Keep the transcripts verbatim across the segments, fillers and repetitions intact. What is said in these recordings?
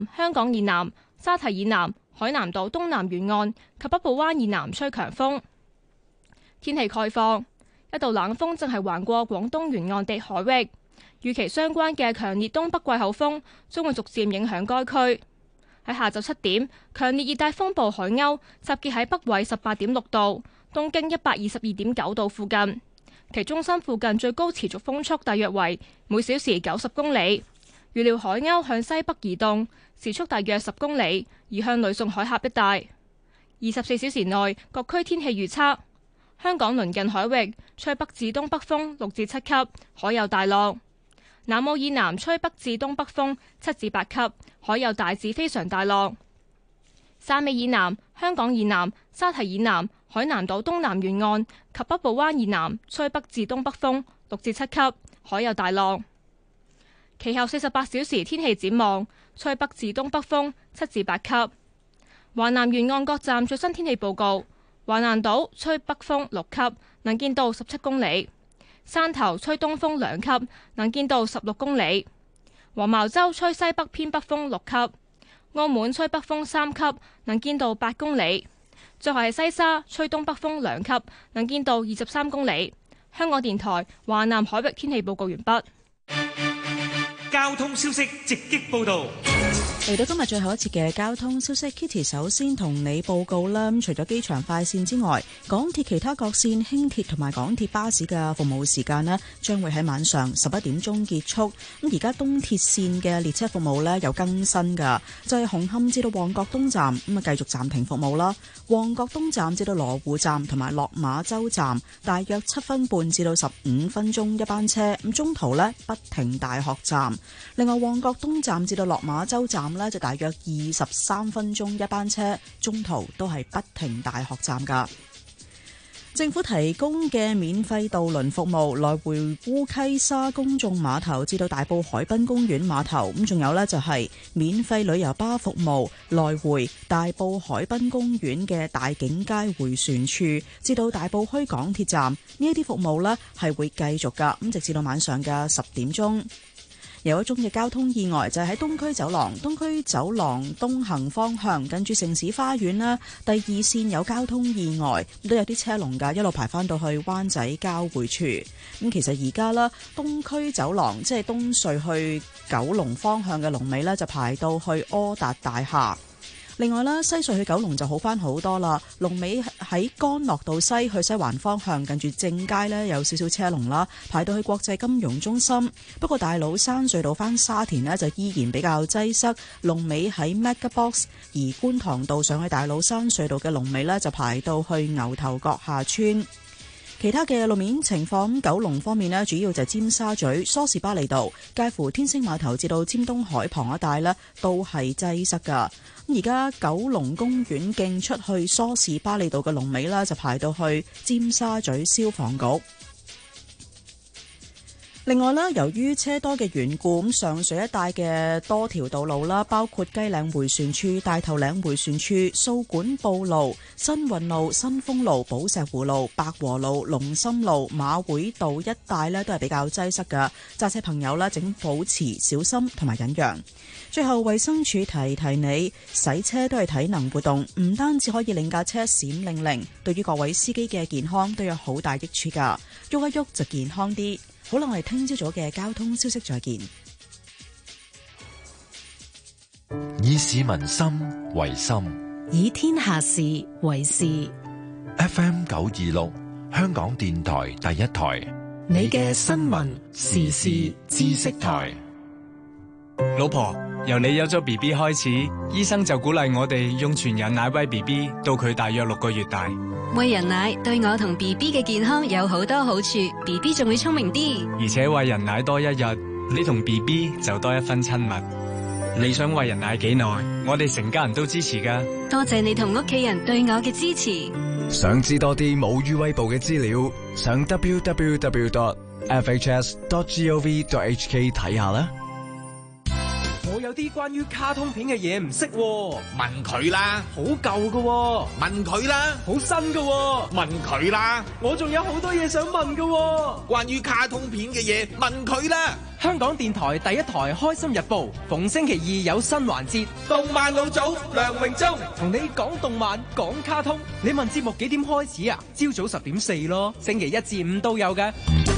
香港以南、沙堤以南、海南島東南沿岸及北部灣以南吹強風。天氣概況，一道冷鋒正係橫過廣東沿岸地海域，與其相關嘅強烈東北季候風將會逐漸影響該區。喺下晝七點，強烈熱帶風暴海鷗集結喺北緯十八點六度、東經一百二十二點九度附近，其中心附近最高持續風速大約為每小時九十公里。預料海鷗向西北移動，時速大約十公里，移向呂宋海峽一帶。二十四小時內各區天氣預測：香港鄰近海域吹北至東北風六至七級，海有大浪；南澳以南吹北至東北風七至八級，海有大至非常大浪；汕尾以南、香港以南、沙堤以南、海南島東南沿岸及北部灣以南吹北至東北風六至七級，海有大浪。其後四十八小時天氣展望，吹北至東北風七至八級。華南沿岸各站最新天氣報告：華南島吹北風六級，能見度十七公里；汕頭吹東風兩級，能見度十六公里；黃茅洲吹西北偏北風六級；澳門吹北風三級，能見度八公里；最後係西沙吹東北風兩級，能見度二十三公里。香港電台華南海域天氣報告完畢。 交通消息直擊報道。 嚟到今日最後一節嘅交通消息 ，Kitty 首先同你報告啦。咁除咗機場快線之外，港鐵其他各線、輕鐵同埋港鐵巴士嘅服務時間呢，將會喺晚上十一點鐘結束。咁而家東鐵線嘅列車服務呢，有更新噶，就係紅磡至到旺角東站咁啊，繼續暫停服務啦。旺角東站至到羅湖站同埋落馬洲站，大約七分半至到十五分鐘一班車。咁中途呢，不停大學站。另外，旺角東站至到落馬洲站呢，就大約二十三分鐘一班車，中途都係不停大學站噶。政府提供嘅免費渡輪服務，來回烏溪沙公眾碼頭至到大埔海濱公園碼頭，咁仲有呢，就係免費旅遊巴服務，來回大埔海濱公園嘅大景街回旋處至到大埔墟港鐵站，呢一啲服務呢係會繼續噶，咁直至到晚上嘅十點鐘。有一宗嘅交通意外就係喺東區走廊，東區走廊東行方向近住城市花園啦，第二線有交通意外，都有啲車龍㗎，一路排返到去灣仔交匯處。咁其實而家啦，東區走廊即係東隧去九龍方向嘅龍尾呢，就排到去柯達大廈。另外啦，西隧去九龍就好翻好多啦，龍尾喺干諾道西去西環方向，近住正街呢有少少車龍啦，排到去國際金融中心。不過大老山隧道翻沙田呢，就依然比較擠塞，龍尾喺 MegaBox， 而觀塘道上去大老山隧道嘅龍尾呢，就排到去牛頭角下村。其他嘅路面情況，九龍方面呢，主要就係尖沙咀梳士巴利道介乎天星碼頭至到尖東海旁一帶呢，都係擠塞噶。咁而家九龍公園徑出去梳士巴利道嘅龍尾呢，就排到去尖沙咀消防局。另外啦，由於車多嘅緣故，咁上水一帶嘅多條道路啦，包括雞嶺迴旋處、大頭嶺迴旋處、掃管埔路、新運路、新豐路、寶石湖路、百和路、龍琛路、馬會道一帶呢，都係比較擠塞㗎。揸車朋友呢，請保持小心同埋忍讓。最後，衛生署提提你，洗車都係體能活動，唔單止可以令架車閃靈靈，對於各位司機嘅健康都有好大益處㗎。喐一喐就健康啲。好啦，我哋聽朝早嘅交通消息再見。 以市民心為心， 以天下事為事。 F M 九二六，香港電台第一台， 你嘅新聞時事知識台。 老婆，由你有咗 B B 開始，醫生就鼓勵我哋用全人奶喂 B B 到佢大約六個月大。 喂人奶對我同 B B 嘅健康有好多好處， B B 仲會聰明啲。 而且喂人奶多一日，你同 B B 就多一分親密。你想喂人奶幾耐？我哋成家人都支持噶。 多謝你同屋企人對我嘅支持。 想知多啲母乳喂哺嘅資料，上 w w w dot f h s dot gov dot h k 睇下啦。 我有有啲關於卡通片嘅嘢唔識喎。 問佢啦， 好舊㗎喎。 問佢啦， 好新㗎喎。 問佢啦， 我仲有好多嘢想問㗎喎。 關於卡通片嘅嘢，問佢啦。 香港電台第一台《開心日報》，逢星期二有新環節， 動漫老祖梁榮忠同你講動漫講卡通。你問節目幾點開始啊？朝早十點四咯，星期一至五都有嘅。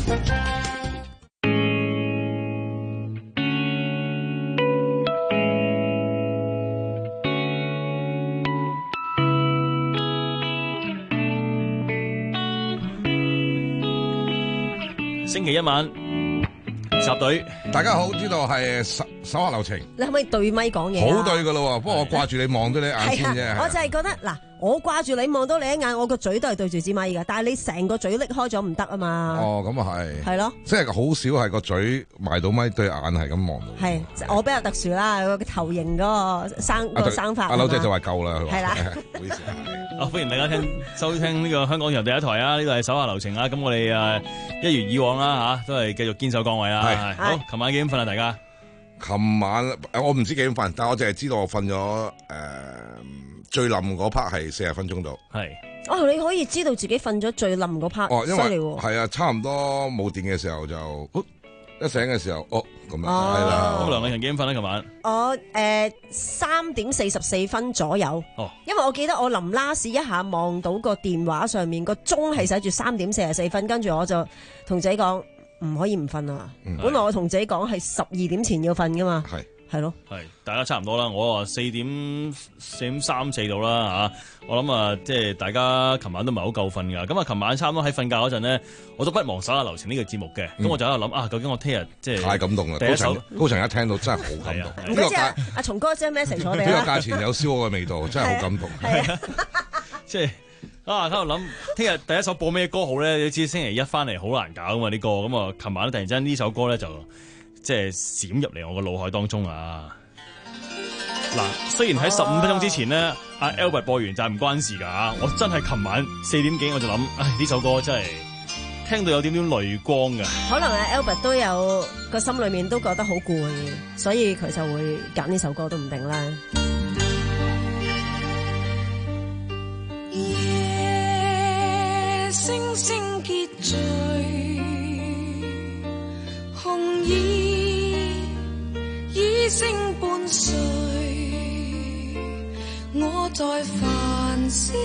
星期一晚集隊， 大家好，知道係手手下留情。 你可唔可以對咪講嘢？ 好對噶咯，不過我掛住你望到你眼先啫。 我就係覺得嗱，我掛住你望到你一眼，我個嘴都係對住支咪噶，但係你成個嘴拎開咗唔得啊嘛。 哦，咁啊係。係咯，即係好少係個嘴埋到咪，對眼係咁望到。 係，我比較特殊啦，個頭型嗰個生個生法。 阿劉姐就話夠啦， 係啦。 唔好意思。 啊，歡迎大家聽收聽呢個香港電台第一台啊！呢個係手下留情啊！咁我哋誒一如以往啦嚇，都係繼續堅守崗位啦。係，好，琴晚幾點瞓啊？大家？ 琴晚我唔知幾點瞓，但我淨係知道我瞓咗誒最冧嗰 part 係四十分鐘度。係。 哦，你可以知道自己瞓咗最冧嗰 part， 哦，因為犀利喎。 係啊，差唔多冇電嘅時候就，哦、一醒嘅時候，哦咁樣，係啦。 咁梁麗嫻幾點瞓咧？琴晚我誒三點四十四分左右。哦，因為我記得我臨拉屎一下望到個電話上面個鐘係寫住三點四十四分，跟住我就同自己講唔可以唔瞓啊！嗯、本來我同自己講係十二點前要瞓噶嘛。係。係咯， 係大家差唔多啦。我話四點四點三四度啦嚇。我諗啊，即係大家琴晚都唔係好夠瞓㗎。咁啊，琴晚差唔多喺瞓覺嗰陣呢，我都不忘手下留情呢個節目嘅。咁、嗯、我就喺度諗啊，究竟我聽日即係太感動啦！高層高層一聽到真係好感動。 唔該，阿阿松哥將 message 我哋呢個價錢有燒我嘅味道，真係好感動。 係啊， 即係啊喺度諗，聽日第一首播咩歌好咧？你知星期一翻嚟好難搞啊嘛啲歌。咁啊，琴晚突然之間呢首歌咧就即係閃入嚟我個腦海當中啊！嗱，雖然喺十五分鐘之前咧，阿、啊、Albert 播完就係唔關事㗎，我真係琴晚四點幾我就諗，唉呢首歌真係聽到有點點淚光㗎。 可能阿 Albert 都有個心裏面都覺得好攰，所以佢就會揀呢首歌都唔定啦。 夜星星結聚，紅衣衣聲伴隨，我在繁星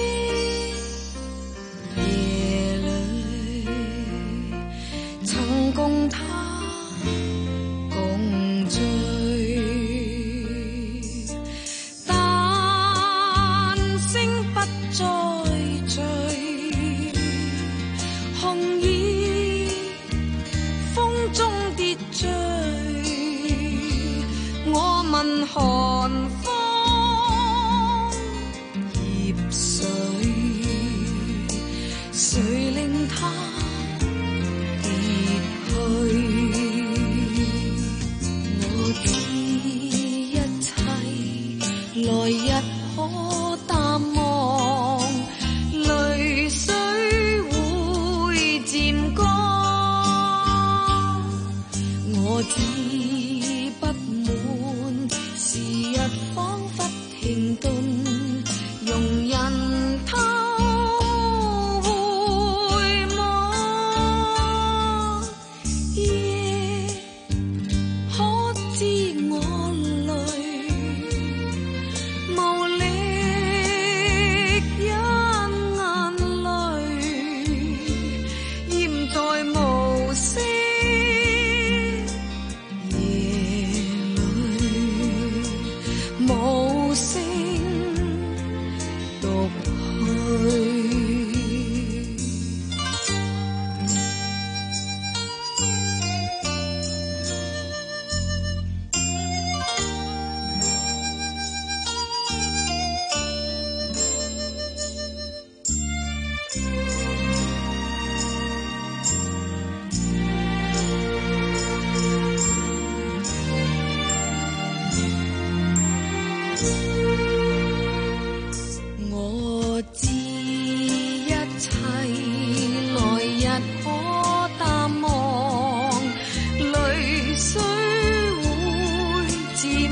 夜裏，曾共他共醉，但星不再聚，紅衣風中跌墜，我問寒風葉水，誰令它跌去？我知一切來日可淡忘，淚水會漸乾，我只不滿時日彷彿停頓，容人偷回望，夜可知我淚無力因眼淚淹在無聲夜裏，無聲獨去。我知一切來日可淡忘，淚水會漸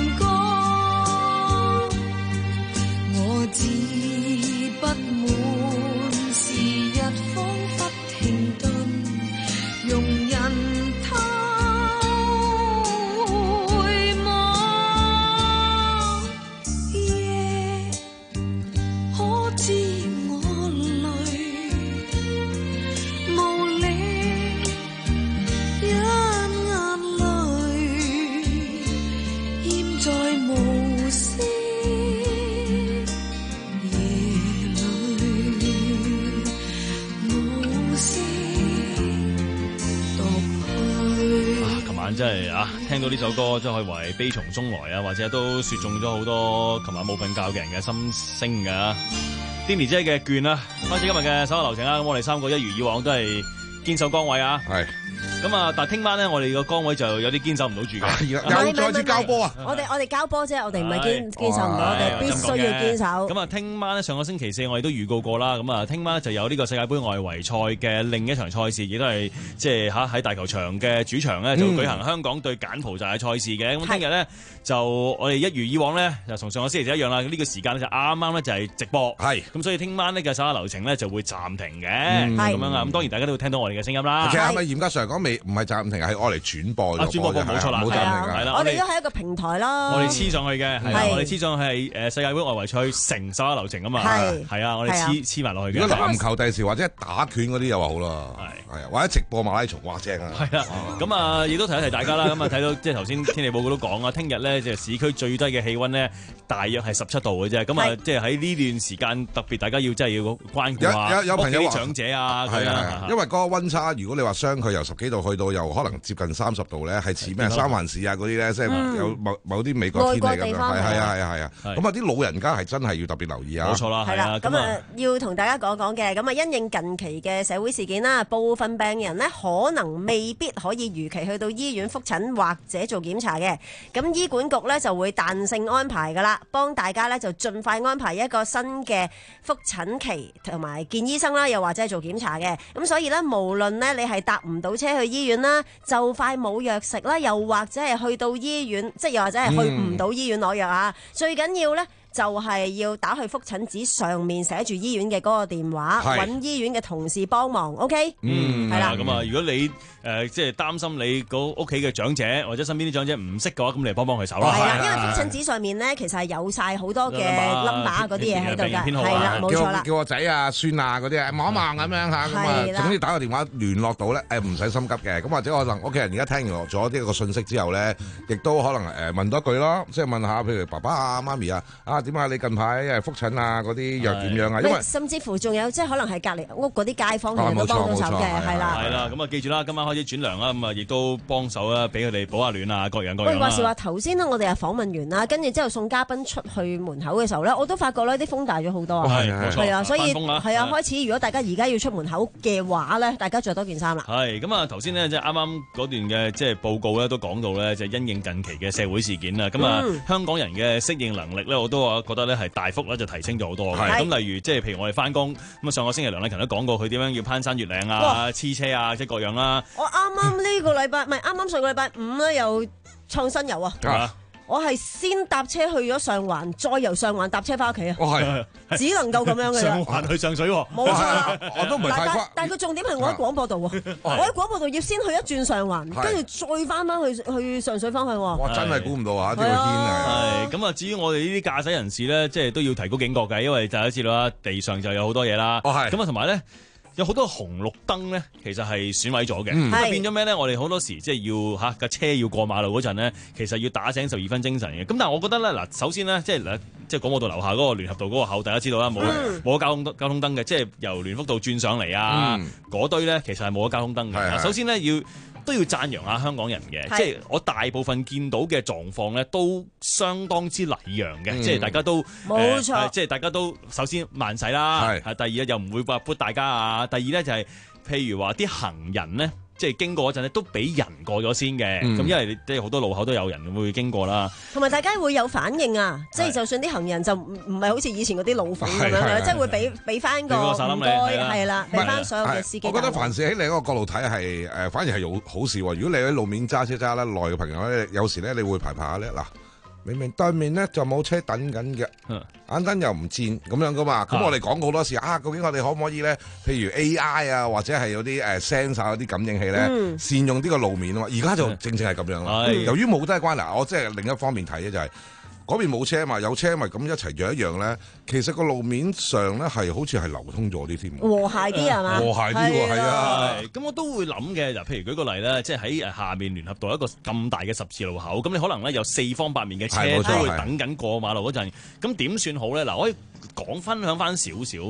真係啊，聽到呢首歌真係可以為悲從中來啊，或者都說中咗好多琴晚冇瞓覺嘅人嘅心聲㗎。Denny 姐嘅卷啦，開始今日嘅首個流程啦。咁我哋三個一如以往都係堅守崗位啊。係。咁啊，但係聽晚咧，我哋個崗位就有啲堅守唔到住嘅。 又再次交波啊！ 我哋我哋交波啫，我哋唔係堅堅守唔到，我哋必須要堅守。 咁啊，聽晚咧，上個星期四我哋都預告過啦。咁啊，聽晚就有呢個世界盃外圍賽嘅另一場賽事，亦都係即係嚇喺大球場嘅主場咧，就舉行香港對柬埔寨嘅賽事嘅。咁聽日咧就我哋一如以往咧，就同上個星期一樣啦。呢個時間咧就啱啱咧就係直播。係。咁所以聽晚呢嘅手下流程咧就會暫停嘅。咁樣啊。咁當然大家都會聽到我哋嘅聲音啦。 其實係咪嚴格上講未唔係暫停，係愛嚟轉播嘅？轉播冇錯啦，冇暫停㗎。係啦， 我哋都係一個平台啦。 我哋黐上去嘅，係啊，我哋黐上去係誒世界盃外圍賽成手下流程啊嘛。係。係啊，我哋黐黐埋落去嘅。 如果籃球第時或者打拳嗰啲又話好啦。係。係啊，或者直播馬拉松，哇正啊！ 係啊。咁啊，亦都提一提大家啦。咁啊，睇到即係頭先天氣報告都講啊，聽日咧即係市區最低嘅氣温咧，大約係十七度嘅啫。咁啊，即係喺呢段時間特別，大家要真係要關顧下有有有朋友屋企長者啊。 係啊，因為嗰個温差，如果你話相距由十幾度去到又可能接近三十度咧，係似咩三藩市啊嗰啲咧，即係有某某啲美國天氣咁樣。係係啊係啊係啊。咁啊啲老人家係真係要特別留意啊。 冇錯啦， 係啦。咁啊要同大家講講嘅，咁啊因應近期嘅社會事件啦，部分病人呢可能未必可以如期去到醫院覆診或者做檢查嘅，咁醫管局呢就會彈性安排噶啦，幫大家呢就盡快安排一個新嘅覆診期同埋見醫生啦，又或者係做檢查嘅。咁所以呢，無論呢你係搭唔到車去醫院啦，就快冇藥食啦，又或者係去到醫院，即係又或者係去唔到醫院攞藥啊，嗯、最緊要呢。就係要打去覆診紙上面寫住醫院嘅嗰個電話，揾醫院嘅同事幫忙。OK， 嗯， 係啦。 咁啊，如果你誒即係擔心你個屋企嘅長者或者身邊啲長者唔識嘅話，咁你幫幫佢手啦。 係啦，因為覆診紙上面咧，其實係有晒好多嘅 number 嗰啲嘢喺度㗎。係啦，冇錯啦。 叫我仔啊、孫啊嗰啲啊望一望咁樣嚇，咁啊總之打個電話聯絡到咧，誒唔使心急嘅。咁或者可能屋企人而家聽完咗呢個信息之後咧，亦都可能誒問多句咯，即係問下譬如爸爸啊、媽咪啊，啊點解你近排誒覆診啊嗰啲藥點樣啊？因為甚至乎仲有即係可能係隔離屋嗰啲街坊其實都幫到手嘅，係啦。 係啦，咁啊記住啦，今晚開始轉涼啦，咁啊亦都幫手啦，俾佢哋保下暖啊，各樣各樣啦。 喂，話時話頭先咧，我哋係訪問完啦，跟住之後送嘉賓出去門口嘅時候咧，我都發覺咧啲風大咗好多啊。 係冇錯， 係啊，所以係啊，開始如果大家而家要出門口嘅話咧，大家着多件衫啦。 係咁啊，頭先咧即係啱啱嗰段嘅即係報告咧，都講到咧，就係因應近期嘅社會事件啦。咁啊，香港人嘅適應能力咧，我都話覺得咧係大幅咧就提升咗好多嘅。咁例如即係譬如我哋翻工咁啊，上個星期梁禮勤都講過佢點樣要攀山越嶺啊、黐車啊，即係各樣啦。 我啱啱呢個禮拜唔係啱啱上個禮拜五咧，又創新遊啊！我係先搭車去咗上環，再由上環搭車翻屋企啊！ 哦係， 只能夠咁樣嘅。 上環去上水喎， 冇錯啦。 我都唔係太誇。 但係佢重點係我喺廣播道喎，我喺廣播道要先去一轉上環，跟住再翻翻去去上水方向喎。 哇！真係估唔到啊！呢個天啊！ 係咁啊！至於我哋呢啲駕駛人士咧，即係都要提高警覺嘅，因為大家知道啦，地上就有好多嘢啦。 哦係。 咁啊，同埋咧。有好多紅綠燈咧，其實係損毀咗嘅，咁、 嗯、 變咗咩咧？我哋好多時即係要嚇架車要過馬路嗰陣咧，其實要打醒十二分精神嘅。咁但係我覺得咧，嗱，首先咧，即係嗱，即係廣播道樓下嗰個聯合道嗰個口，大家知道啦，冇冇咗交通交通燈嘅，即係由聯福道轉上嚟啊，嗰、嗯、堆咧其實係冇咗交通燈嘅。嗱，首先咧要。都要讚揚下香港人嘅，即係我大部分見到嘅狀況咧，都相當之禮讓嘅，嗯、即係大家都冇錯、呃， 即係大家都首先慢駛啦，係第二咧又唔會話撥大家啊，第二咧就係、是、譬如話啲行人咧。即係經過嗰陣咧，都俾人過咗先嘅。咁、嗯、因為即係好多路口都有人會經過啦。 同埋大家會有反應啊！即係就算啲行人就唔唔係好似以前嗰啲老闆咁樣，即係會俾俾翻個唔該係啦，俾翻所有嘅司機。 我覺得凡事喺另一個角度睇係誒，反而係好事喎。如果你喺路面揸車揸得耐嘅朋友咧，有時咧你會排排下咧嗱。明明對面咧就冇車等緊嘅，眼燈又唔轉咁樣噶嘛，咁我哋講過好多次啊，究竟我哋可唔可以咧？譬如 A I 啊，或者係有啲誒 sensor 嗰啲感應器咧，嗯、善用呢個路面啊嘛，而家就正正係咁樣啦。嗯、由於冇得關嗱，我即係另一方面睇嘅就係、是。嗰邊冇車嘛，有車咪咁一齊讓一讓咧。其實個路面上咧係好似係流通咗啲添， 和諧啲係嘛？ 和諧啲喎，係啊。 咁我都會諗嘅，嗱，譬如舉個例咧，即係喺下面聯合道一個咁大嘅十字路口，咁你可能咧有四方八面嘅車都會等緊過馬路嗰陣，咁點算好咧？嗱，我可以講分享翻少少。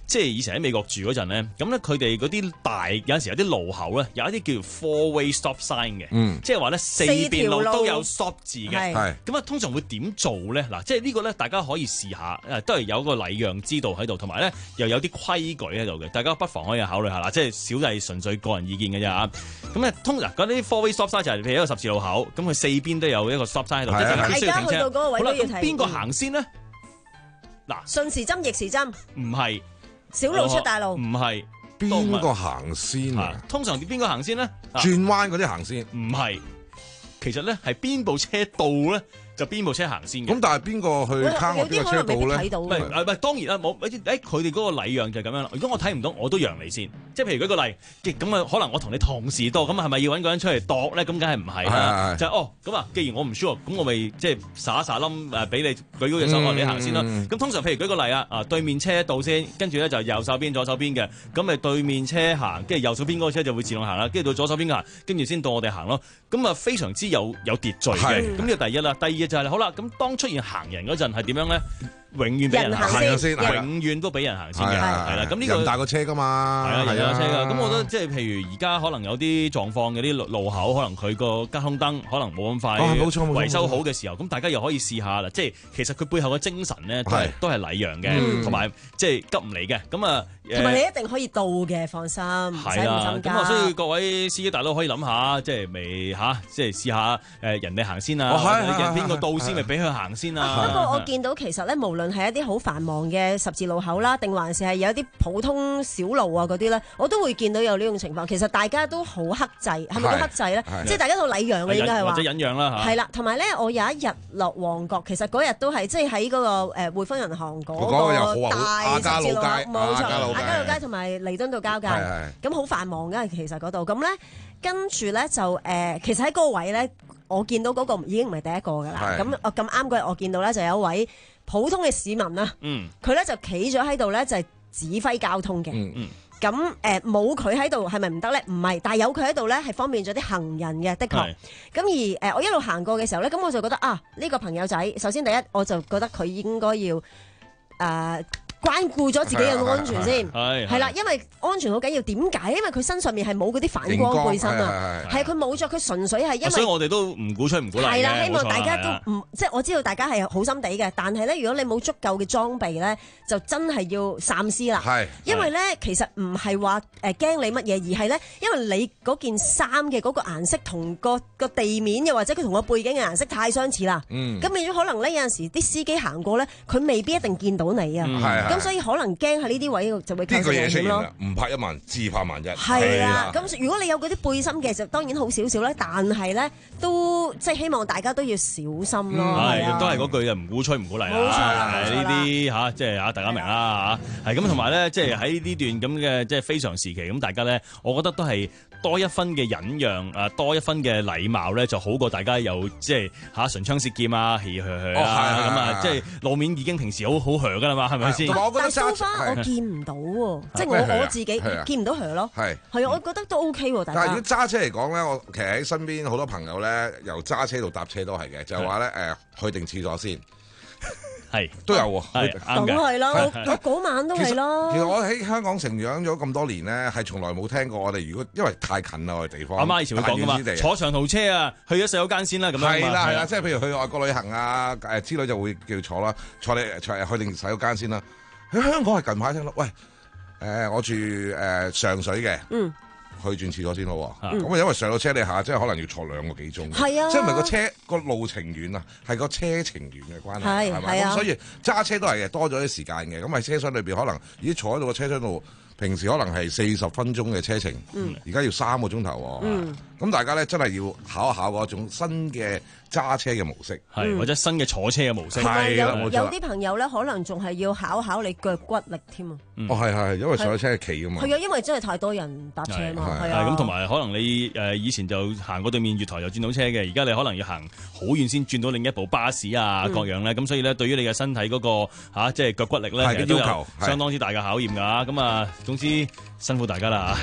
即係以前喺美國住嗰陣咧，咁咧佢哋嗰啲大有陣時有啲路口咧，有一啲叫 four-way stop sign 嘅， 嗯、 即係話咧四邊路都有 stop 字嘅。 係咁啊，通常會點做咧？嗱，即係呢個咧，大家可以試下，誒都係有個禮讓之道喺度，同埋咧又有啲規矩喺度嘅，大家不妨可以考慮下啦。即係小弟純粹個人意見嘅啫嚇。咁咧通嗱嗰啲 four-way stop sign 就係譬如一個十字路口，咁佢四邊都有一個 stop sign 喺度，即係大家需要停車。好啦，咁邊個行先咧？嗱， 順時針逆時針， 唔係小路出大路， 唔係邊個行先啊？ 通常邊個行先咧？ 轉彎嗰啲行先， 唔係。其實咧係邊部車到咧，就邊部車行先嘅。 咁但係邊個去坑我邊個車道咧？ 唔係唔係，當然啦，冇誒佢哋嗰個禮讓就係咁樣啦。如果我睇唔到，我都讓你先。即係譬如舉個例，咁啊可能我同你同時到，咁係咪要揾個人出嚟度咧？咁梗係唔係啦。就係哦，咁啊，既然我唔 sure，咁我咪即係撒一撒冧誒，俾你舉嗰隻手，你行先啦。咁通常譬如舉個例啊，啊對面車道先，跟住咧就右手邊、左手邊嘅，咁咪對面車行，跟住右手邊嗰個車就會自動行啦，跟住到左手邊行，跟住先到我哋行咯。咁啊非常之有有秩序嘅。咁呢個第一啦，第二就係好啦，咁當出現行人嗰陣係點樣咧？永遠俾人行先，永遠都俾人行先嘅，係啦。咁呢個人大個車噶嘛， 係啊，人大個車噶。咁我覺得即係譬如而家可能有啲狀況嘅啲路口，可能佢個交通燈可能冇咁快維修好嘅時候，咁大家又可以試下啦。即係其實佢背後嘅精神咧，都係都係禮讓嘅，同埋即係急唔嚟嘅。咁啊， 同埋你一定可以到嘅，放心，唔使唔增加。 咁啊，所以各位司機大佬可以諗下，即係未嚇，即係試下誒人哋行先啊，邊個到先咪俾佢行先啊。 不過我見到其實咧，無論係一啲好繁忙嘅十字路口啦，定還是係有一啲普通小路啊嗰啲咧，我都會見到有呢種情況。其實大家都好克制，係咪都克制咧？即係大家都禮讓嘅，應該係話或者忍讓啦嚇。 係啦，同埋咧，我有一日落旺角，其實嗰日都係即係喺嗰個誒匯豐銀行嗰個大十字路口，冇錯，亞皆老街同埋彌敦道交界，咁好繁忙嘅其實嗰度。咁咧跟住咧就誒，其實喺嗰個位咧，我見到嗰個已經唔係第一個㗎啦。咁我咁啱嗰日我見到咧，就有一位普通嘅市民啊，佢咧、嗯、就企咗喺度咧，就係指揮交通嘅。咁誒冇佢喺度係咪唔得咧？唔係，但係有佢喺度咧，係方便咗啲行人嘅，的確。咁而誒、呃、我一路行過嘅時候咧，咁我就覺得啊，呢、呢個朋友仔首先第一我就覺得佢應該要誒。呃關顧咗自己嘅安全先，係啦，因為安全好緊要。點解？因為佢身上面係冇嗰啲反光背心啊，係佢冇着，佢純粹係因為。所以我哋都唔鼓吹唔鼓勵嘅。 係啦，希望大家都唔即係我知道大家係好心地嘅，但係咧，如果你冇足夠嘅裝備咧，就真係要三思啦。係，因為咧其實唔係話誒驚你乜嘢，而係咧因為你嗰件衫嘅嗰個顏色同個個地面又或者佢同個背景嘅顏色太相似啦。嗯。咁變咗可能咧有陣時啲司機行過咧，佢未必一定見到你啊。係。咁所以可能驚喺呢啲位就會構成危險咯。 唔怕一萬，自怕萬一。 係啊，咁如果你有嗰啲背心嘅，就當然好少少啦。但係咧，都即係希望大家都要小心咯。 係，都係嗰句啊，唔鼓吹唔鼓勵啊。 冇錯啦， 呢啲嚇，即係嚇大家明啦嚇。係咁，同埋咧，即係喺呢段咁嘅即係非常時期，咁大家咧，我覺得都係多一分嘅忍讓啊，多一分嘅禮貌咧，就好過大家有即係嚇唇槍舌劍啊，氣噓噓啊，咁啊，即係路面已經平時好好噓噶啦嘛，係咪先？ 但係蘇花我見唔到喎，即係我我自己見唔到佢咯。係係啊，我覺得都 OK 喎，大家。 但係如果揸車嚟講咧，我其實喺身邊好多朋友咧，由揸車到搭車都係嘅，就係話咧誒，去定廁所先。 係都有喎， 咁係咯，我嗰晚都係咯。 其實我喺香港成長咗咁多年咧，係從來冇聽過我哋如果因為太近啦我哋地方。 阿媽以前會講噶嘛，坐長途車啊，去咗洗手間先啦咁樣。 係啦係啦，即係譬如去外國旅行啊誒之類就會叫坐啦，坐你坐去定洗手間先啦。喺香港係近排聽到，喂誒我住誒上水嘅。嗯。去轉廁所先咯，咁啊、嗯、因為上到車你下，即係可能要坐兩個幾鐘，係啊，即係唔係個車個路程遠啊，係個車程遠嘅關係，係咪？咁所以揸車都係嘅，多咗啲時間嘅，咁喺車廂裏邊可能已經坐喺度個車廂度，平時可能係四十分鐘嘅車程，而家、嗯、要三個鐘頭，咁、嗯、大家咧真係要考一考嗰種新嘅揸車嘅模式，係、 嗯、或者新嘅坐車嘅模式， 係啦，有啲朋友咧可能仲係要考考你腳骨力添啊！ 哦，係係，因為上咗車係企噶嘛， 係啊，因為真係太多人搭車啊嘛，係啊，咁同埋可能你誒以前就行過對面月台就轉到車嘅，而家你可能要行好遠先轉到另一部巴士啊、嗯、各樣咧，咁所以咧對於你嘅身體嗰、那個嚇即係腳骨力咧，其實都有相當之大嘅考驗㗎，咁啊總之辛苦大家啦嚇。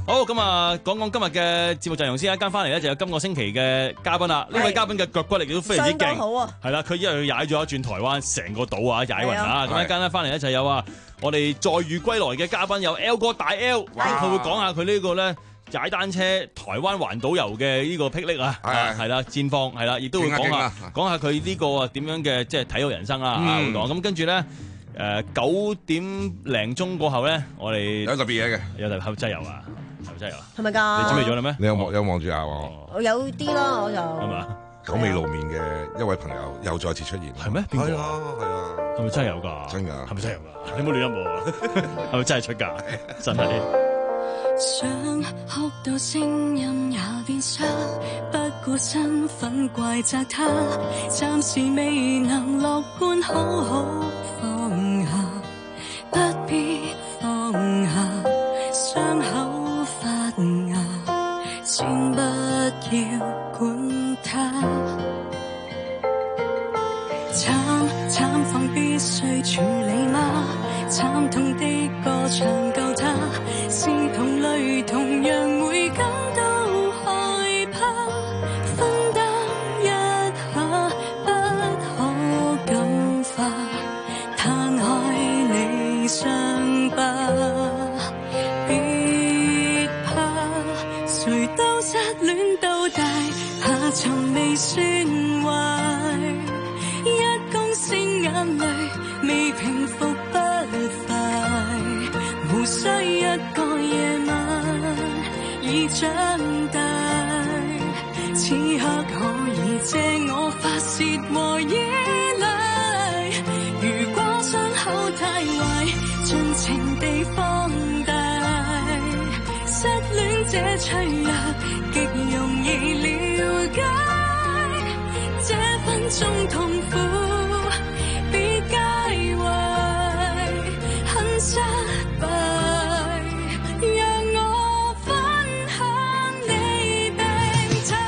好，咁啊，講講今日嘅節目陣容先。一間翻嚟咧，就有今個星期嘅嘉賓啦。呢位嘉賓嘅腳骨力都非常之勁， 好啊！ 係啦，佢一日踩咗一轉台灣成個島啊，踩勻啊！咁一間咧翻嚟咧就有啊，我哋再遇歸來嘅嘉賓有 L 哥大 L， 佢會講下佢呢個咧踩單車台灣環島遊嘅呢個霹靂啊，係啦戰況係啦，亦都會講下講下佢呢個啊點樣嘅即係體育人生啦，會講咁跟住咧。誒九點零鐘過後咧，我哋有特別嘢嘅， 有特別真係有啊，係咪真係有啊？ 係咪㗎？ 你準備咗啦咩？ 你有望有望住下喎？ 我有啲啦，我就係嘛？ 久未露面嘅一位朋友又再次出現， 係咩？邊個？ 係啊，係啊， 係咪真係有㗎？ 真㗎？ 係咪真係有㗎？你冇亂噏我啊！係咪真係出㗎？真係。 想哭到聲音也變沙，不顧身份怪責他，暫時未能樂觀好好放下，不必放下，傷口發芽，先不要管它。慘慘況必須處理嗎？慘痛的歌唱夠他，是同類同樣會感到害怕，分擔一下不可感化，攤開理想吧，別怕，誰都失戀到大，下沉未算壞，一公升眼淚未平復不快，無需一個夜晚已長大，此刻可以借我發洩和依賴，如果傷口太壞，盡情地放大，失戀這脆弱極容易了解，這分鐘痛苦別介懷，很失敗，讓我分享你病態。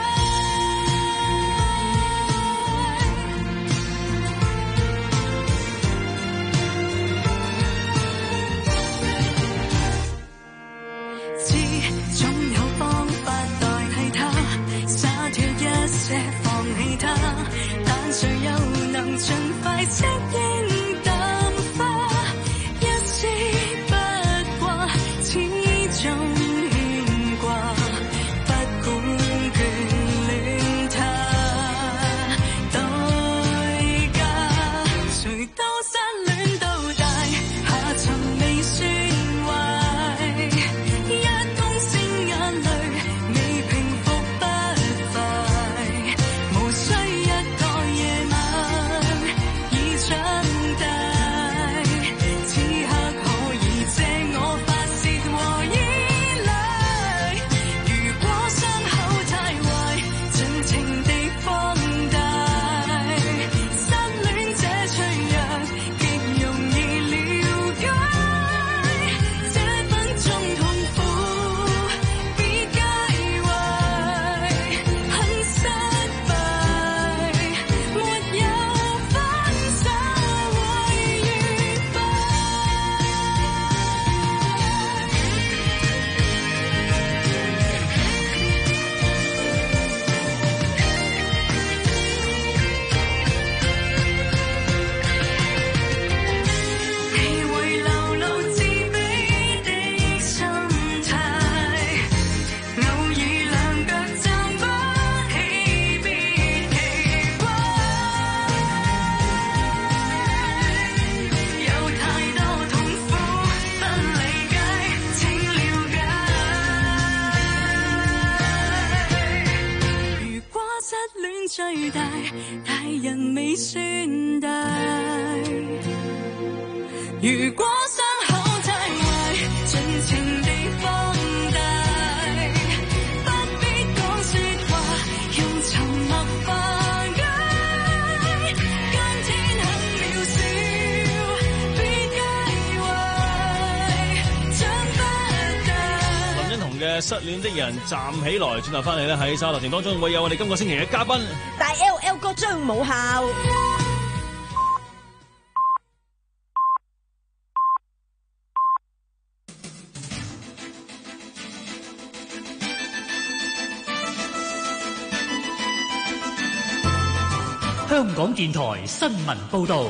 知總有方法代替他，灑脱一些放棄他，但誰又能盡快適應淡化，一絲不掛，始終牽掛，不管眷戀他，代價誰都失戀到大，下沉未算壞，一公升眼淚未平復不快，無需一個夜晚已長大，此刻可以借我發洩和依賴，如果傷口太壞，盡情地放大，失戀這脆弱極容易了解，這分鐘痛苦別介懷，很失敗，沒有分手會愉快。氣會流露自卑的心態，偶爾兩腳站不起別奇怪，有太多痛苦不理解，請了解。如果失戀最大，大人未算大，如果傷口太壞，盡情地放大，不必講説話，用沉默化解，今天很渺小，別介懷，長不大。 林欣彤嘅失戀的人站起來，轉頭翻嚟咧喺沙樂團當中會有我哋今個星期嘅嘉賓。 大 L L 哥張武孝。 香港電台新聞報道。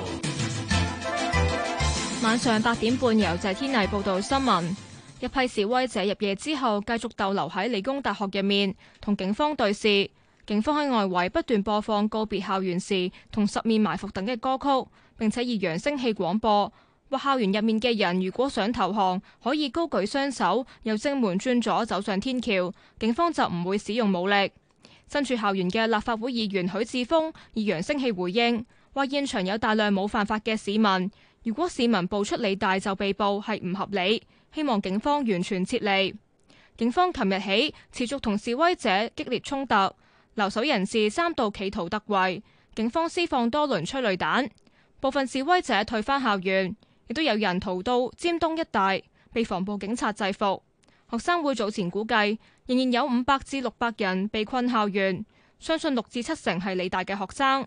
晚上八點半由謝天麗報道新聞。一批示威者入夜之後繼續逗留喺理工大學入面，同警方對峙。警方喺外圍不斷播放告別校園時同十面埋伏等嘅歌曲，並且以揚聲器廣播，話校園入面嘅人如果想投降，可以高舉雙手，由正門轉左走上天橋，警方就唔會使用武力。身處校園嘅立法會議員許智峰以揚聲器回應，話現場有大量冇犯法嘅市民，如果市民步出理大就被捕係唔合理，希望警方完全撤離。警方琴日起持續同示威者激烈衝突，留守人士三度企圖突圍，警方施放多輪催淚彈，部分示威者退返校園，亦都有人逃到尖東一帶，被防暴警察制服。學生會早前估計仍然有五百至六百人被困校園，相信六至七成係理大嘅學生。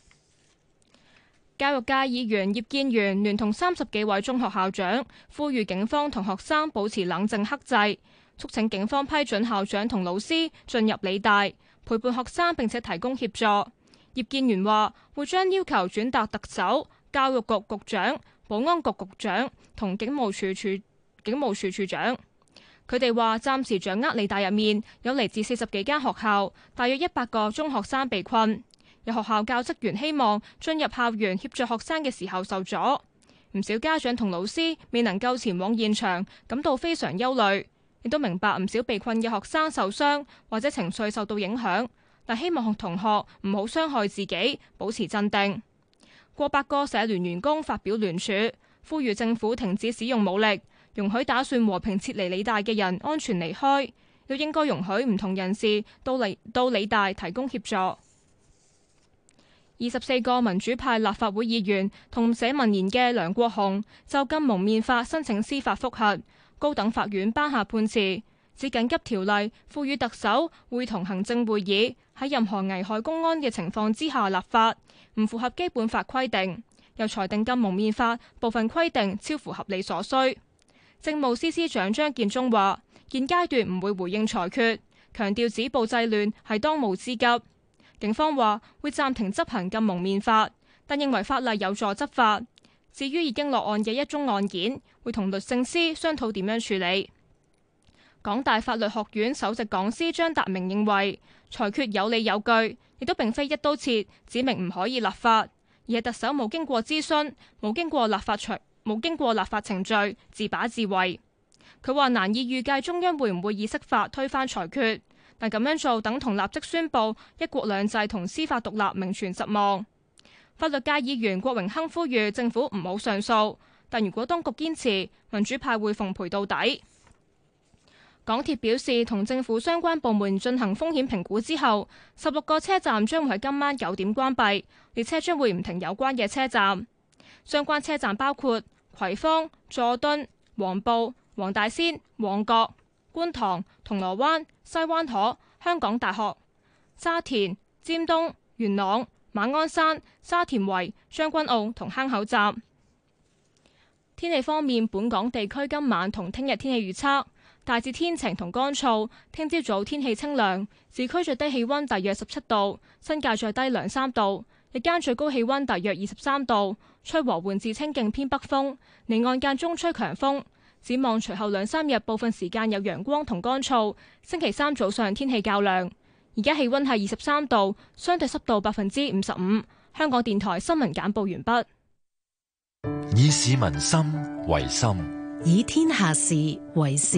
教育界議員葉建源聯同三十幾位中學校長，呼籲警方同學生保持冷靜克制，促請警方批准校長同老師進入理大，陪伴學生並且提供協助。葉建源話會將要求轉達特首、教育局局長、保安局局長同警務處處警務處處長。佢哋話暫時掌握理大入面有嚟自四十幾間學校，大約一百個中學生被困。有學校教職員希望進入校園協助學生嘅時候受阻，唔少家長同老師未能夠前往現場，感到非常憂慮，亦都明白唔少被困嘅學生受傷或者情緒受到影響，但希望同學唔好傷害自己，保持鎮定。過百個社聯員工發表聯署，呼籲政府停止使用武力，容許打算和平撤離理大嘅人安全離開，又應該容許唔同人士到嚟到理大提供協助。二十四個民主派立法會議員同寫文言嘅梁國雄就禁蒙面法申請司法覆核，高等法院頒下判詞，指緊急條例賦予特首會同行政會議喺任何危害公安嘅情況之下立法，唔符合基本法規定，又裁定禁蒙面法部分規定超乎合理所需。政務司司長張建宗話現階段唔會回應裁決，強調止暴制亂係當務之急。警方話會暫停執行禁蒙面法，但認為法例有助執法。至於已經落案嘅一宗案件，會同律政司商討點樣處理。港大法律學院首席講師張達明認為裁決有理有據，亦都並非一刀切指明唔可以立法，而係特首冇經過諮詢、冇經過立法程冇經過立法程序，自把自為。佢話難以預計中央會唔會以釋法推翻裁決。但咁樣做等同立即宣布一國兩制同司法獨立名存實亡。法律界議員郭榮鏗呼籲政府唔好上訴，但如果當局堅持，民主派會奉陪到底。港鐵表示，同政府相關部門進行風險評估之後，十六個車站將會喺今晚九點關閉，列車將會唔停有關嘅車站。相關車站包括葵芳、佐敦、黃埔、黃大仙、旺角、觀塘、銅鑼灣、西灣河、香港大學、沙田、尖東、元朗、馬鞍山、沙田圍、將軍澳同坑口站。天氣方面，本港地區今晚同聽日天氣預測大致天晴同乾燥，聽朝早天氣清涼，市區最低氣溫大約十七度，新界最低兩三度，日間最高氣溫大約二十三度，吹和緩至清勁偏北風，離岸間中吹強風。展望隨後兩三日，部分時間有陽光同乾燥。星期三早上天氣較涼。而家氣溫係二十三度，相對濕度百分之五十五。香港電台新聞簡報完畢。 以市民心為心， 以天下事為事。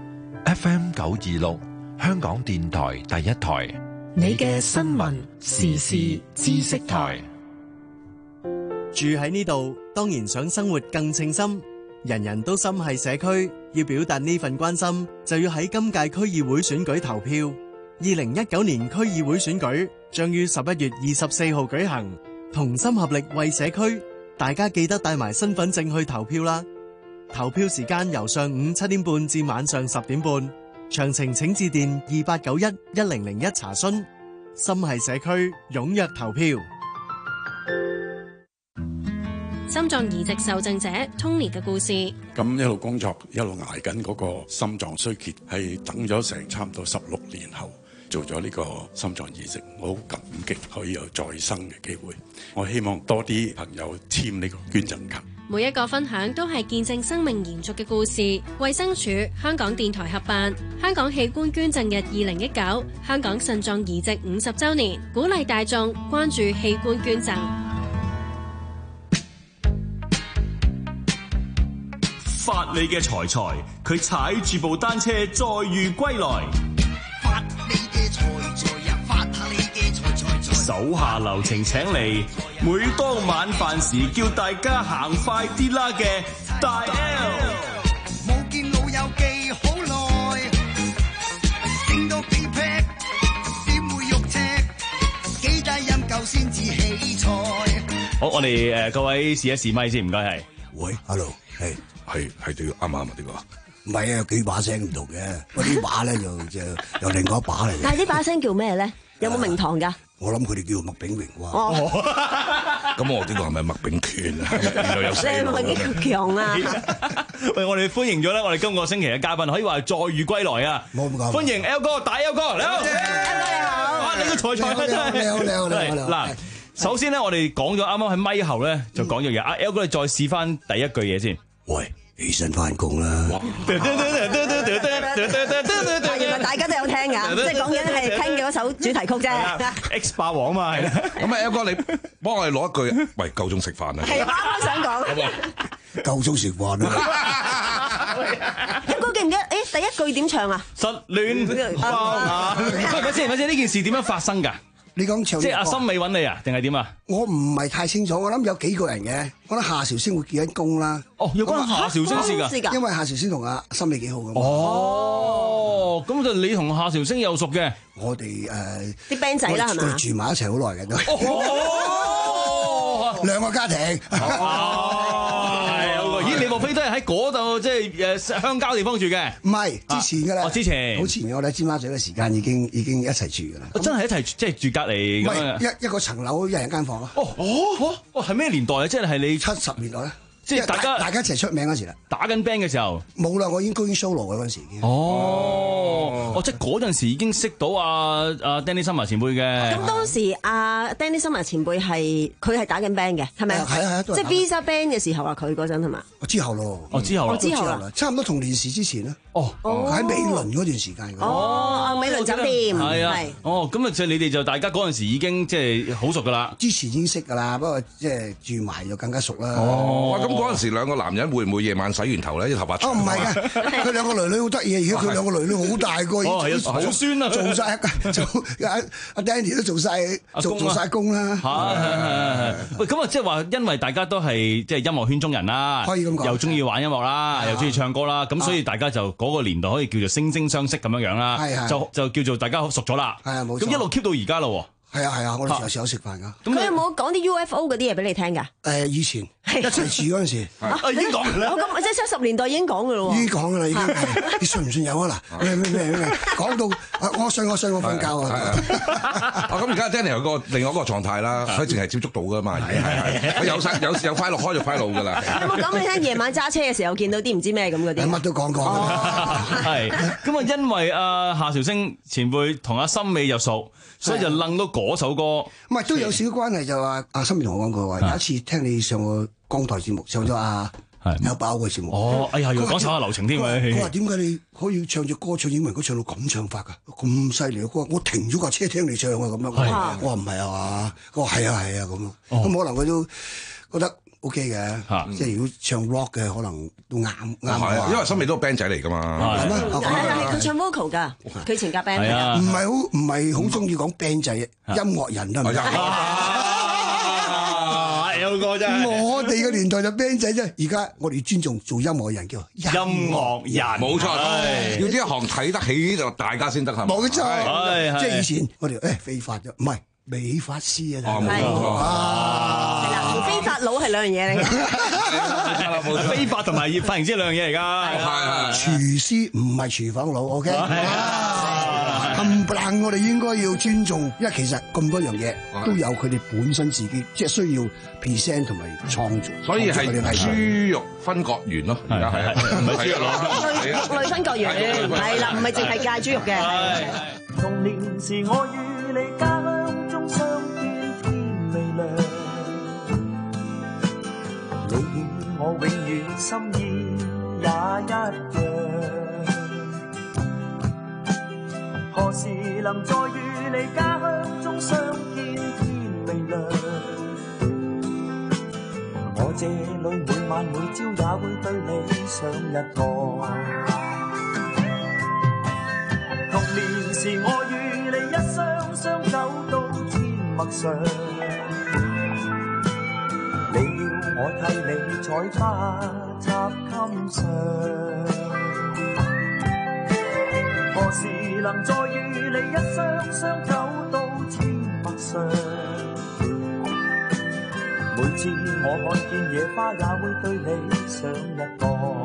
F M 九二六，香港電台第一台， 你嘅新聞時事知識台。 住喺呢度，當然想生活更稱心。人人都心繫社區，要表達呢份關心，就要喺今屆區議會選舉投票。二零一九年區議會選舉將於十一月二十四號舉行，同心合力為社區，大家記得帶埋身份證去投票啦。投票時間由上午七點半至晚上十點半，詳情請致電二八九一一零零一查詢。心繫社區，踴躍投票。 心臟移植受贈者 Tony 嘅故事。 咁一路工作一路捱緊嗰個心臟衰竭，係等咗成差唔多十六年後， 做咗呢個心臟移植，我好感激可以有再生嘅機會。我希望多啲朋友簽呢個捐贈卡。 每一個分享都係見證生命延續嘅故事。衛生署、香港電台合辦香港器官捐贈日二零一九，香港腎臟移植五十週年，鼓勵大眾關注器官捐贈。 發你嘅財財，佢踩住部單車載譽歸來。 發你嘅財財呀，發下你嘅財財財。 手下留情請嚟，每當晚飯時叫大家行快啲啦嘅大 L。 冇見老友記好耐，整多幾劈，點會肉赤？幾大飲夠先至起菜。 好，我哋誒、呃、各位試一試咪先，唔該係。 喂 ，hello， 係。 係係對啱唔啱啊？呢個唔係啊，有幾把聲唔同嘅，嗰啲把咧就就有另外一把嚟。 但係呢把聲叫咩咧？有冇名堂㗎？ 我諗佢哋叫麥炳榮啩。 哦， 咁我呢個係咪麥炳權啊？原來有四個。 你麥炳強啊！ 喂，我哋歡迎咗咧，我哋今個星期嘅嘉賓可以話係載譽歸來啊！ 冇咁講。 歡迎 L 哥，大 L 哥，你好。L 哥你好。哇，你個財財真係。 你好，你好，你好。 嗱，首先咧，我哋講咗啱啱喺咪後咧，就講咗嘢。阿 L 哥，你再試翻第一句嘢先。 喂。起身翻工啦！ 原來大家都有聽㗎，即係講緊係聽嘅嗰首主題曲啫。 X 霸王嘛係。 咁啊 ，L 哥你幫我哋攞一句，喂，夠鐘食飯啦！ 係啱啱想講。 夠鐘食飯啦！ L 哥記唔記得？誒，第一句點唱啊？ 失戀花眼。咪先咪先，呢件事點樣發生㗎？ 你講唱即係阿森美揾你啊，定係點啊？ 我唔係太清楚，我諗有幾個人嘅，我覺得夏韶聲會結緊功啦。 哦，要關夏韶聲事㗎， 因為夏韶聲同阿森美幾好㗎嘛。 哦，咁就你同夏韶聲又熟嘅。 我哋誒啲 band 仔啦係嘛？ 我哋住埋一齊好耐嘅都。哦，兩個家庭。 咦，你莫非都係喺嗰度即係誒鄉郊地方住嘅？ 唔係，之前㗎啦。 哦，之前。好前嘅，我哋喺尖沙咀嘅時間已經已經一齊住㗎啦。 真係一齊即係住隔離咁樣。 一一個層樓一人間房咯。 哦哦哦，係咩年代啊？即係係你七十年代咧。 即係大家大家一齊出名嗰時啦， 打緊 band 嘅時候。 冇啦，我已經高英 solo 嘅嗰陣時已經。 哦，哦，即係嗰陣時已經識到阿阿 Danny Summer 前輩嘅。 咁當時阿 Danny Summer 前輩係佢係打緊 band 嘅，係咪？ 係啊係啊， 即係 Visa Band 嘅時候啊，佢嗰陣係嘛？ 我之後咯。 哦，之後啦。 之後啦， 差唔多同年時之前啦。 哦， 喺美倫嗰段時間。 哦，美倫酒店。 係啊。哦，咁啊，即係你哋就大家嗰陣時已經即係好熟㗎啦。 之前已經識㗎啦，不過即係住埋就更加熟啦。 哦，咁嗰陣時兩個男人會唔會夜晚洗完頭咧啲頭髮長？ 哦，唔係嘅，佢兩個女女好得意啊！而家佢兩個女女好大個， 好酸啊！ 做曬做阿阿 Danny 都做曬做做曬工啦。 係係係。喂，咁啊，即係話因為大家都係即係音樂圈中人啦， 可以咁講， 又中意玩音樂啦，又中意唱歌啦，咁所以大家就嗰個年代可以叫做惺惺相惜咁樣樣啦。係係。就就叫做大家好熟咗啦。係啊，冇錯。咁一路 keep 到而家咯喎。 係啊係啊，我哋有時有食飯噶。 佢有冇講啲 U F O 嗰啲嘢俾你聽㗎？ 誒，以前一齊住嗰陣時， 已經講㗎啦。 咁即係七十年代已經講㗎咯喎。 已經講㗎啦，已經。你信唔信有啊？嗱，咩咩咩咩，講到我信我信我瞓覺啊。 啊，咁而家 Danny 有個另外一個狀態啦，佢淨係接觸到㗎嘛。係係係。佢有曬有有快樂開就快樂㗎啦。 有冇講你聽？夜晚揸車嘅時候見到啲唔知咩咁嗰啲？ 乜都講過。 係。咁啊，因為阿夏韶聲前輩同阿森美又熟。所以就楞到嗰首歌， 唔係都有少少關係。就話阿森美同我講過話，有一次聽你上個港台節目，上咗阿有包嘅節目。 哦，哎呀，要講手下留情添喎。 佢話點解你可以唱隻歌唱英文歌唱到咁唱法㗎？咁犀利嘅歌，我停咗架車聽你唱啊咁樣。我話唔係啊嘛，我話係啊係啊咁咯。咁可能佢都覺得 OK 嘅，即係如果唱 rock 嘅可能都啱啱。 因為森美都係 band 仔嚟㗎嘛。 係咩？ 係係佢唱 vocal 㗎，佢以前夾 band 㗎。 唔係好唔係好中意講 band 仔，音樂人都唔得。 有個真係。 我哋嘅年代就 band 仔啫，而家我哋要尊重做音樂人叫音樂人。 冇錯，要呢一行睇得起就大家先得係咪？ 冇錯，即係以前我哋誒非法啫，唔係美髮師啊。 哦，冇錯。 係啦，同非法佬係兩樣嘢嚟嘅。 非法同埋髮型師兩樣嘢嚟㗎。 係係。 廚師唔係廚房佬 ，OK。冚唪唥我哋應該要尊重，因為其實咁多樣嘢都有佢哋本身自己即係需要 present 同埋創造。 所以係豬肉分割員咯，而家係唔係豬肉佬？ 肉類分割員係啦，唔係淨係戒豬肉嘅。 童年時我與你家鄉中相見，天未亮，你與我永遠心意也一樣。何時能再與你家鄉中相見，天未亮，我這裏每晚每朝也會對你上一堂。童年時我與你一雙雙走到阡陌上，你要我替你採花插襟上。何時能再與你一雙雙走到阡陌上？每次我看見野花也會對你上一堂。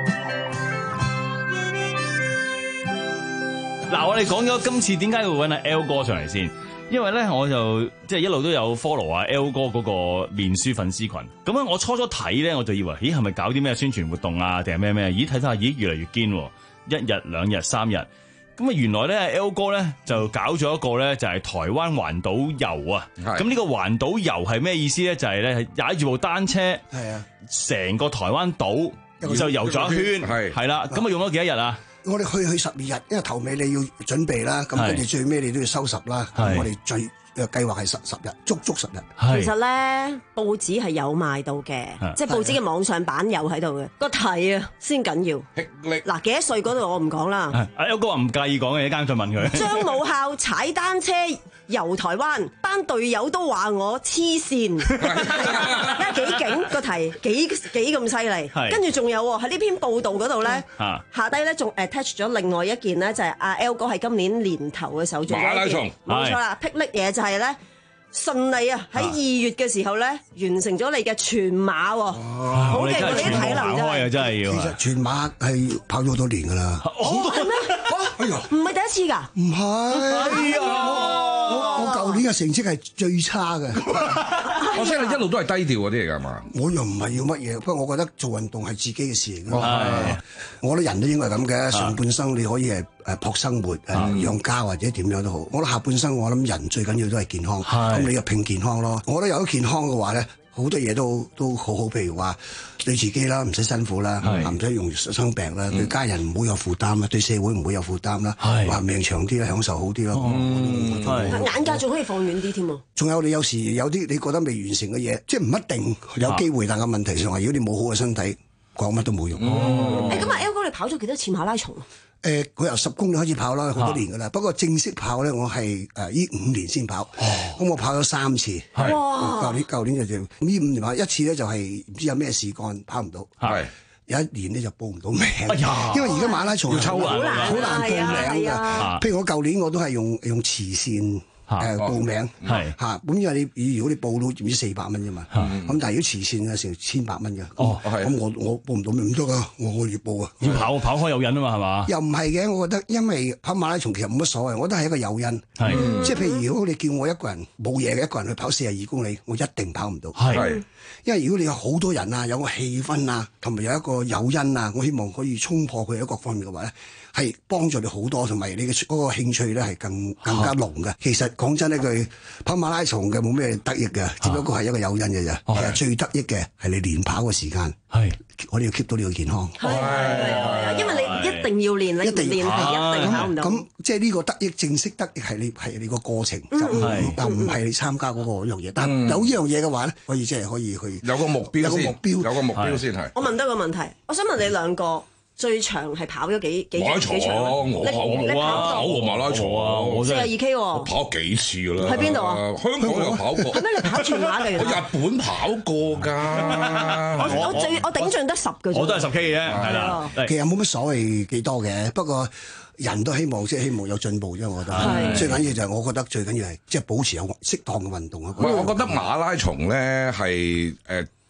嗱，我哋講咗今次點解會揾阿 L 哥上嚟先，因為咧我就即係一路都有 follow 阿 L 哥嗰個面書粉絲群，咁樣我初初睇咧我就以為，咦係咪搞啲咩宣傳活動啊，定係咩咩？咦睇睇下，咦越嚟越堅喎，一日兩日三日，咁啊原來咧 L 哥咧就搞咗一個咧就係台灣環島遊啊，咁呢個環島遊係咩意思咧？就係咧踩住部單車，係啊，成個台灣島就遊咗一圈，係係啦，咁啊用咗幾多日啊？ 我哋去去十二日，因為頭尾你要準備啦，咁跟住最尾你都要收拾啦。咁我哋最嘅計劃係十十日，足足十日。 其實咧報紙係有賣到嘅，即係報紙嘅網上版有喺度嘅。個題啊先緊要。嗱幾多歲嗰度我唔講啦。 阿 L 哥話唔介意講嘅，一間再問佢。 張母校踩單車遊台灣，班隊友都話我黐線，因為幾勁個題，幾幾咁犀利。跟住仲有喎，喺呢篇報道嗰度咧，下低咧仲 attach 咗另外一件咧，就係阿 L 哥係今年年頭嘅時候做咗一件，冇錯啦，霹靂嘢就係咧順利啊！喺二月嘅時候咧，完成咗你嘅全馬喎，好勁！我哋啲體能真係真係要。 其實全馬係跑咗好多年㗎啦。 哦，係咩？ 哎呀， 唔係第一次㗎。 唔係。哎呀！我我舊年嘅成績係最差嘅。 我聽你一路都係低調嗰啲嚟㗎嘛？ 我又唔係要乜嘢，不過我覺得做運動係自己嘅事嚟嘅。我覺得人都應該係咁嘅，上半生你可以係誒撲生活、誒養家或者點樣都好。我覺得下半生我諗人最緊要都係健康，咁你就拼健康咯。我覺得有咗健康嘅話咧，好多嘢都都好好，譬如話對自己啦，唔使辛苦啦，唔使容易生病啦，對家人唔好有負擔啦，對社會唔會有負擔啦，話命長啲啦，享受好啲咯。 眼界仲可以放遠啲添喎。 仲有你有時有啲你覺得未完成嘅嘢，即係唔一定有機會，但係問題上係如果你冇好嘅身體，講乜都冇用。 誒咁啊 L 哥你跑咗幾多次馬拉松啊？ 誒，佢由十公里開始跑啦，好多年噶啦。不過正式跑咧，我係誒呢五年先跑。咁我跑咗三次。哇！舊年舊年就就呢五年跑一次咧，就係唔知有咩事幹跑唔到。係有一年咧就報唔到名。因為而家馬拉松要抽啊，好難報名㗎。譬如我舊年我都係用用慈善。誒報名係嚇，咁因為你如果你報到唔知四百蚊啫嘛，咁但係如果慈善嘅成千百蚊嘅，咁我我報唔到咪唔得㗎，我我要報啊！ 要跑跑開有癮啊嘛，係嘛？ 又唔係嘅，我覺得因為跑馬拉松其實冇乜所謂，我覺得係一個誘因，即係譬如如果你叫我一個人冇嘢嘅一個人去跑四十二公里，我一定跑唔到。係，因為如果你有好多人啊，有個氣氛啊，同埋有一個誘因啊，我希望可以衝破佢喺各方面嘅話咧，係幫助你好多，同埋你嘅嗰個興趣咧係更更加濃嘅。其實講真一句，跑馬拉松嘅冇咩得益嘅，只不過係一個誘因嘅啫。其實最得益嘅係你練跑嘅時間。係，我哋要 keep 到你個健康。 係係，因為你一定要練，你唔練係一定跑唔到。 咁即係呢個得益，正式得益係你係你個過程，就唔就唔係你參加嗰個樣嘢。但係有呢樣嘢嘅話咧，可以即係可以去有個目標，有個目標，有個目標先係。 我問多個問題，我想問你兩個。最長係跑咗幾幾幾長？ 我我冇啊，跑過馬拉松啊，我四十二 K 喎， 我跑幾次㗎啦。 喺邊度啊？ 香港有跑過。 係咩？你跑全馬嚟㗎？ 我日本跑過㗎。 我我最我頂盡得十嘅啫。 我都係十 K 嘅啫，係啦。 其實冇乜所謂幾多嘅，不過人都希望即係希望有進步啫。我覺得最緊要就係我覺得最緊要係即係保持有適當嘅運動啊。 我覺得馬拉松咧係誒。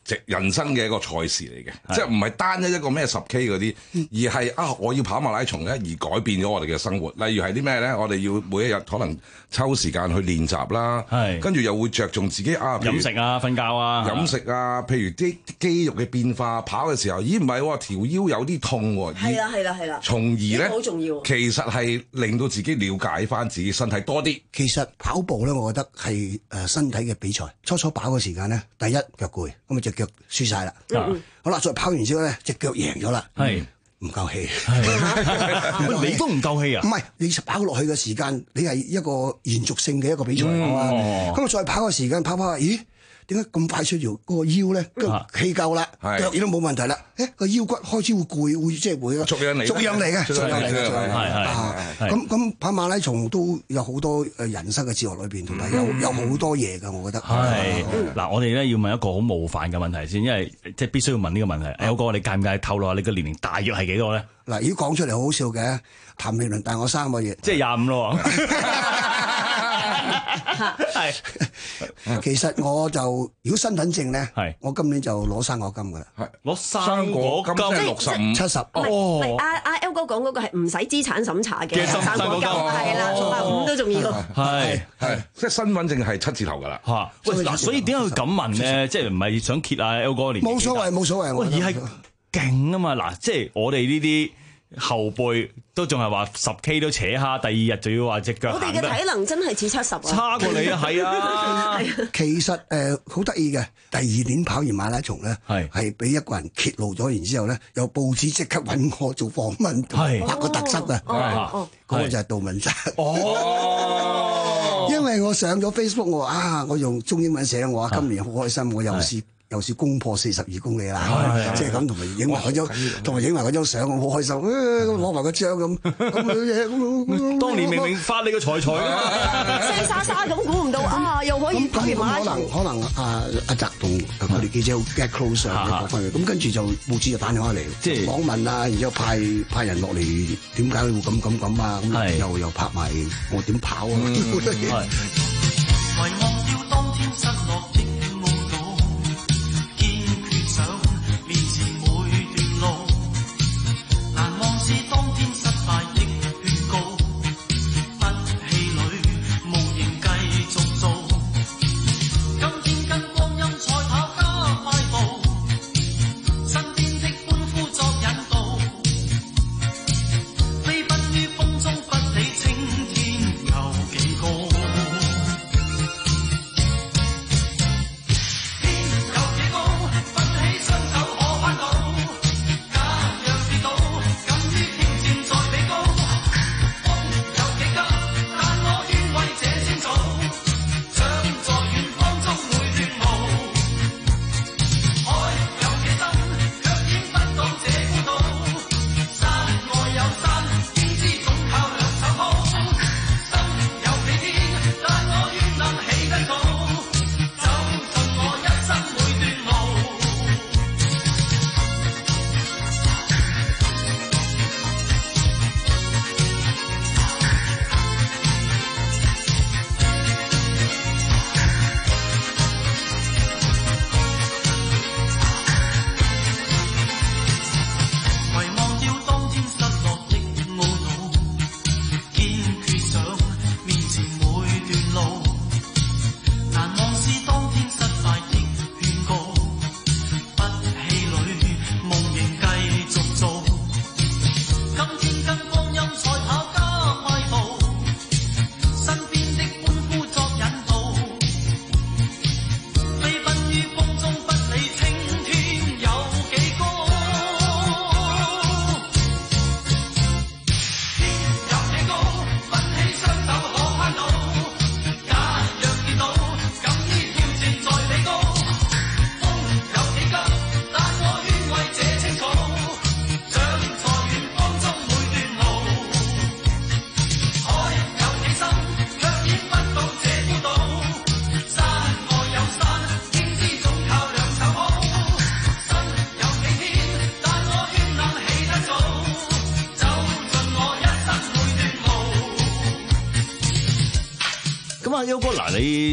人生嘅一個賽事嚟嘅，即係唔係單一一個咩十 K 嗰啲，而係啊我要跑馬拉松咧，而改變咗我哋嘅生活。例如係啲咩咧？我哋要每一日可能抽時間去練習啦，跟住又會着重自己啊飲食啊、瞓覺啊、 飲食啊，譬如啲肌肉嘅變化，跑嘅時候，咦唔係喎，條腰有啲痛喎， 係啦係啦係啦， 從而咧好重要， 其實係令到自己了解翻自己身體多啲。 其實跑步咧，我覺得係誒身體嘅比賽。初初跑嘅時間咧，第一腳攰，咁啊隻腳輸晒啦。嗯、好啦，再跑完之後咧，隻腳贏咗啦。係唔夠氣， 你都唔夠氣啊？ 唔係，你跑落去嘅時間，你係一個延續性嘅一個比賽啊嘛。咁啊，再跑嘅時間，跑跑下，咦？點解咁快出條嗰個腰咧？氣夠啦，腳亦都冇問題啦。誒個腰骨開始會攰，會即係會逐樣嚟， 逐樣嚟嘅，逐樣嚟嘅，係係。咁咁跑馬拉松都有好多誒人生嘅哲學裏邊，同埋有有好多嘢㗎，我覺得。 係嗱，我哋咧要問一個好冒犯嘅問題先，因為即係必須要問呢個問題。有個你介唔介意透露下你嘅年齡大約係幾多咧？ 嗱，如果講出嚟好好笑嘅，譚詠麟大我三個月， 即係廿五咯。 係，其實我就如果身份證咧，係我今年就攞生果金噶啦， 係攞生果金，即係六十五、 七十。 哦，阿阿 L 哥講嗰個係唔使資產審查嘅生果金，係啦，六十五都重要。 係係，即係身份證係七字頭噶啦。 嚇，喂嗱，所以點解佢咁問咧？即係唔係想揭阿 L 哥年紀？ 冇所謂，冇所謂。 喂，而係勁啊嘛！嗱，即係我哋呢啲後輩都仲係話十 K 都扯下，第二日就要話隻腳。 我哋嘅體能真係似七十啊！ 差過你啊，係啊！ 其實誒好得意嘅，第二年跑完馬拉松咧，係係俾一個人揭露咗，然之後咧有報紙即刻揾我做訪問，拍個特輯啊！嗰個就係杜汶澤。哦，因為我上咗 Facebook，我話啊，我用中英文寫，我話今年好開心，我又試。又是攻破四十二公里啦，即係咁，同埋影埋嗰張，同埋影埋嗰張相，我好開心，攞埋個章咁，咁嘢咁。 當年明明發你個財財啊， 聲沙沙咁，估唔到啊，又可以跑完馬拉松。 可能可能阿阿澤同佢哋記者 get close 啊，咁跟住就報紙就打電話嚟，即係訪問啊，然之後派派人落嚟，點解會咁咁咁啊？咁又又拍埋我點跑啊？ 優哥嗱，你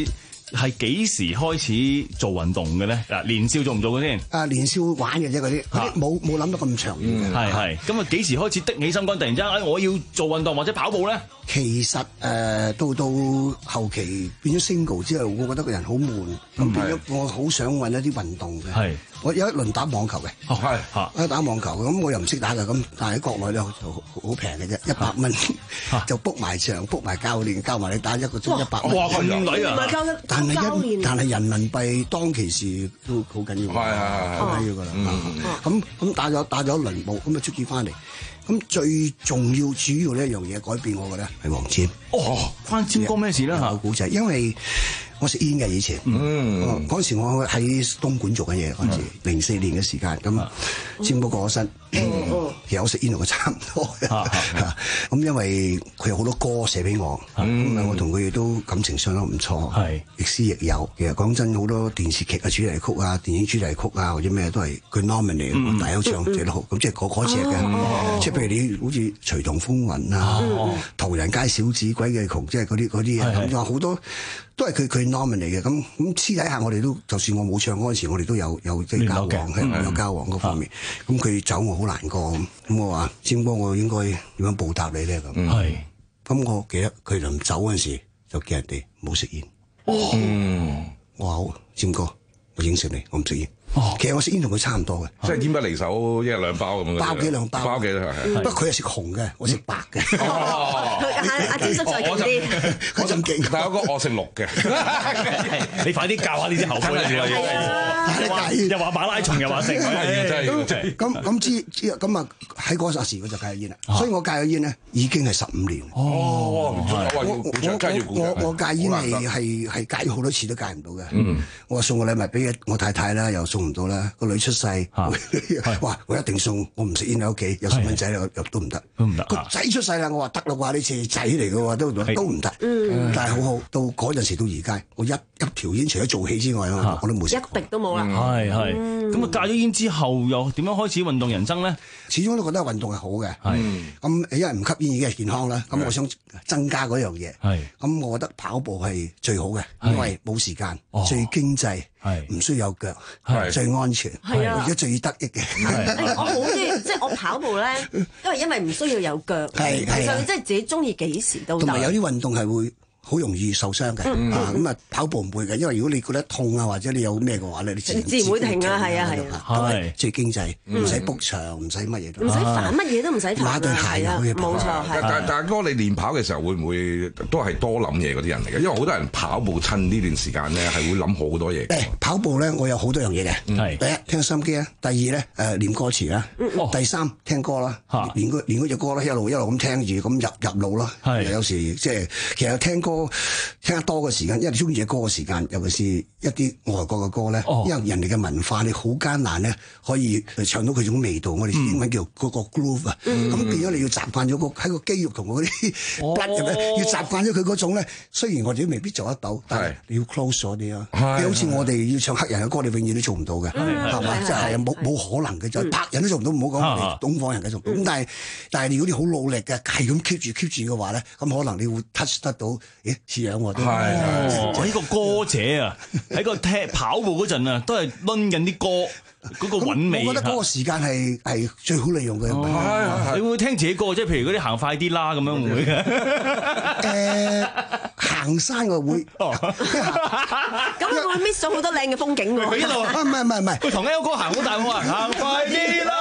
係幾時開始做運動嘅咧？嗱，年少做唔做嘅先？ 啊，年少玩嘅啫，嗰啲嗰啲冇冇諗到咁長遠嘅。 係係。咁啊，幾時開始的起心肝，突然之間，哎，我要做運動或者跑步咧？ 其實誒、呃，到到後期變咗 single 之後，我覺得個人好悶，咁變咗我好想揾一啲運動嘅。係，我有一輪打網球嘅。哦，係嚇。我打網球，咁我又唔識打嘅，咁但係喺國內咧好好平嘅啫，一百蚊就 book 埋場 book 埋教練，教埋你打一個鐘一百蚊。哇，咁抵啊！但係一但係人民幣當其時都好緊要，係係係好緊要㗎啦。咁咁打咗打咗一輪步，咁啊出結翻嚟。咁最重要主要呢一樣嘢改變我嘅咧係黃霑。 哦，關霑哥咩事咧嚇？ 古仔，因為我食煙嘅以前，嗯，嗰時我喺東莞做緊嘢嗰陣時，零四年嘅時間，咁霑哥過咗身，其實我食煙同佢差唔多嘅，咁因為佢有好多歌寫俾我，咁我同佢亦都感情相當唔錯，係亦師亦友。其實講真，好多電視劇嘅主題曲啊、電影主題曲啊或者咩都係佢 nominate 大優唱寫得好，咁即係嗰嗰隻嘅，即係譬如你好似《隨堂風雲》啊、《唐人街小子》、《鬼嘅窮》，即係嗰啲嗰啲嘢，咁有好多都係佢佢 nominate 嘅。咁咁私底下我哋都，就算我冇唱嗰陣時，我哋都有有即係交往，係有交往嗰方面。咁佢走我好難過，咁我話霑哥，我應該點樣報答你咧？咁係，咁我記得佢臨走嗰陣時就叫人哋唔好食煙。嗯，我話好，霑哥，我應承你，我唔食煙。其實我食煙同佢差唔多嘅， 即係煙不離手，一日兩包咁樣。 包幾兩包， 包幾啦，係。 不過佢係食紅嘅，我食白嘅。 阿阿霑叔再勁啲， 佢咁勁。 但係嗰個我食綠嘅。 你快啲教下呢啲後輩啦！又話馬拉松，又話食， 咁咁知知咁啊喺嗰陣時我就戒咗煙啦，所以我戒咗煙咧已經係十五年。哦，我我我戒煙係係係戒咗好多次都戒唔到嘅。我話送個禮物俾我太太啦，又送唔到啦。個女出世，哇！我一定送，我唔食煙喺屋企，有細蚊仔又都唔得，都唔得。個仔出世啦，我話得啦，話你似仔嚟嘅喎，都都唔得。但係好好到嗰陣時到而家，我一一條煙除咗做戲之外，我都冇食過， 一滴都冇啦。 係係。咁啊戒咗煙之後，又點樣開始運動人生咧？ 始終都覺得運動係好嘅。係。咁因為唔吸煙已經係健康啦，咁我想增加嗰樣嘢。係。咁我覺得跑步係最好嘅，因為冇時間，最經濟。係唔需要有腳，係最安全，係啊，而且最得益嘅。 我好中意，即係我跑步咧，因為因為唔需要有腳，係係啊，即係自己中意幾時都得。 同埋有啲運動係會好容易受傷嘅，啊咁啊跑步唔會嘅，因為如果你覺得痛啊或者你有咩嘅話咧，你自然自然會停啊，係啊係啊， 係最經濟，唔使 book 場，唔使乜嘢， 唔使煩乜嘢都唔使煩， 買對鞋啊， 冇錯係。 但但哥，你練跑嘅時候會唔會都係多諗嘢嗰啲人嚟嘅？因為好多人跑步趁呢段時間咧係會諗好多嘢。 誒跑步咧，我有好多樣嘢嘅，第一聽心機啊，第二咧誒練歌詞啦，第三聽歌啦，練嗰練嗰隻歌啦，一路一路咁聽住咁入入腦啦。有時即係其實聽歌。聽得多嘅時間，因為你中意嘅歌嘅時間，尤其是一啲外國嘅歌咧，哦、因為人哋嘅文化你好艱難咧，可以唱到佢種味道。我哋英文叫嗰個 groove 啊、嗯，咁變咗你要習慣咗個喺個肌肉同嗰啲 blood 入咧，要習慣咗佢嗰種咧。雖然我哋都未必做得到，但係你要 close 咗啲啊。你好似我哋要唱黑人嘅歌，你永遠都做唔到嘅，係嘛？即係冇冇可能嘅，就白人都做唔到，唔好講我哋東方人嘅做唔到。咁但係但係如果你好努力嘅，係咁 keep 住 keep 住嘅話咧，咁可能你會 touch 得到，咦似樣喎。 係，我呢個歌者啊，喺個踢跑步嗰陣啊，都係攆緊啲歌嗰個韻味。 我覺得嗰個時間係係最好利用嘅。 你會唔會聽自己歌？即係譬如嗰啲行快啲啦咁樣會唔會嘅？ 誒，行山我會。 咁你會 miss 咗好多靚嘅風景喎。 佢一路唔係唔係唔係， 佢同一首歌行好大喎，行快啲啦！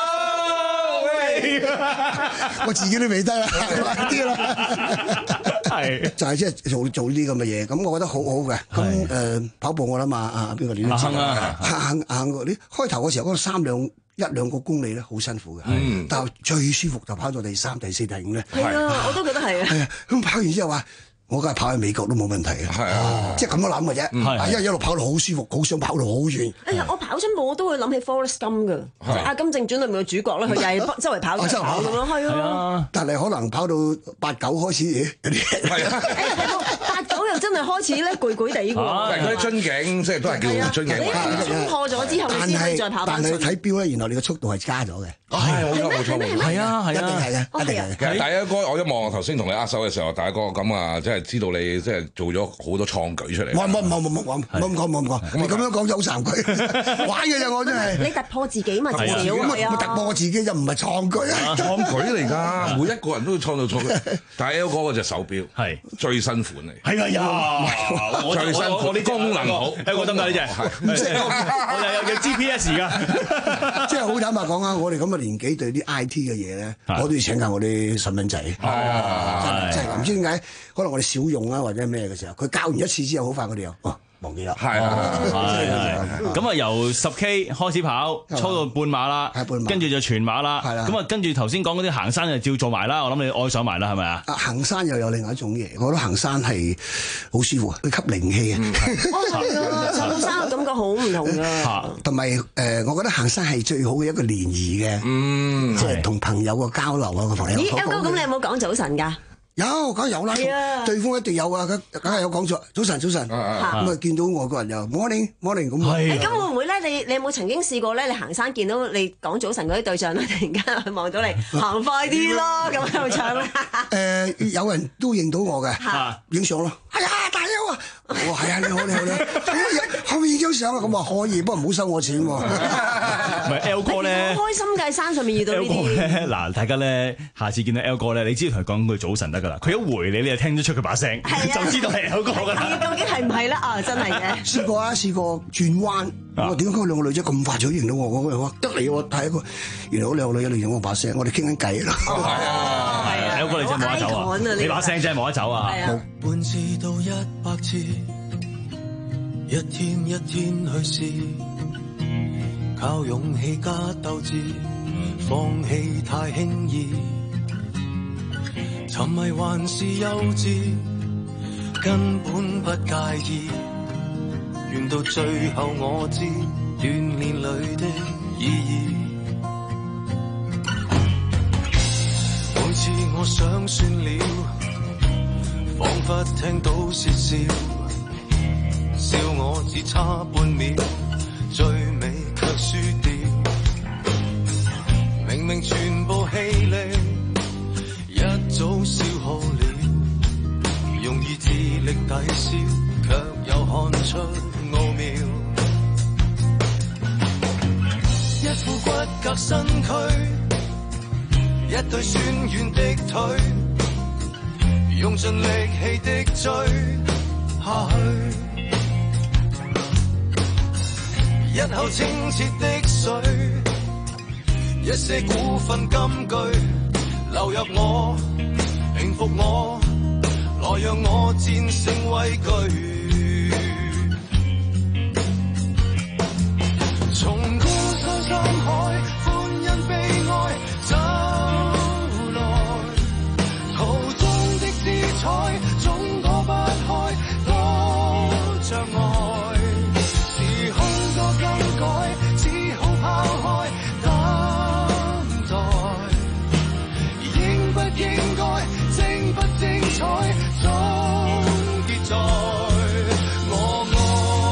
我自己都未得啦，行快啲啦。係，就係即係做做呢啲咁嘅嘢，咁我覺得好好嘅。咁誒跑步我諗啊啊邊個你都知啦，行行行過啲開頭嘅時候嗰三兩一兩個公里咧，好辛苦嘅。嗯，但係最舒服就跑到第三、第四、第五咧。 係啊，我都覺得係啊。 係啊，咁跑完之後話，我梗係跑去美國都冇問題嘅。係啊，即係咁樣諗嘅啫。係，因為一路跑到好舒服，好想跑到好遠。 哎呀，我跑親步我都會諗起 Forrest Gump 嘅，即係《阿金正傳》裏面嘅主角咧，佢又係周圍跑周圍跑咁咯，係啊。 但係可能跑到八九開始，有啲係啊。 八九又真係開始咧攰攰地嘅喎。 嗰啲樽頸即係都係叫樽頸。 你衝破咗之後，你先可以再跑翻。 但係睇錶咧，原來你嘅速度係加咗嘅。 係冇錯冇錯冇錯， 係啊係啊， 一定係嘅，一定係嘅。 其實大一哥，我一望頭先同你握手嘅時候，大一哥咁啊，即係知道你即係做咗好多創舉出嚟。 冇冇冇冇冇冇冇咁講冇咁講，你咁樣講就好慚愧，玩嘅啫我真係。 你突破自己嘛，至少係啊！突破自己就唔係創舉啊， 創舉嚟㗎，每一個人都要創造創舉。大一哥嗰隻手錶係最新款嚟， 係啊呀， 最新款啲功能好， 誒我得唔得呢隻？唔識，我又有有 G P S 㗎， 即係好坦白講啊！我哋咁嘅年紀對啲 I T 嘅嘢咧，我都要請教我啲細蚊仔。係啊，真係唔知點解，可能我哋少用啊，或者咩嘅時候，佢教完一次之後，好快佢哋又哦忘記啦。 係啊， 係係。咁啊，由十 K 開始跑，操到半馬啦，跟住就全馬啦。係啦。咁啊，跟住頭先講嗰啲行山就照做埋啦。我諗你愛上埋啦，係咪啊？啊， 行山又有另外一種嘢，我覺得行山係好舒服，佢吸靈氣啊。 哦，係啊，行山嘅感覺好唔同㗎。 同埋誒，我覺得行山係最好嘅一個聯誼嘅，嗯，即係同朋友個交流啊，個朋友。 咦，L哥，咁你有冇講早晨㗎？ 有，梗係有啦，對方一定有啊，梗梗係有講咗早晨早晨，咁啊見到外國人又 morning morning 咁。 係。咁會唔會咧？你你有冇曾經試過咧？你行山見到你講早晨嗰啲對象咧，突然間佢望到你行快啲咯，咁喺度唱咧？ 誒，有人都認到我嘅，影相咯。係啊，大優啊！我話係啊，你好你好你好，可唔可以影張相啊？咁話可以，不過唔好收我錢喎。 唔係 L 哥咧， 開心嘅山上面遇到呢啲。 L 哥咧，嗱，大家咧，下次見到 L 哥咧，你只要同佢講句早晨得㗎啦。佢一回你，你就聽得出佢把聲，就知道係 L 哥㗎啦。 究竟係唔係咧？啊，真係嘅。 試過啊，試過轉彎，我點解嗰兩個女仔咁快就認到我？我話得嚟我睇一個，原來嗰兩個女仔嚟認我把聲，我哋傾緊偈咯。係啊，係啊 ，L 哥你真係冇得走啊！你把聲真係冇得走啊！ 半次到一百次，一天一天去試，靠勇氣加鬥志，放棄太輕易。沉迷還是幼稚，根本不介意。願到最後我知鍛鍊裏的意義。每次我想算了，彷彿聽到竊笑，笑我只差半秒，最尾卻輸掉。明明全部氣力一早消耗了，用意志力抵消，卻又看出奧妙。一副骨骼身軀，一對酸軟的腿，用盡力氣的追下去。一口清澈的水，一些古訓金句流入我，平復我，來讓我戰勝畏懼。從高山山海，歡欣悲哀走來，途中的姿彩總躲不開多障礙。時空多更改，只好拋開等待。應不應該，精不精彩，總結在我愛。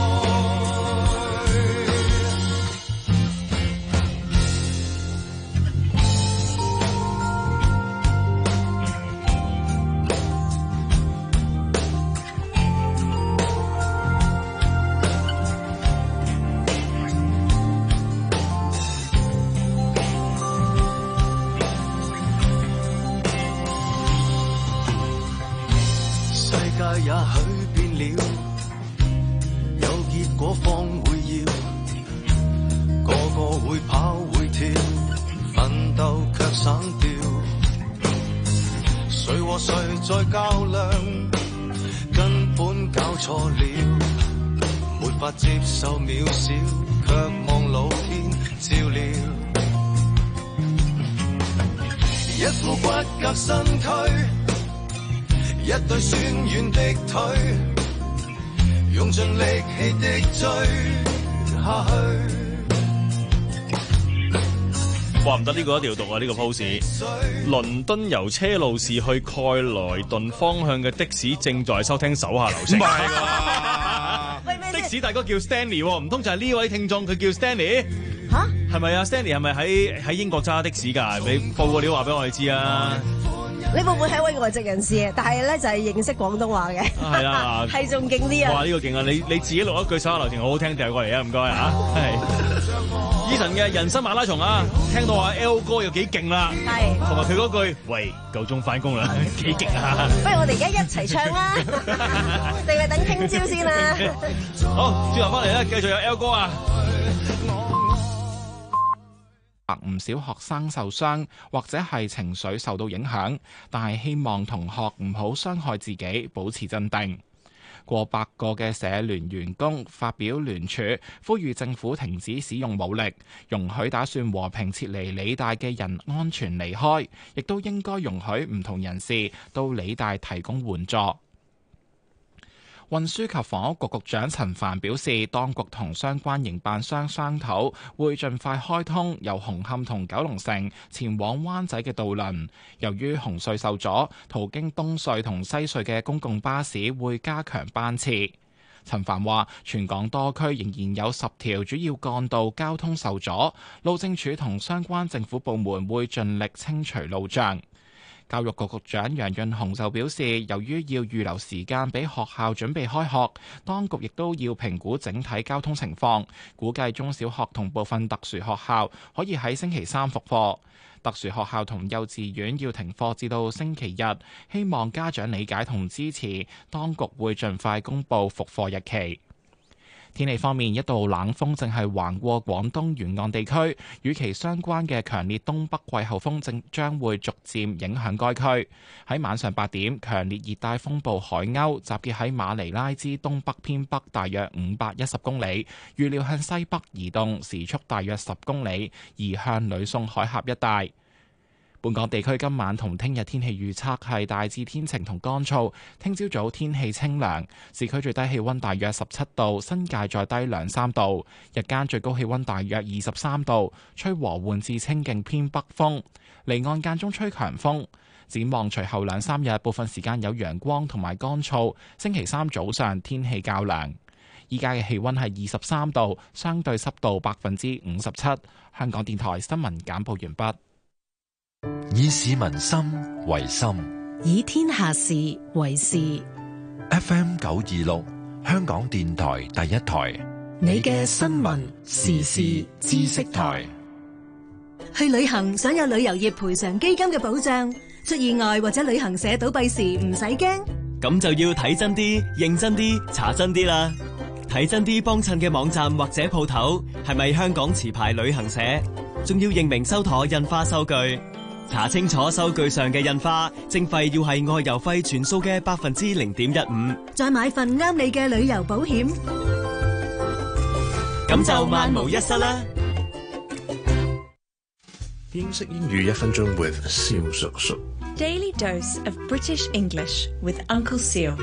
也許變了，有結果方會要，個個會跑會跳，奮鬥卻省掉。誰和誰在較量，根本搞錯了，沒法接受渺小，卻望老天照料。一副骨骼身軀，一對酸軟的腿，用盡力氣的追下去。 哇，唔得，呢個一定要讀啊！呢個 pose。倫敦由車路士去蓋萊頓方向嘅的士正在收聽手下留情。唔係㗎，的士大哥叫 Stanley，唔通就係呢位聽眾佢叫 Stanley？ 嚇， 係咪啊 ？Stanley 係咪喺喺英國揸的士㗎？你報個料話俾我哋知啊！ 你會唔會係一位外籍人士啊？但係咧就係認識廣東話嘅， 係啦， 係仲勁啲啊！ 哇，呢個勁啊！你你自己錄一句手下留情，好好聽，掉過嚟啊！唔該啊，係 Eason 嘅人生馬拉松啊！聽到阿 L 哥又幾勁啦， 係同埋佢嗰句喂夠鐘翻工啦，幾勁啊！ 不如我哋而家一齊唱啦，定係等聽朝先啦？ 好，轉頭翻嚟咧，繼續有 L 哥啊！ 唔少學生受傷或者係情緒受到影響，但係希望同學唔好傷害自己，保持鎮定。過百個嘅社聯員工發表聯署，呼籲政府停止使用武力，容許打算和平撤離理大嘅人安全離開，亦都應該容許唔同人士到理大提供援助。運輸及房屋局局長陳帆表示，當局同相關營辦商商討，會盡快開通由紅磡同九龍城前往灣仔嘅渡輪。由於紅隧受阻，途經東隧同西隧嘅公共巴士會加強班次。陳帆話，全港多區仍然有十條主要幹道交通受阻，路政署同相關政府部門會盡力清除路障。教育局局長楊潤雄就表示，由於要預留時間俾學校準備開學，當局亦都要評估整體交通情況，估計中小學同部分特殊學校可以喺星期三復課，特殊學校同幼稚園要停課至到星期日，希望家長理解同支持，當局會盡快公佈復課日期。天氣方面，一道冷鋒正係橫過廣東沿岸地區，與其相關嘅強烈東北季候風正將會逐漸影響該區。喺晚上八點，強烈熱帶風暴海鷗集結喺馬尼拉之東北偏北大約五百一十公里，預料向西北移動，時速大約十公里，移向呂宋海峽一帶。本港地區今晚同聽日天氣預測係大致天晴同乾燥，聽朝早天氣清涼，市區最低氣溫大約十七度，新界再低兩三度，日間最高氣溫大約二十三度，吹和緩至清勁偏北風，離岸間中吹強風。展望隨後兩三日，部分時間有陽光同埋乾燥，星期三早上天氣較涼。依家嘅氣溫係二十三度，相對濕度百分之五十七。香港電台新聞簡報完畢。 以市民心為心， 以天下事為事。 F M 九二六，香港電台第一台， 你嘅新聞時事知識台。 去旅行想有旅遊業賠償基金嘅保障，出意外或者旅行社倒閉時唔使驚。 咁就要睇真啲、認真啲、查真啲啦。睇真啲幫襯嘅網站或者鋪頭係咪香港持牌旅行社，仲要認明收妥印花收據。查清楚收據上嘅印花徵費要係外遊費全數嘅百分之零點一五， 再買份啱你嘅旅遊保險， 咁就萬無一失啦。 英式英語一分鐘 with 蕭叔叔。 Daily dose of British English with Uncle Seal。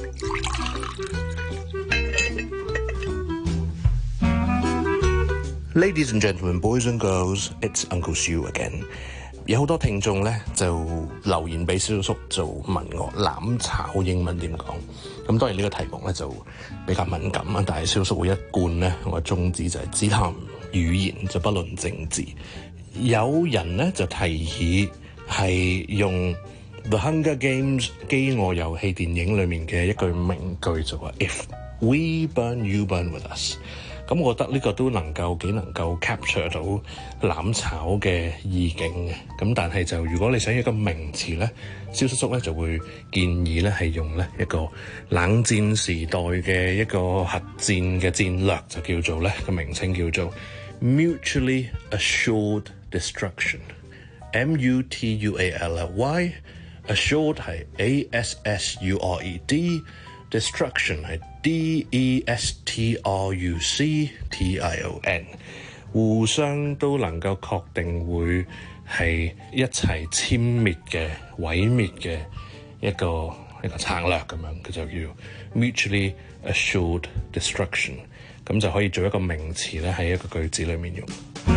Ladies and gentlemen, boys and girls, it's Uncle Seal again。有好多聽眾咧就留言俾蕭叔，就問我攬炒英文點講。咁當然呢個題目咧就比較敏感啊，但係蕭叔會一貫咧我嘅宗旨就係只談語言，就不論政治。有人咧就提議係用 The Hunger Games 飢餓遊戲電影裏面嘅一句名句，就話 If we burn, you burn with us。咁我覺得呢個都能夠幾能夠 capture 到攬炒嘅意境嘅。咁但係就如果你想要一個名詞咧，蕭叔叔咧就會建議咧係用咧一個冷戰時代嘅一個核戰嘅戰略，就叫做咧個名稱叫做 Mutually Assured Destruction。M U T U A L L Y。Assured 係 A S S U R E D。Destruction 係 D E S T R U C T I O N， 互相都能夠確定會係一齊殲滅嘅、毀滅嘅一個一個策略咁樣，佢就叫 Mutually Assured Destruction， 咁就可以做一個名詞咧喺一個句子裏面用。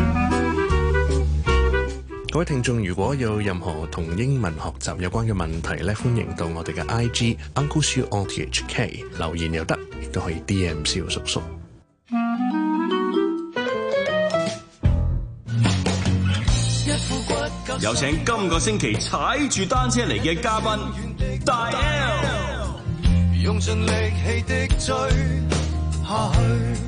各位聽眾，如果有任何同英文學習有關嘅問題咧，歡迎到我哋嘅 I G Uncle Siu R T H K 留言又得，亦都可以 D M 蕭叔叔。 有請今個星期踩住單車嚟嘅嘉賓大 L， 用盡力氣的追下去，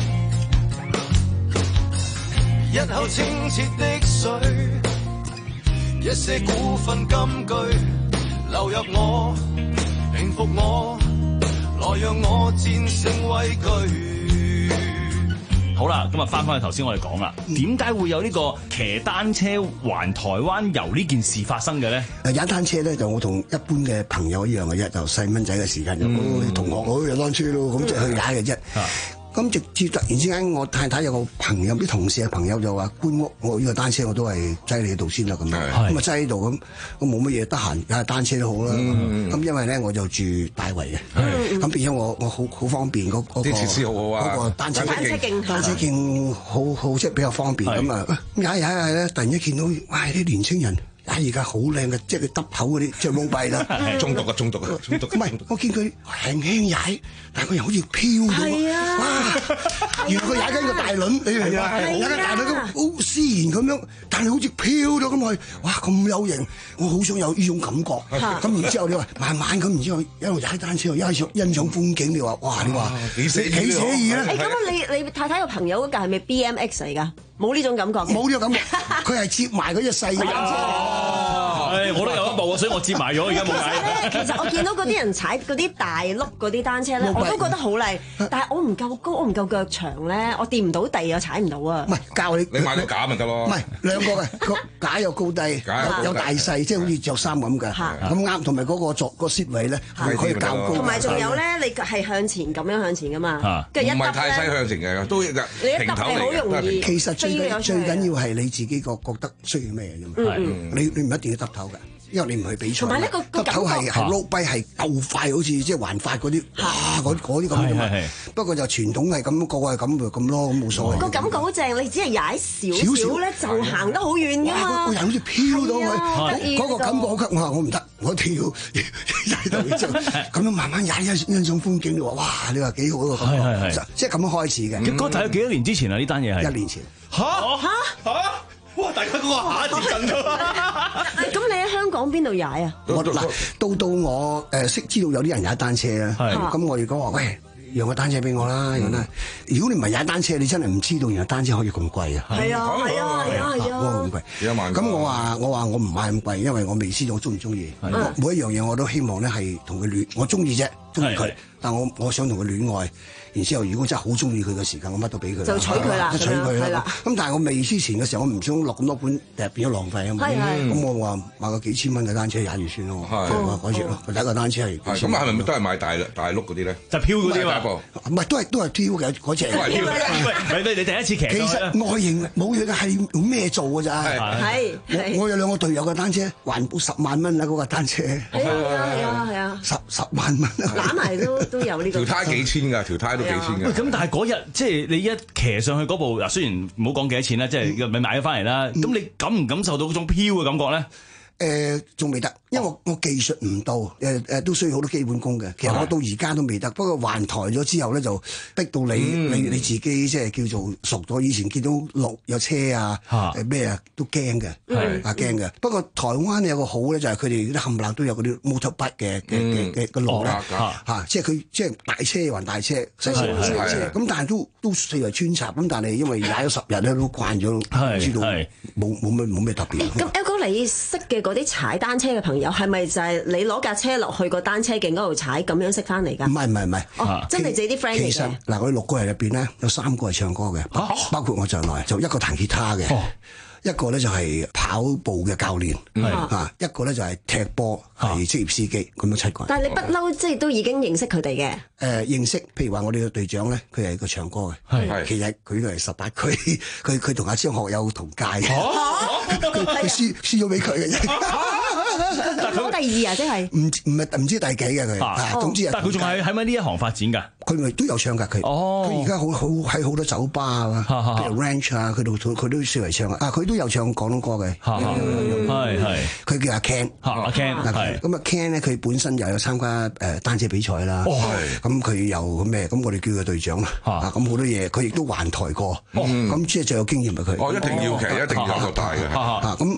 一口清澈的水，一些古訓金句流入我，平復我，來讓我戰勝畏懼。 好啦，咁啊翻返去頭先我哋講啦，點解會有呢個騎單車環台灣遊呢件事發生嘅咧？ 誒踩單車咧就我同一般嘅朋友一樣嘅啫，就細蚊仔嘅時間就、嗯、同學我有單車咯，咁即係去踩嘅啫。咁直接突然之間，我太太有個朋友，啲同事嘅朋友就話搬屋，我呢個單車我都係擠你度先啦，咁樣咁啊擠喺度咁，咁冇乜嘢得閒，踩下單車都好啦。咁、嗯、因為咧我就住大圍嘅，咁變咗我我好好方便嗰嗰、嗰個啲設施好好啊，嗰個單車單車徑單車徑好好即係比較方便咁啊！踩踩下咧，突然間見到哇啲年青人。啊！而家好靚嘅，即係佢耷頭嗰啲，即係冇閉啦。 中毒啊！中毒啊！中毒！ 唔係，我見佢輕輕踩，但係佢又好似飄到。係啊！哇！原來佢踩緊個大輪，你明唔明啊？踩緊大輪咁好斯然咁樣，但係好似飄咗咁去。哇！咁有型，我好想有呢種感覺。咁然之後你話慢慢咁，然之後一路踩單車，一路欣賞風景。你話哇！你話幾寫幾寫意咧？ 誒咁你你太太個朋友嗰架係咪 B M X 嚟㗎？冇呢種感覺嘅， 冇呢種感覺，佢係接埋嗰隻細單車。 誒，我都有一部，所以我接埋咗，而家冇買。 其實我見到嗰啲人踩嗰啲大碌嗰啲單車咧，我都覺得好靚，但係我唔夠高，我唔夠腳長咧，我掂唔到地，我踩唔到啊。 唔係教你， 你買個架咪得咯。 唔係兩個嘅個架有高低，有大細，即係好似着衫咁嘅。咁啱，同埋嗰個座個 seat 位咧，可以較高。 同埋仲有咧，你係向前咁樣向前噶嘛？跟住一唔係太西向前嘅，都平頭嚟好容易。 其實最最緊要係你自己個覺得需要咩嘢啫嘛。你你唔一定要耷頭㗎。因為你唔去比賽， 同埋呢個個感覺係係 road bike 係夠快，好似即係環法嗰啲，哇嗰嗰啲咁啫嘛。不過就傳統係咁，個個係咁咪咁咯，咁冇所謂。個感覺好正，你只係踩少少咧，就行得好遠㗎嘛。 個人好似飄到去，嗰個感覺好吸我話我唔得，我一定要踩到之後，咁樣慢慢踩欣欣賞風景。你話哇，你話幾好一個感覺，即係咁樣開始嘅。 結果睇咗幾多年之前啊？呢單嘢係一年前。 嚇嚇嚇！哇！大家嗰個下一節震咗。 咁你喺香港邊度踩啊？ 我嗱到到我誒識知道有啲人踩單車啦，咁我哋講話喂，讓個單車俾我啦。如果你唔係踩單車，你真係唔知道原來單車可以咁貴啊！ 係啊係啊係啊係啊！ 咁貴幾多萬？咁我話我話我唔買咁貴，因為我未知道我中唔中意。每一樣嘢我都希望咧係同佢戀，我中意啫，中意佢，但我我想同佢戀愛。然之後，如果真係好中意佢嘅時間，我乜都俾佢。 就娶佢啦， 娶佢啦。咁但係我未之前嘅時候，我唔想落咁多本，誒變咗浪費啊嘛。咁我話買個幾千蚊嘅單車踩住算咯。係，改住咯。第一個單車係。係咁係咪都係買大大碌嗰啲咧？ 就飄嗰啲嘛。 唔係，都係都係挑嘅嗰隻。 都係挑。喂，你你第一次騎。 其實外形冇嘢嘅，係用咩做㗎咋？ 係。 我有兩個隊友嘅單車，環保十萬蚊啊！嗰個單車。 係啊係啊係啊。 十十萬蚊。 攬埋都都有呢個。 條胎幾千㗎，條胎都幾千㗎。 咁但係嗰日即係你一騎上去嗰部嗱，雖然唔好講幾多錢啦，即係咪買咗翻嚟啦？咁、嗯、你感唔感受到嗰種飄嘅感覺咧？ 誒仲未得，因為我我技術唔到，誒、呃、誒都需要好多基本功嘅。其實我到而家都未得，不過環台咗之後咧，就逼到你、嗯、你你自己即係叫做熟咗。以前見到路有車啊，誒咩啊都驚嘅，啊驚嘅。不過台灣有個好咧，就係佢哋啲冚唪唥都有嗰啲 motorbike 嘅嘅嘅嘅嘅路咧嚇，即係佢即係大車還大車，細車還細車。咁但係都都四圍穿插。咁但係因為踩咗十日咧，都慣咗，知道冇冇咩冇咩特別。 咁 L 哥你識嘅嗰啲踩單車嘅朋友係咪就係你攞架車落去個單車徑嗰度踩咁樣識翻嚟㗎？唔係唔係唔係， 哦，真係自己啲 friend 嚟嘅。 其實嗱，我哋六個人入邊咧，有三個係唱歌嘅，包括我在內，就一個彈吉他嘅，一個咧就係跑步嘅教練，啊，一個咧就係踢波係職業司機，咁樣七個人。 但係你不嬲，即係都已經認識佢哋嘅。 誒認識，譬如話我哋嘅隊長咧，佢係一個唱歌嘅，其實佢都係十八區，佢佢同阿張學友同屆，佢輸輸咗俾佢嘅啫。 攞第二啊，即係唔唔係唔知第幾嘅佢，總之但係佢仲係喺咪呢一行發展㗎？ 佢咪都有唱㗎佢。佢而家好好喺好多酒吧啊，譬如 Ranch 啊，佢度佢都出嚟唱啊。佢都有唱廣東歌嘅， 係係。 佢叫阿 Ken，阿 Ken 係。 咁啊 Ken 咧，佢本身又有參加誒單車比賽啦。咁佢又咩？咁我哋叫佢隊長啦。咁好多嘢，佢亦都環台過。咁即係最有經驗係佢。 哦，一定要騎，一定要有個大嘅。 咁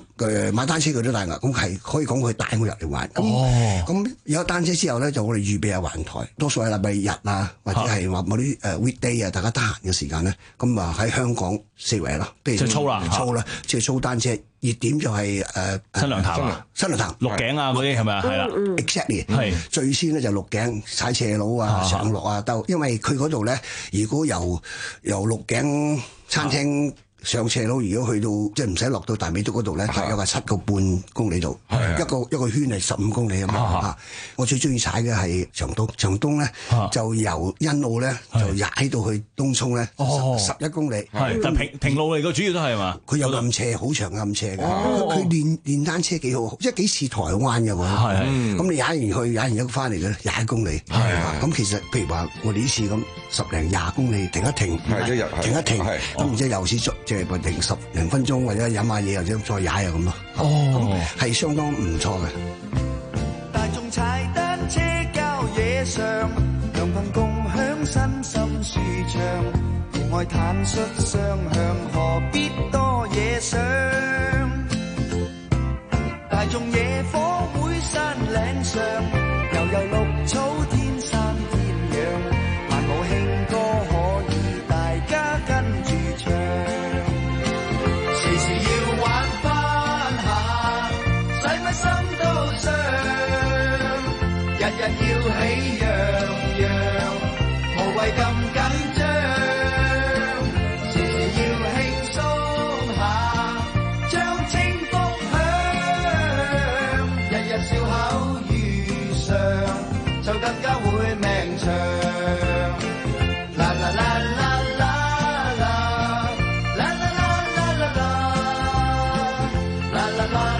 買單車佢都帶㗎，咁係可以講佢帶我入嚟玩。咁咁、哦、有咗單車之後咧，就我哋預備下環台，多數係禮拜日啊，或者係話某啲誒 weekday 啊，大家得閒嘅時間咧，咁啊喺香港四圍咯，譬如即係操啦， 操啦，即係操單車。熱點就係誒新娘潭啊， 新娘潭、 鹿頸啊嗰啲係咪啊？係啦 ，exactly 係最先咧就鹿頸踩斜路啊，上落啊兜，因為佢嗰度咧，如果由由鹿頸餐廳上斜路，如果去到即係唔使落到大美督嗰度咧，大約係七個半公里度，一個一個圈係十五公里咁樣啊。我最中意踩嘅係長東，長東咧就由欣澳咧就踩到去東涌咧，十十一公里。 係，但平平路嚟個主要都係嘛？ 佢有暗斜，好長暗斜嘅。佢練練單車幾好，即係幾似台灣嘅喎。係咁你踩完去，踩完一個翻嚟嘅，廿一公里。係咁其實譬如話我哋呢次咁十零廿公里，停一停， 係一日停一停，咁然之後又是即係停十零分鐘，或者飲下嘢，或者再踩啊咁咯。哦，係相當唔錯嘅。 大眾踩單車郊野上，良朋共享身心舒暢，情愛坦率雙向，何必多嘢想？大眾野火會山嶺上，悠悠綠草天山天養，萬無興歌可以大家跟住唱。日日要喜洋洋，無謂咁緊張，時時要輕鬆下，將清福享，日日笑口如常，就更加會命長。啦啦啦啦啦啦，啦啦啦啦啦啦，啦啦啦。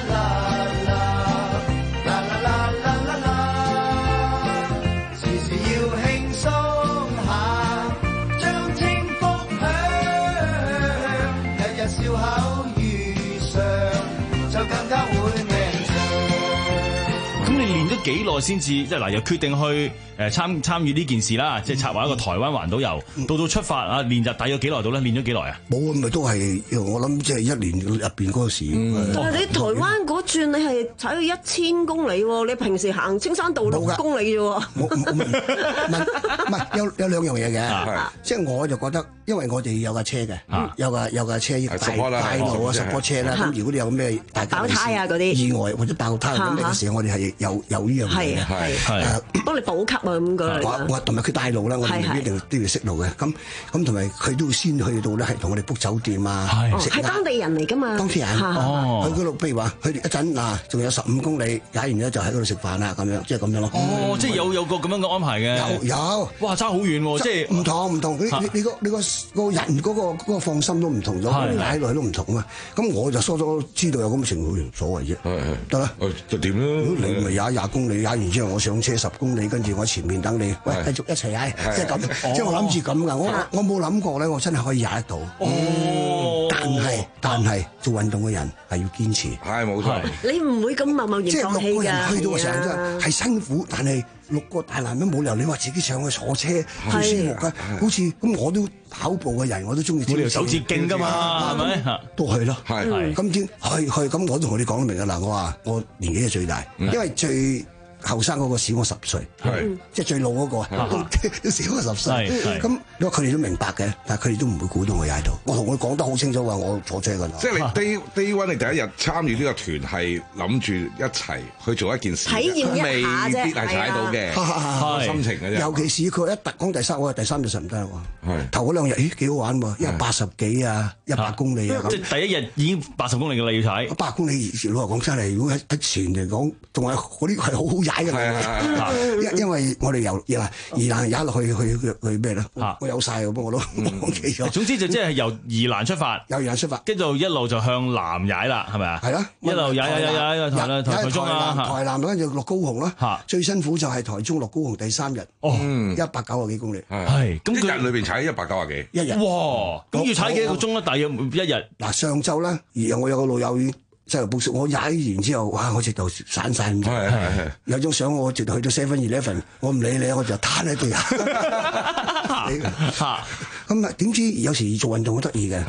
幾耐先至即係嗱，又決定去誒參參與呢件事啦，即係策劃一個台灣環島遊，到到出發啊，練習大約幾耐到咧？練咗幾耐啊？ 冇啊，咪都係我諗即係一年入邊嗰個時。 但係你台灣嗰轉你係踩到一千公里喎，你平時行青山道六公里啫喎。 冇冇唔係有有兩樣嘢嘅，即係我就覺得，因為我哋有架車嘅，有架有架車大大路啊，十波車啦。咁如果你有咩大爆胎啊嗰啲意外或者爆胎咁嘅時候，我哋係有有呢樣嘢嘅， 係係幫你補給啊咁嘅。 我我同埋佢帶路啦，我哋一定都要識路嘅。咁咁同埋佢都要先去到咧，係同我哋 book 酒店啊， 係當地人嚟㗎嘛。 當地人哦，去嗰度譬如話，佢哋一陣嗱，仲有十五公里，踩完咧就喺嗰度食飯啦，咁樣即係咁樣咯。 哦，即係有有個咁樣嘅安排嘅。 有有， 哇，差好遠喎！即係唔同唔同，你你你個你個個人嗰個嗰個放心都唔同咗，踩落去都唔同啊。咁我就初初知道有咁嘅情況，所謂啫，得啦， 就點咯？ 你咪踩廿公里，踩完之後我上車十公里，跟住我前面等你，喂，繼續一齊踩，即係咁，即係我諗住咁噶。我我冇諗過咧，我真係可以踩得到。哦，但係但係做運動嘅人係要堅持， 係冇錯。 你唔會咁貿貿然放棄㗎。即係六個人去到嘅時候真係係辛苦，但係六個大男人冇理由你話自己上去坐車好舒服㗎。好似咁我都跑步嘅人，我都中意。 冇理由手節徑㗎嘛，係咪？ 都係咯， 係。 咁點係係咁？我同佢哋講得明㗎嗱，我話我年紀係最大，因為最後生嗰個少我十歲，即係最老嗰個都都少我十歲。咁你話佢哋都明白嘅，但係佢哋都唔會估到我踩到。我同佢講得好清楚話，我坐車㗎啦。 即係你 day day one 你第一日參與呢個團係諗住一齊去做一件事， 體驗一下啫， 未必係踩到嘅，心情嘅啫。 尤其是佢一特講第三，我係第三日實唔得喎。頭嗰兩日咦幾好玩喎，一百八十幾啊，一百公里啊咁。 即係第一日已經八十公里嘅啦，要踩。 百公里老實講真係，如果喺喺船嚟講，仲係嗰啲係好好踩嘅。因因為我哋由嗱宜蘭踩落去去去咩咧？我有晒嘅，不過我都忘記咗。 總之就即係由宜蘭出發， 由宜蘭出發， 跟住一路就向南踩啦，係咪啊？ 係啦， 一路踩踩踩踩台台中啊， 台南跟住落高雄啦。最辛苦就係台中落高雄第三日，哦，一百九十幾公里。 係咁，一日裏邊踩一百九十幾， 一日。 哇！咁要踩幾個鐘咧？大約一日。 嗱，上晝咧，而我有個老友已經即係報數，我踩完之後，哇！我直頭散晒咁。係係係。有張相我直頭去到 Seven Eleven，我唔理你，我就攤喺地下。咁啊，點知有時做運動好得意嘅。係。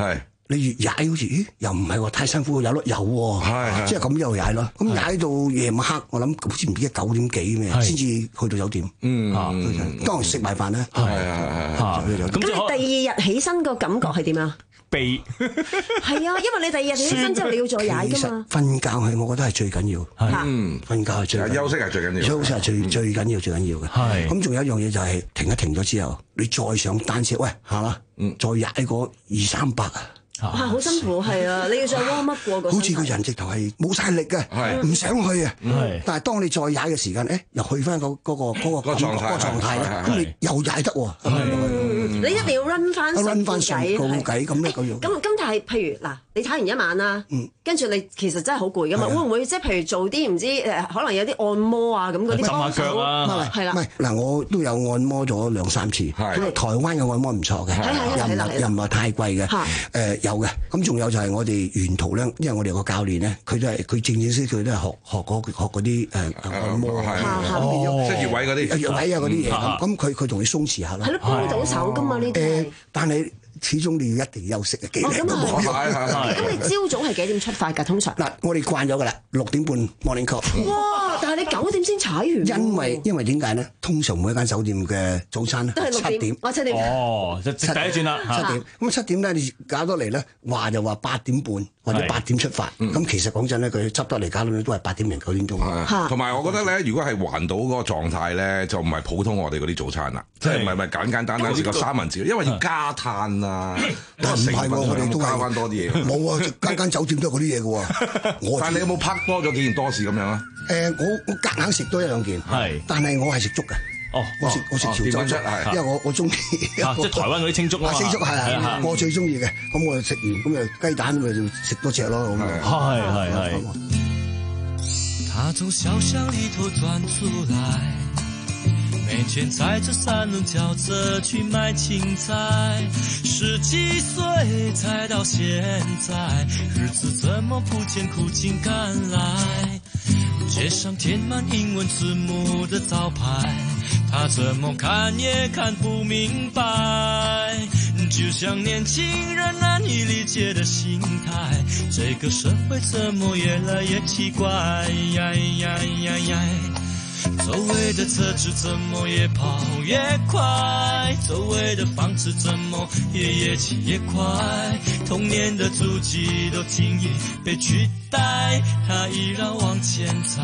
你越踩好似咦又唔係喎，太辛苦有咯有喎， 係即係咁又踩咯。咁踩到夜晚黑，我諗好似唔知九點幾咩，先至去到酒店。 嗯， 當然食埋飯咧。 係係係。 咁你第二日起身個感覺係點啊？ 避係啊，因為你第二日起身之後你要再踩噶嘛。 瞓覺係我覺得係最緊要， 嗯， 瞓覺係最緊要， 休息係最緊要， 休息係最最緊要最緊要嘅。係咁，仲有一樣嘢就係停一停咗之後，你再上單車，喂係嘛，再踩個二三百啊！ 哇，好辛苦係啊！你要再 warm up 過個， 好似個人直頭係冇晒力嘅，唔想去啊。但係當你再踩嘅時間，誒又去翻嗰嗰個嗰個嗰個狀態咧，咁你又踩得喎。 你一定要 run 翻 ，run 翻上高計咁咧咁樣。 咁咁但係譬如嗱，你踩完一晚啦，跟住你其實真係好攰噶嘛，會唔會即係譬如做啲唔知誒，可能有啲按摩啊咁嗰啲浸下腳啊， 係啦。 唔係嗱，我都有按摩咗兩三次，因為台灣嘅按摩唔錯嘅，又唔係又唔係太貴嘅，誒有嘅。咁仲有就係我哋沿途咧，因為我哋個教練咧，佢都係佢正正式佢都係學學嗰學嗰啲誒按摩， 即係穴位嗰啲穴位啊嗰啲嘢咁，咁佢佢同你鬆弛下咯， 係咯，幫到手噶嘛呢啲。 但係始終你要一定休息嘅，幾日都冇用。 咁你朝早係幾點出發㗎？通常嗱，我哋慣咗㗎啦，六點半 morning call。 哇！但係你九點先踩完。 因為因為點解咧？通常每一間酒店嘅早餐咧都係六點， 七點。 我七點。 哦，就第一轉啦。 七點咁七點咧，你搞得嚟咧，話就話八點半或者八點出發。咁其實講真咧，佢執得嚟搞到都係八點零九點鐘。 同埋我覺得咧，如果係環島嗰個狀態咧，就唔係普通我哋嗰啲早餐啦，即係唔係唔係簡簡單單食個三文治，因為要加碳啊。 唔係喎，我哋都加翻多啲嘢。 冇啊，間間酒店都係嗰啲嘢嘅喎。 但係你有冇拍多咗幾件多士咁樣啊？ 誒，我我夾硬食多一兩件，係，但係我係食粥嘅。 哦， 我食我食潮州粥，因為我我中意。 即係台灣嗰啲清粥啊嘛。 清粥係啊，我最中意嘅。咁我食完咁就雞蛋咪就食多隻咯。 係係係。 他從小巷裏頭鑽出來，每天踩着三輪轎車去買青菜，十幾歲才到現在，日子怎麼不見苦盡甘來？街上填滿英文字母的招牌，他怎麼看也看不明白，就像年輕人難以理解的心態，這個社會怎麼越來越奇怪？呀呀呀呀，周圍的車子怎麼越跑越快，周圍的房子怎麼也越起越快，童年的足跡都輕易被取代，他依然往前踩，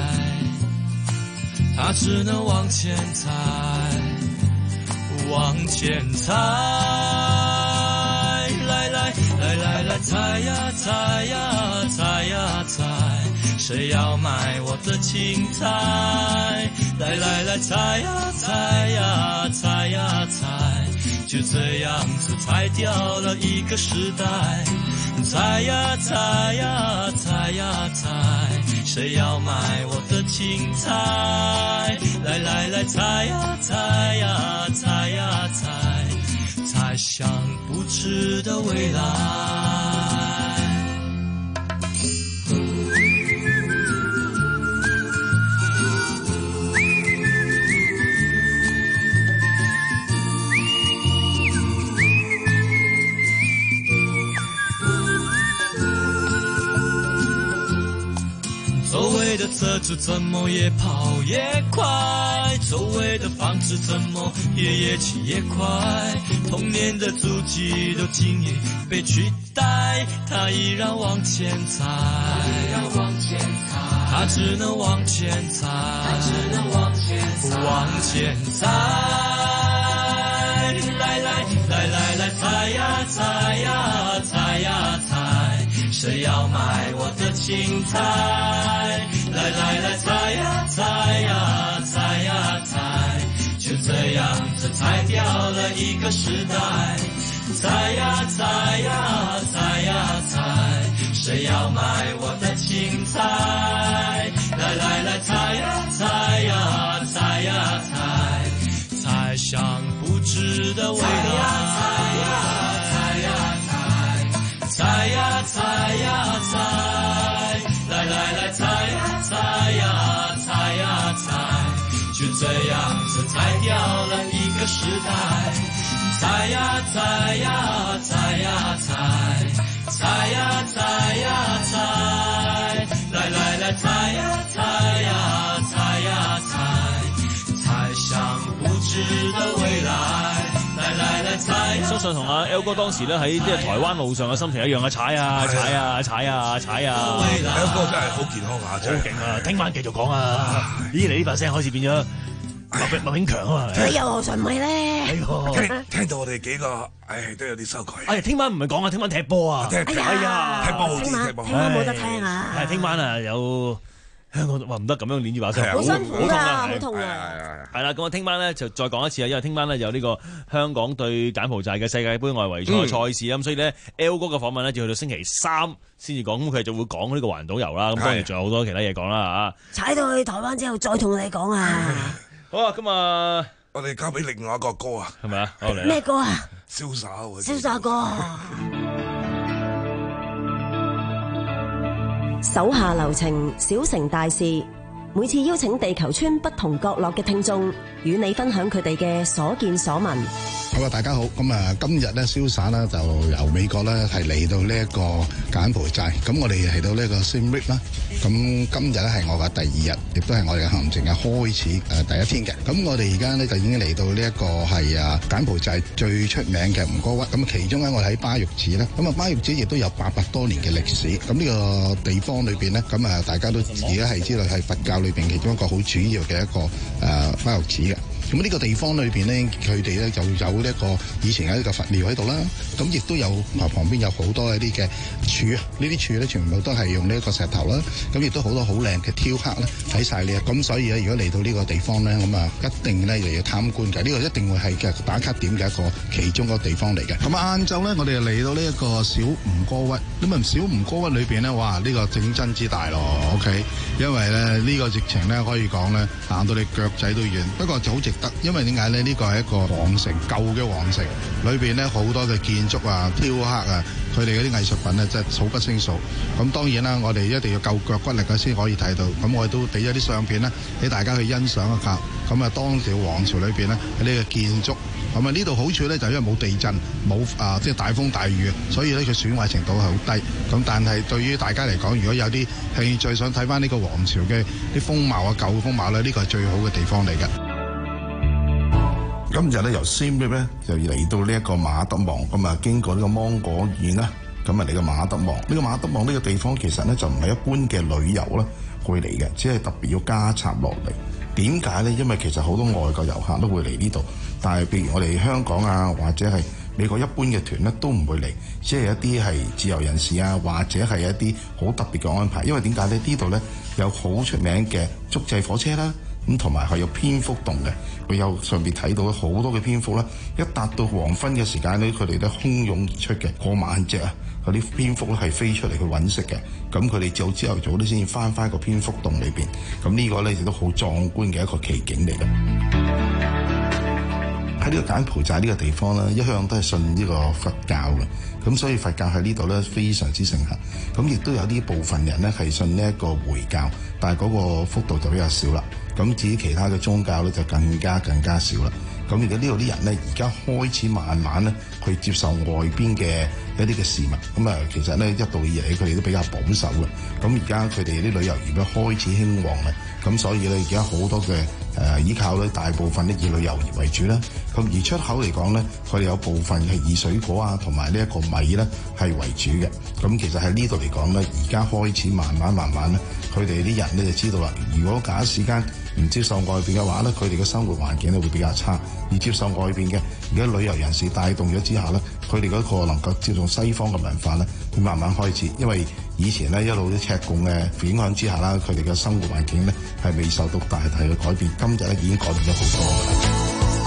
他只能往前踩，往前踩，來來來來來踩呀踩呀踩呀踩，誰要買我的青菜？來來來踩呀踩呀踩呀踩，就這樣子踩掉了一個時代。踩呀踩呀踩呀踩，誰要買我的青菜？來來來踩呀踩呀踩呀踩，踩向不知的未來。周圍的車子怎麼越跑越快，周圍的房子怎麼也越起越快，童年的足跡都輕易被取代，他依然往前踩，他只能往前踩，往前踩，來來來來來踩呀踩呀踩呀踩，誰要買我的青菜？來來來踩呀踩呀踩呀踩，就這樣子踩掉了一個時代。踩呀踩呀踩呀踩，誰要買我的青菜？來來來踩呀踩呀踩呀踩，踩向不知的未來。踩呀踩呀踩，來來來踩呀踩呀踩呀踩，就這樣子踩掉了一個時代。 踩呀踩呀踩呀踩，踩呀踩呀踩，来来来踩呀踩呀踩呀踩，踩向不知的未來。 相信同阿 L 哥當時咧喺即係台灣路上嘅心情一樣啊！踩啊踩啊踩啊踩啊 ！L 哥真係好健康啊，真係好勁啊！聽晚繼續講啊！咦，你呢把聲開始變咗麥麥永強啊嘛！ 你又何嘗唔係咧？ 聽聽到我哋幾個，唉，都有啲羞愧。 哎呀，聽晚唔係講啊，聽晚踢波啊！ 踢哎呀，踢波好啲，踢波。 聽晚冇得聽啊！ 係聽晚啊有。香港話唔得咁樣攣住把聲， 好辛苦㗎，好痛啊！ 係啦，咁我聽晚咧就再講一次啊，因為聽晚咧有呢個香港對柬埔寨嘅世界盃外圍賽賽事咁，嗯、所以咧 L 哥嘅訪問咧就去到星期三先至講，咁佢就會講呢個環島遊啦。咁當然仲有好多其他嘢講啦嚇。踩到去台灣之後再同你講啊！ 好啊，咁啊， 我哋交俾另外一個歌啊， 係咪啊？好嚟咩歌啊？ 瀟灑喎！ 瀟灑歌。手下留情，小成大事。每次邀請地球村不同角落嘅聽眾，與你分享佢哋嘅所見所聞。 好啊，大家好。咁啊，今日咧瀟灑咧就由美國咧係嚟到呢一個柬埔寨。咁我哋嚟到呢個 Siem Reap 啦。咁今日咧係我嘅第二日，亦都係我哋嘅行程嘅開始誒第一天嘅。咁我哋而家咧就已經嚟到呢一個係啊柬埔寨最出名嘅吳哥窟。咁其中咧我哋喺巴育寺咧，咁啊巴育寺亦都有八百多年嘅歷史。咁呢個地方裏邊咧，咁啊大家都而家係知道係佛教裏邊其中一個好主要嘅一個誒巴育寺嘅。咁呢個地方裏邊咧，佢哋咧就有呢一個以前有一個佛廟喺度啦。咁亦都有啊旁邊有好多一啲嘅柱啊，呢啲柱咧全部都係用呢一個石頭啦。咁亦都好多好靚嘅雕刻咧喺晒呢。咁所以咧，如果嚟到呢個地方咧，咁啊一定咧又要參觀嘅。呢個一定會係嘅打卡點嘅一個其中一個地方嚟嘅。咁啊晏晝咧，我哋就嚟到呢一個小吳哥窟。咁啊小吳哥窟裏邊咧，哇！呢個整真之大咯，OK。因為咧呢個直情咧可以講咧行到你腳仔都軟。不過就好值得，因為點解咧？呢個係一個皇城，舊嘅皇城，裏邊咧好多嘅建築啊、雕刻啊，佢哋嗰啲藝術品咧真係數不勝數。咁當然啦，我哋一定要夠腳骨力嘅先可以睇到。咁我哋都俾咗啲相片咧，俾大家去欣賞一下。咁啊，當時皇朝裏邊咧喺呢個建築。咁啊，呢度好處咧就因為冇地震，冇啊即係大風大雨，所以咧佢損壞程度係好低。咁但係對於大家嚟講，如果有啲興趣想睇翻呢個皇朝嘅啲風貌啊、舊嘅風貌咧，呢個係最好嘅地方嚟嘅。今日咧由 Siem Reap 咧就嚟到呢一個馬德望，咁啊經過呢個芒果園啦，咁啊嚟到馬德望。呢個馬德望呢個地方其實咧就唔係一般嘅旅遊啦會嚟嘅，只係特別要加插落嚟。點解咧？因為其實好多外國遊客都會嚟呢度，但係譬如我哋香港啊，或者係美國一般嘅團咧都唔會嚟，即係一啲係自由人士啊，或者係一啲好特別嘅安排。因為點解咧？呢度咧有好出名嘅竹製火車啦。咁同埋係有蝙蝠洞嘅，佢有上邊睇到好多嘅蝙蝠啦。一達到黃昏嘅時間咧，佢哋都洶湧而出嘅，過萬隻啊！嗰啲蝙蝠咧係飛出嚟去揾食嘅。咁佢哋早朝頭早咧先至翻返個蝙蝠洞裏邊。咁呢個咧亦都好壯觀嘅一個奇景嚟嘅。喺呢個柬埔寨呢個地方咧，一向都係信呢個佛教嘅。咁所以佛教喺呢度咧非常之盛行。咁亦都有啲部分人咧係信呢一個回教，但係嗰個幅度就比較少啦。咁至於其他嘅宗教咧就更加更加少啦。咁而家呢度啲人咧而家開始慢慢咧去接受外邊嘅一啲嘅事物。咁啊，其實咧一路以嚟佢哋都比較保守嘅。咁而家佢哋啲旅遊業咧開始興旺啦。咁所以咧而家好多嘅誒依靠咧大部分咧以旅遊業為主啦。咁而出口嚟講咧，佢哋有部分係以水果啊同埋呢一個米咧係為主嘅。咁其實喺呢度嚟講咧，而家開始慢慢慢慢咧，佢哋啲人咧就知道啦。如果假時間唔接受外邊嘅話咧，佢哋嘅生活環境咧會比較差。而接受外邊嘅而家旅遊人士帶動咗之下咧，佢哋嗰個能夠接受西方嘅文化咧，會慢慢開始。因為以前咧一路啲赤共嘅影響之下啦，佢哋嘅生活環境咧係未受到大大嘅改變。今日咧已經改變咗好多㗎啦。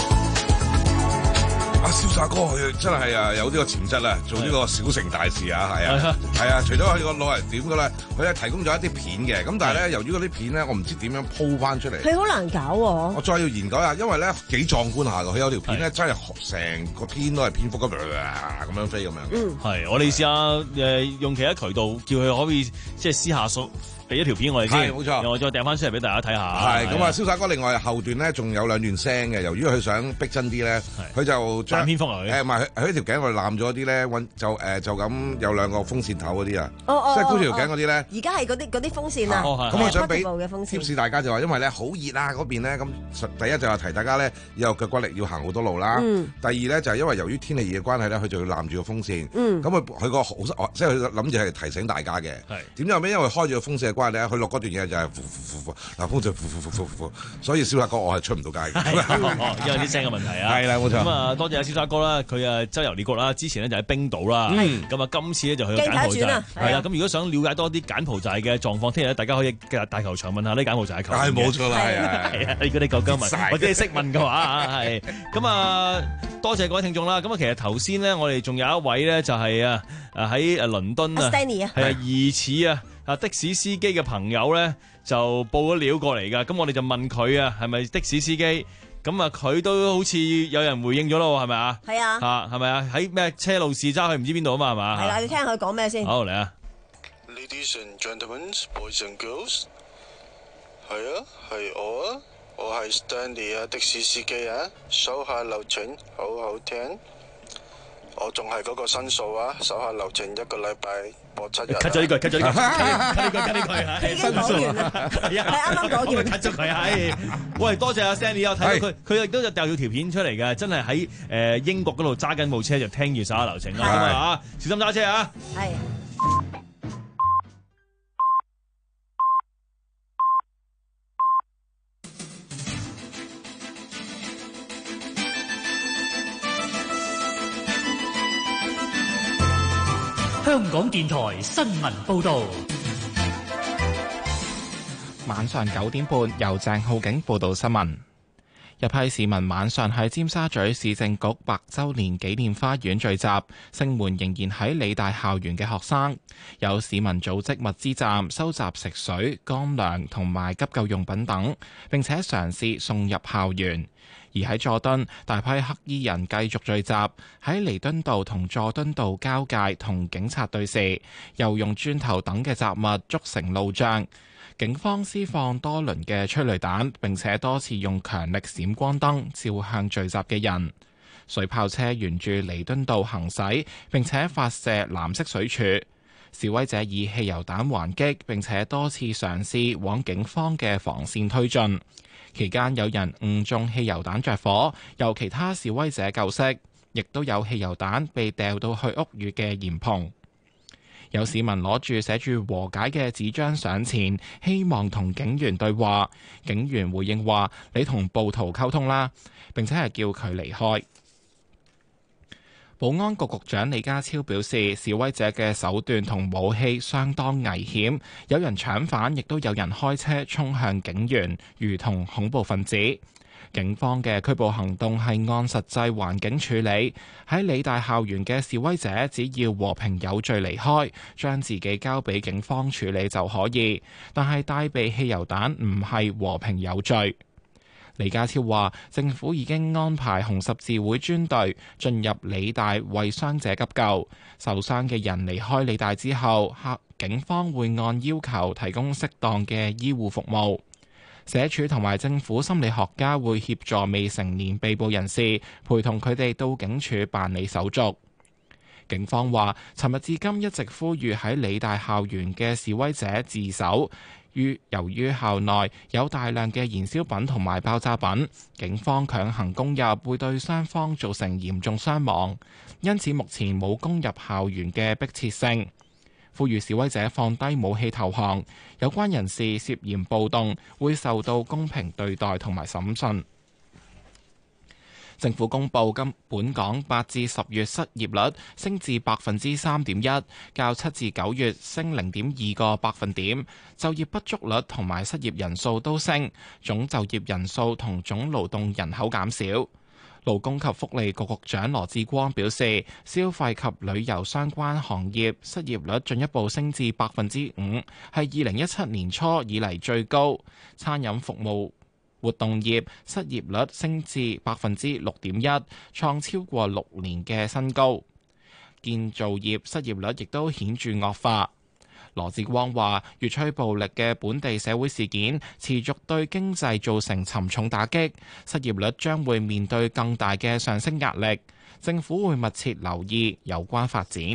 阿瀟灑哥佢真係啊有呢個潛質啊，做呢個小成大事啊，係啊，係啊。除咗佢個老人點嘅咧，佢係提供咗一啲片嘅。咁但係咧，由於嗰啲片咧，我唔知點樣鋪翻出嚟。 佢好難搞喎。 我再要研究一下，因為咧幾壯觀下㗎。佢有條片咧，真係成個天都係蝙蝠咁咁樣飛咁樣。 嗯， 係。我哋試下誒用其他渠道叫佢可以即係私下送。俾俾一條片我哋先， 係冇錯， 然後我再掟翻出嚟俾大家睇下。 係咁啊，瀟灑哥另外後段咧仲有兩段聲嘅，由於佢想逼真啲咧，佢就將蝙蝠嚟誒唔係佢佢條頸我哋攬咗啲咧，揾就誒就咁有兩個風扇頭嗰啲啊， 哦哦即係箍住條頸嗰啲咧。 而家係嗰啲嗰啲風扇啊， 咁我想俾嘅風扇貼士大家就話，因為咧好熱啊嗰邊咧，咁第一就係提大家咧要有腳骨力，要行好多路啦。 嗯第二咧就係因為由於天氣熱嘅關係咧，佢就要攬住個風扇。 嗯咁佢佢個好即係佢諗住係提醒大家嘅。點知後尾因為開住個風扇嘅關係咧，佢落嗰段嘢就係呼呼呼呼，嗱風就呼呼呼呼呼，所以瀟灑哥我係出唔到街嘅。 因為啲聲嘅問題啊。 係啦，冇錯。 咁啊，多謝阿瀟灑哥啦，佢啊周遊列國啦，之前咧就喺冰島啦，咁啊今次咧就去柬埔寨。係啦，咁如果想了解多啲柬埔寨嘅狀況，聽日咧大家可以大球場問下呢柬埔寨嘅球員。 係冇錯啦，係啊， 係啊，如果你夠姜問，或者你識問嘅話，係咁啊，多謝各位聽眾啦。咁啊，其實頭先咧，我哋仲有一位咧，就係啊啊喺誒倫敦啊，係啊疑似啊啊的士司機嘅朋友咧，就報咗料過嚟㗎。咁我哋就問佢啊，係咪的士司機？咁啊，佢都好似有人回應咗咯，係咪啊？ 係啊， 嚇係咪啊？喺咩車路士揸去唔知邊度啊嘛，係嘛？ 係啦，你聽下佢講咩先。 好嚟啊 ！Ladies and gentlemen, boys and girls， 係啊，係我啊，我係 Stanley 啊，的士司機啊，手下留情，好好聽。我仲係嗰個申訴啊，手下留情一個禮拜播七日。 cut 咗呢句 ，cut 咗呢句 ，cut 呢句 ，cut 呢句， 已經講完啦，係啱啱講完 ，cut 咗佢係。喂，多謝阿 Sandy 啊，睇到佢，佢亦都有掉咗條片出嚟嘅，真係喺誒英國嗰度揸緊部車就聽住手下留情啦，咁啊小心揸車啊！ 係。 香港電台新聞報導， 晚上九點半由鄭浩景報道新聞。一批市民晚上喺尖沙咀市政局百週年紀念花園聚集，聲援仍然喺理大校園嘅學生。有市民組織物資站，收集食水、乾糧同埋急救用品等，並且嘗試送入校園。而喺佐敦，大批黑衣人繼續聚集，喺彌敦道同佐敦道交界同警察對峙，又用磚頭等嘅雜物築成路障。警方施放多輪嘅催淚彈，並且多次用強力閃光燈照向聚集嘅人。水炮車沿住彌敦道行駛，並且發射藍色水柱。示威者以汽油彈還擊，並且多次嘗試往警方嘅防線推進。期間有人誤中汽油彈着火，由其他示威者救熄，亦都有汽油彈被掉到去屋宇嘅簷篷。有市民攞住寫住和解嘅紙張上前，希望同警員對話。警員回應話：你同暴徒溝通啦，並且係叫佢離開。保安局局長李家超表示，示威者嘅手段同武器相當危險，有人搶犯，亦都有人開車衝向警員，如同恐怖分子。警方嘅拘捕行動係按實際環境處理，喺理大校園嘅示威者只要和平有序離開，將自己交俾警方處理就可以。但係帶備汽油彈唔係和平有序。李家超話：政府已經安排紅十字會專隊進入理大為傷者急救，受傷嘅人離開理大之後，警方會按要求提供適當嘅醫護服務。社署同埋政府心理學家會協助未成年被捕人士，陪同佢哋到警署辦理手續。警方話：尋日至今一直呼籲喺理大校園嘅示威者自首。於由於校內有大量嘅燃燒品同埋爆炸品，警方強行攻入會對雙方造成嚴重傷亡，因此目前冇攻入校園嘅迫切性。呼籲示威者放低武器投降，有關人士涉嫌暴動會受到公平對待同埋審訊。政府公布今本港八至十月失業率升至百分之三點一，較七至九月升零點二個百分點。就業不足率同埋失業人數都升，總就業人數同總勞動人口減少。勞工及福利局局長羅致光表示，消費及旅遊相關行業失業率進一步升至百分之五，係二零一七年初以嚟最高。餐飲服務活動業失業率升至百分之六點一，創超過六年嘅新高。建造業失業率亦都顯著惡化。 羅致光話：越趨暴力嘅本地社會事件持續對經濟造成沉重打擊，失業率將會面對更大嘅上升壓力。政府會密切留意有關發展。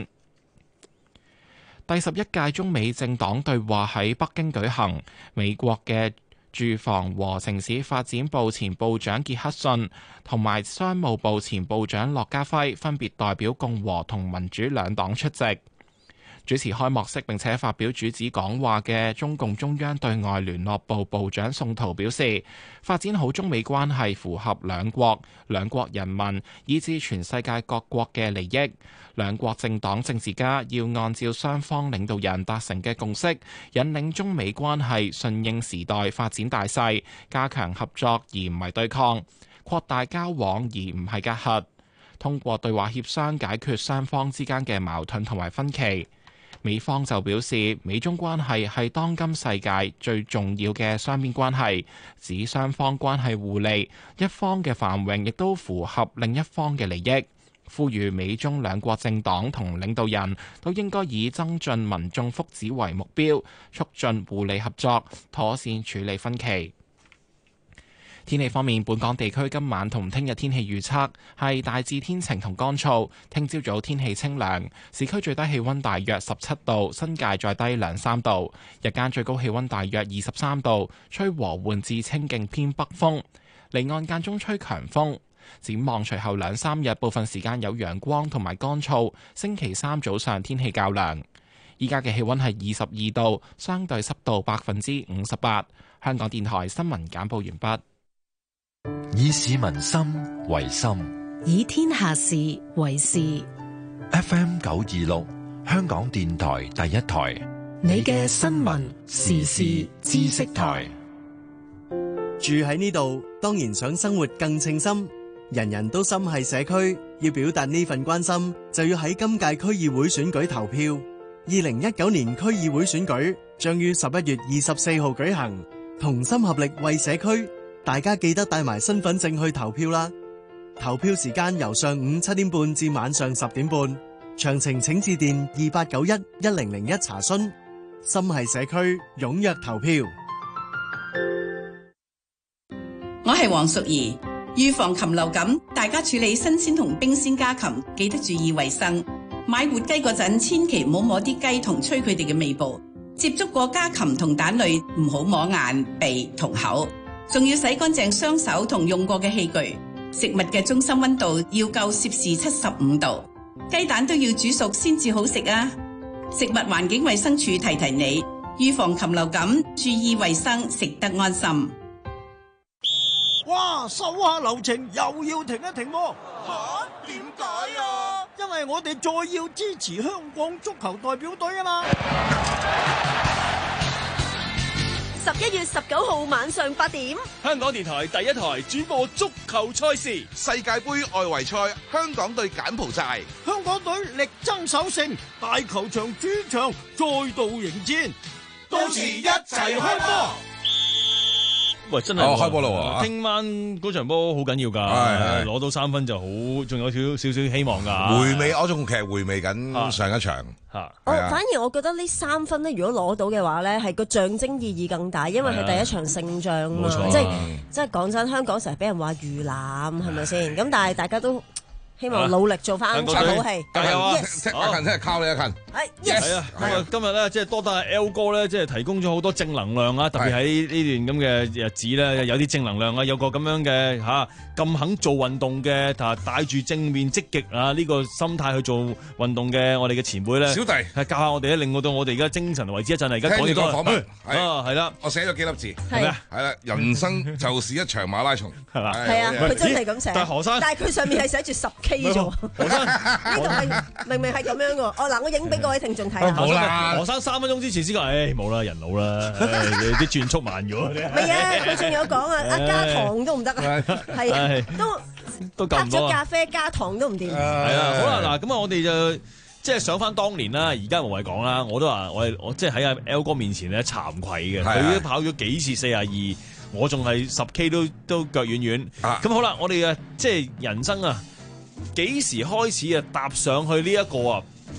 第十一屆中美政黨對話喺北京舉行，美國嘅住房和城市發展部前部長傑克遜同埋商務部前部長駱家輝分別代表共和同民主兩黨出席。主持開幕式並且發表主旨講話嘅中共中央對外聯絡部部長宋濤表示，發展好中美關係符合兩國、兩國人民以至全世界各國嘅利益。兩國政黨政治家要按照雙方領導人達成嘅共識，引領中美關係順應時代發展大勢，加強合作而唔係對抗，擴大交往而唔係隔閡，通過對話協商解決雙方之間嘅矛盾同埋分歧。美方就表示，美中關係係當今世界最重要嘅雙邊關係，指雙方關係互利，一方嘅繁榮亦都符合另一方嘅利益。呼籲美中兩國政黨同領導人都應該以增進民眾福祉為目標，促進互利合作，妥善處理分歧。天氣方面，本港地區今晚同聽日天氣預測係大致天晴同乾燥，聽朝早天氣清涼，市區最低氣溫大約十七度，新界再低兩三度，日間最高氣溫大約二十三度，吹和緩至清勁偏北風，離岸間中吹強風。展望隨後兩三日，部分時間有陽光同埋乾燥。星期三早上天氣較涼。依家嘅氣溫係二十二度，相對濕度百分之五十八。香港電台新聞簡報完畢。 以市民心為心， 以天下事為事。 F M 九二六，香港電台第一台， 你嘅新聞時事知識台。 住喺呢度，當然想生活更稱心。人人都心係社區，要表達呢份關心，就要喺今屆區議會選舉投票。二零一九年區議會選舉將於十一月二十四號舉行，同心合力為社區，大家記得帶埋身份證去投票啦。投票時間由上午七點半至晚上十點半，詳情請致電二八九一一零零一查詢。心係社區，踴躍投票。 我係黃淑儀。預防禽流感，大家處理新鮮同冰鮮家禽記得注意衛生。買活雞嗰陣，千祈唔好摸啲雞同吹佢哋嘅尾部。接觸過家禽同蛋類，唔好摸眼、鼻同口。仲要洗乾淨雙手同用過嘅器具。食物嘅中心溫度要夠攝氏七十五度。雞蛋都要煮熟先至好食啊！食物環境衛生署提提你，預防禽流感，注意衛生，食得安心。 哇！手下留情又要停一停喎。 吓？點解啊？ 因為我哋再要支持香港足球代表隊啊嘛！ 十一月十九號晚上八點， 香港電台第一台轉播足球賽事， 世界盃外圍賽，香港對柬埔寨， 香港隊力爭首勝，大球場主場再度迎戰， 到時一齊開波。 喂，真係哦，開波啦喎！ 聽晚嗰場波好緊要㗎，攞到三分就好，仲有少少少希望㗎。 回味，我仲其實回味緊上一場嚇。 我反而我覺得呢三分咧，如果攞到嘅話咧，係個象徵意義更大，因為係第一場勝仗嘛。即係即係講真，香港成日俾人話魚腩係咪先？咁但係大家都希望努力做翻出好戲。 加油啊！ 阿勤真係靠你啊，勤。 係係啊！咁啊，今日咧即係多得阿 L 哥咧，即係提供咗好多正能量啊！特別喺呢段咁嘅日子咧，有啲正能量啊！有個咁樣嘅嚇咁肯做運動嘅，啊帶住正面積極啊呢個心態去做運動嘅我哋嘅前輩咧， 小弟係教下我哋咧，令到我哋而家精神為之一振啊！而家講呢個訪問啊，係啦， 我寫咗幾粒字係咩？ 係啦，人生就是一場馬拉松，係嘛？ 係啊，佢真係咁寫。 但係何生， 但係佢上面係寫住十 K 啫。 何生呢度係明明係咁樣嘅。哦嗱，我影俾各位聽眾睇下。 冇啦，何生三分鐘之前先講，誒冇啦，人老啦，啲轉速慢咗。 唔係啊，佢仲有講啊，啊加糖都唔得啊，係都都夠唔多咗咖啡加糖都唔掂。 係啊，好啦，嗱咁啊，我哋就即係想翻當年啦，而家無謂講啦，我都話我我即係喺阿 L 哥面前咧慚愧嘅，佢都跑咗幾次四廿二，我仲係十 K 都都腳軟軟。咁好啦，我哋啊即係人生啊幾時開始啊踏上去呢一個啊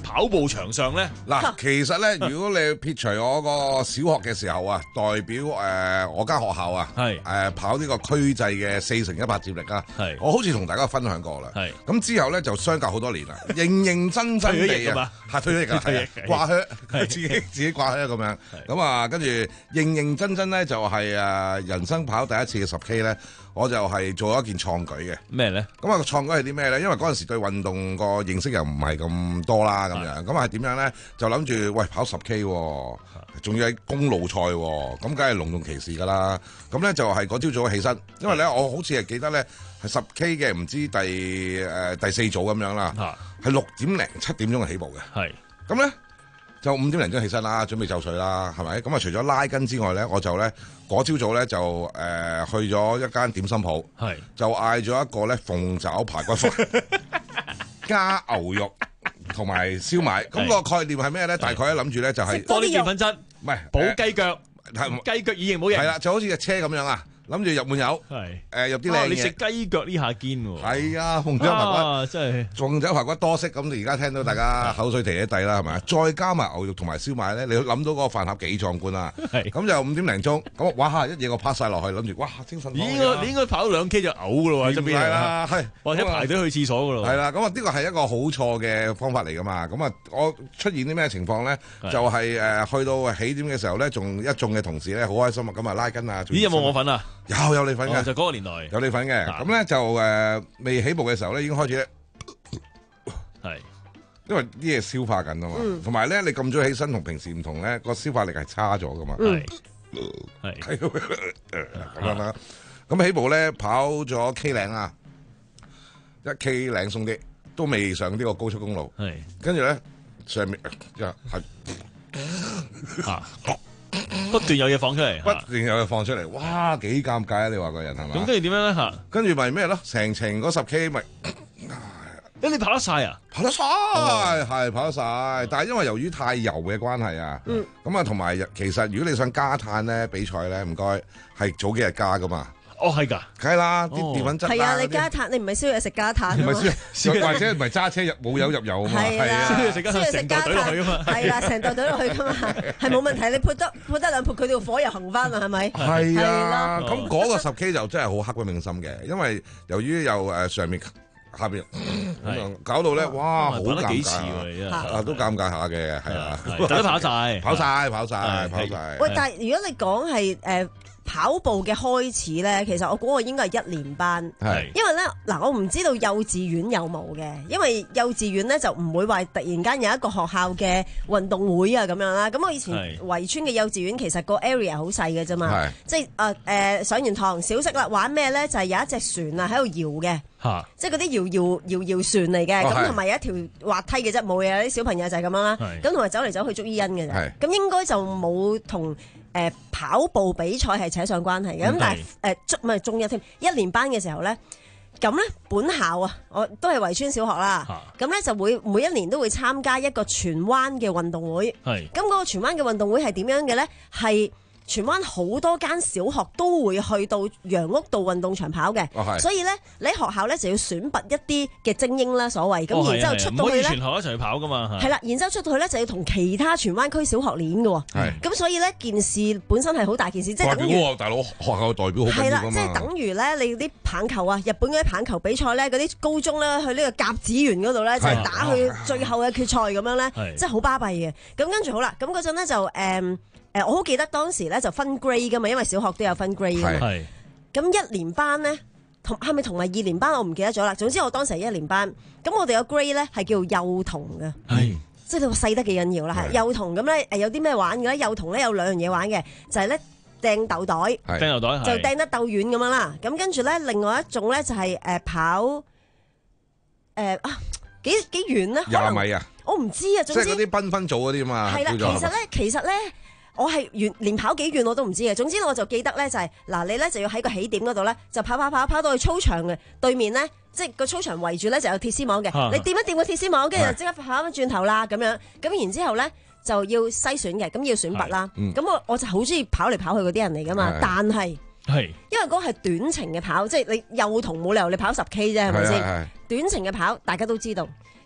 跑步場上咧？ 嗱，其實咧，如果你撇除我個小學嘅時候啊，代表誒、呃、我間學校啊，係誒、呃、跑呢個區際嘅四乘一百接力啊，係我好似同大家分享過啦。係咁之後咧就相隔好多年啦，認認真真地啊，嚇退咗役啊，係掛靴，自己自己掛靴咁樣。咁啊，跟住認認真真咧就係誒人生跑第一次嘅十 K 咧。我就係做咗一件創舉嘅。咩咧？咁啊，創舉係啲咩咧？因為嗰陣時對運動個認識又唔係咁多啦，咁樣咁係點樣咧？就諗住喂跑十 K，仲要喺公路賽，咁梗係隆重其事噶啦。咁咧就係嗰朝早起身，因為咧我好似係記得咧係十 K 嘅，唔知第誒、呃、第四組咁樣啦，係六點零七點鐘起步嘅。係咁咧。就五點零鐘起身啦，準備就緒啦，係咪？咁啊，除咗拉筋之外咧，我就咧嗰朝早咧就誒、呃、去咗一間點心鋪，係就嗌咗一個咧鳳爪排骨飯加牛肉同埋燒賣。咁、那個概念係咩咧？大概咧諗住咧就係多啲澱粉質，唔係補雞腳， 係雞腳以形冇形。 係啦，就好似隻車咁樣啊！諗住入滿油，係誒、呃、入啲靚嘢。 你食雞腳呢下堅喎？ 係啊，鳳爪排骨， 啊、真係鳳爪排骨多色咁。你而家聽到大家口水提一提啦，係咪？再加埋牛肉同埋燒賣咧，你諗到嗰個飯盒幾壯觀啊！咁就五點零鐘，咁哇一嘢我拍晒落去，諗住哇精神。應該你應該跑兩 K 就嘔噶咯喎，側邊係啦，係或者排隊去廁所噶咯。 係啦，咁啊呢個係一個好錯嘅方法嚟噶嘛。咁啊，我出現啲咩情況咧？就係、是、誒、呃、去到起點嘅時候咧，仲一眾嘅同事咧好開心啊，咁啊拉筋啊。 咦？有冇我份啊？ 有有你份嘅。 就嗰個年代有你份嘅，咁咧就誒未、呃、起步嘅時候咧，已經開始咧，係因為啲嘢消化緊啊嘛，同埋咧你咁早起身同平時唔同咧，個消化力係差咗噶嘛，係係咁樣啦。咁起步咧跑咗 K 零啊，一 K 零鬆啲，都未上呢個高速公路，係跟住咧上面就係啊。 不斷有嘢放出嚟， 不斷有嘢放出嚟，哇，幾尷尬啊！你話個人係嘛？ 咁跟住點樣咧？吓，跟住咪咩咯？成程嗰十 K 咪， 誒，你跑得晒啊？ 跑得晒，係、哦、跑得晒。但係因為由於太油嘅關係啊，咁啊同埋其實如果你想加碳咧，比賽咧，唔該係早幾日加噶嘛。 哦，係㗎， 梗係啦，啲澱粉質係啊，你加碳，你唔係燒嘢食加碳， 唔係燒，或者唔係揸車入冇油入油啊嘛，係啊， 燒嘢食加碳，成袋隊落去啊嘛， 係啦，成袋隊落去㗎嘛，係冇問題，你潑得潑得兩潑，佢條火又行翻啦，係咪？ 係啊，咁嗰個十 K 就真係好刻骨銘心嘅，因為由於又誒上面下邊咁樣搞到咧，哇，好尷尬啊，都尷尬下嘅，係啊， 都跑晒， 跑晒，跑晒，跑晒。 喂，但係如果你講係誒。跑步嘅開始咧，其實我估我應該係一年班，因為咧嗱，我唔知道幼稚園有冇嘅，因為幼稚園咧就唔會話突然間有一個學校嘅運動會啊咁樣啦。咁我以前圍村嘅幼稚園其實個 area 好細嘅啫嘛，即係誒誒上完堂小息啦，玩咩咧就係、是、有一隻船啊喺度搖嘅，即係嗰啲搖搖搖搖船嚟嘅，咁同埋有一條滑梯嘅啫，冇嘢，啲小朋友就係咁樣啦，咁同埋走嚟走去捉伊人嘅啫，咁應該就冇同。誒、呃、跑步比賽係扯上關係嘅，咁但係誒唔係中一添，一年班嘅時候咧，咁咧本校啊，我都係圍村小學啦，咁咧就會每一年都會參加一個荃灣嘅運動會，係，咁嗰個荃灣嘅運動會係點樣嘅咧？係荃灣好多間小學都會去到楊屋道運動場跑嘅、哦，所以咧你喺學校咧就要選拔一啲嘅精英啦，所謂咁、哦，然之後出到去咧， 唔可以全校一齊去跑噶嘛， 係啦，然之後出到去咧就要同其他荃灣區小學練嘅，咁所以咧件事本身係好大件事，即係等於大佬學校代表好緊要㗎嘛，係啦，即係等於咧你啲棒球啊，日本嗰啲棒球比賽咧，嗰啲高中咧去呢個甲子園嗰度咧，就係打去最後嘅決賽咁樣咧，即係好巴閉嘅。咁跟住好啦，咁嗰陣咧就誒。嗯誒，我好記得當時咧就分 grade 噶嘛，因為小學都有分 grade 噶嘛。係。咁一年班咧，同係咪同埋二年班我唔記得咗啦。總之我當時係一年班，咁我哋個 grade 咧係叫幼童嘅。係。即係你細得幾緊要啦，係。幼童咁咧，誒有啲咩玩嘅咧？幼童咧有兩樣嘢玩嘅，就係咧掟豆袋。 掟豆袋。 就掟得鬥遠咁樣啦。咁跟住咧，另外一種咧就係誒跑，誒啊幾幾遠咧？ 廿米啊！ 我唔知啊。總之。 即係嗰啲繽紛組嗰啲嘛。 係啦，其實咧，其實咧。我係遠連跑幾遠我都唔知嘅，總之我就記得咧就係、是、嗱，你咧就要喺個起點嗰度咧就跑跑跑跑到去操場嘅對面咧，即係個操場圍住咧就有鐵絲網嘅、啊，你掂一掂個鐵絲網，跟住就即刻跑翻轉頭啦咁樣，咁然之後咧就要篩選嘅，咁要選拔啦，咁、嗯、我我就好中意跑嚟跑去嗰啲人嚟噶嘛，但係係因為嗰個係短程嘅跑，即係你幼童冇理由你跑十 K 啫，係咪先？短程嘅跑大家都知道。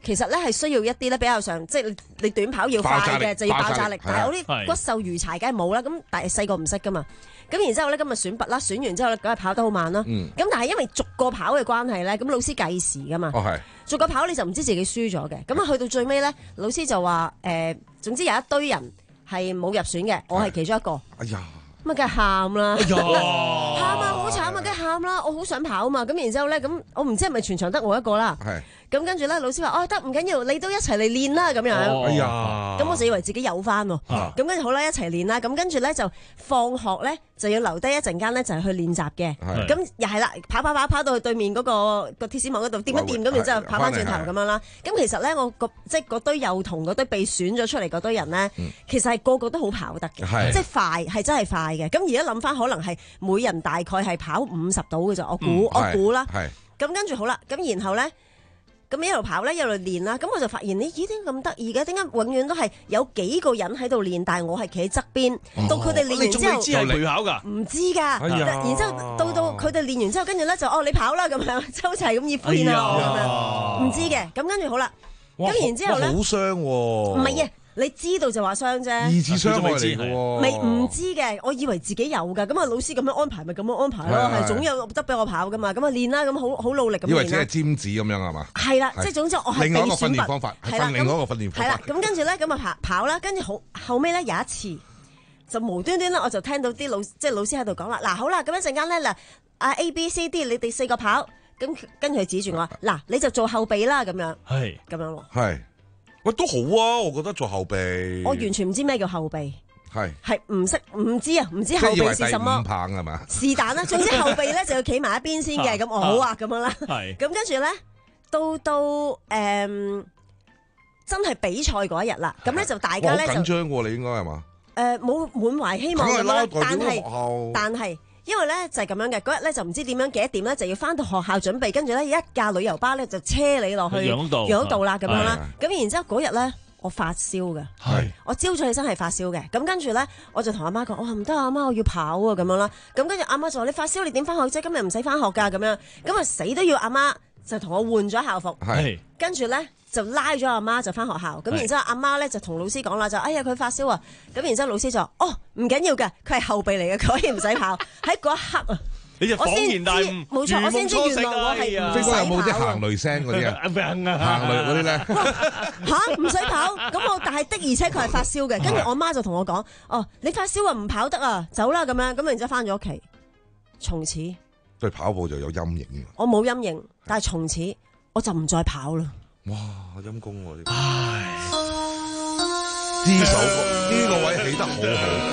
其實咧係需要一啲咧比較上，即係你你短跑要快嘅就要爆炸力，但係我啲骨瘦如柴梗係冇啦。咁但係細個唔識噶嘛。咁然之後咧，今日選拔啦，選完之後咧，梗係跑得好慢啦。咁、嗯、但係因為逐個跑嘅關係咧，咁老師計時噶嘛。哦、逐個跑你就唔知自己輸咗嘅。咁啊去到最尾咧，老師就話誒、呃，總之有一堆人係冇入選嘅，我係其中一個。哎呀！咁啊梗係喊啦，喊啊好慘啊，梗係喊啦，我好想跑啊嘛。咁然之後咧，咁我唔知係咪全場得我一個啦。咁跟住咧，老師話：哦，得唔緊要，你都一齊嚟練啦咁樣。哎呀！咁我就以為自己有翻喎。咁跟住好啦，一齊練啦。咁跟住咧就放學咧就要留低一陣間咧就係去練習嘅。咁又係啦，跑跑跑跑到去對面嗰個個鐵絲網嗰度掂一掂，咁然之後跑翻轉頭咁樣啦。咁其實咧，我個即係嗰堆幼童嗰堆被選咗出嚟嗰堆人咧，其實係個個都好跑得嘅，即係快係真係快嘅。咁而家諗翻，可能係每人大概係跑五十到嘅啫。我估我估啦。咁跟住好啦，咁然後咧。咁一路跑咧，一路練啦。咁我就發現，你咦點咁得意嘅？點解永遠都係有幾個人喺度練，但係我係企喺側邊。哦、到佢哋練完之後， 你仲未知係陪跑㗎？ 唔知㗎。哎、然之後到到佢哋練完之後，跟住咧就哦你跑啦咁樣，周齊咁熱歡啊咁樣。唔知嘅。咁跟住好啦。咁然之後咧， 好傷喎。唔係啊。你知道就話傷啫， 二次傷害嚟嘅喎， 未唔知嘅，我以為自己有㗎，咁啊老師咁樣安排咪咁樣安排咯，係總有得俾我跑㗎嘛，咁啊練啦，咁好好努力咁練啦。以為只係尖子咁樣係嘛？ 係啦，即係總之我係被選拔。另外一個訓練方法， 係啦，另外一個訓練方法。 係啦，咁跟住咧咁啊跑跑啦，跟住好後尾咧有一次就無端端咧我就聽到啲老即係老師喺度講啦，嗱好啦，咁一陣間咧嗱啊 A B C D 你哋四個跑，咁跟住佢指住我話嗱你就做後備啦咁樣，係咁樣喎。係。 喂，都好啊！我覺得做後備， 我完全唔知咩叫後備， 係係唔識唔知啊，唔知後備是什麼。 五棒係嘛？ 是但啦，總之後備咧就要企埋一邊先嘅，咁我好啊咁樣啦。係咁跟住咧，到到誒真係比賽嗰一日啦，咁咧就大家咧就緊張喎，你應該係嘛？ 誒冇滿懷希望咁樣，但係但係。因為咧就係咁樣嘅，嗰日咧就唔知點樣幾多點咧就要翻到學校準備，跟住咧一架旅遊巴咧就車你落去養道啦咁樣啦。咁然之後嗰日咧我發燒嘅，我朝早起身係發燒嘅。咁跟住咧我就同阿媽講：我話唔得啊，阿媽我要跑啊咁樣啦。咁跟住阿媽就話：你發燒你點翻學啫？今日唔使翻學㗎咁樣。咁啊死都要阿媽就同我換咗校服，跟住咧就拉咗阿媽就翻學校。咁然之後阿媽咧就同老師講啦，就哎呀佢發燒啊。咁然之後老師就話：哦唔緊要嘅，佢係後備嚟嘅，佢可以唔使跑。喺嗰一刻啊， 你就恍然大悟， 冇錯，我先知原來我係唔使跑。 飛哥有冇啲行雷聲嗰啲啊？行雷嗰啲咧嚇唔使跑。咁我但係的而且確係發燒嘅。跟住我媽就同我講：哦你發燒啊唔跑得啊，走啦咁樣。咁然之後翻咗屋企，從此對跑步就有陰影。 我冇陰影，但係從此我就唔再跑啦。 哇陰公喎！唉，呢首呢個位起得好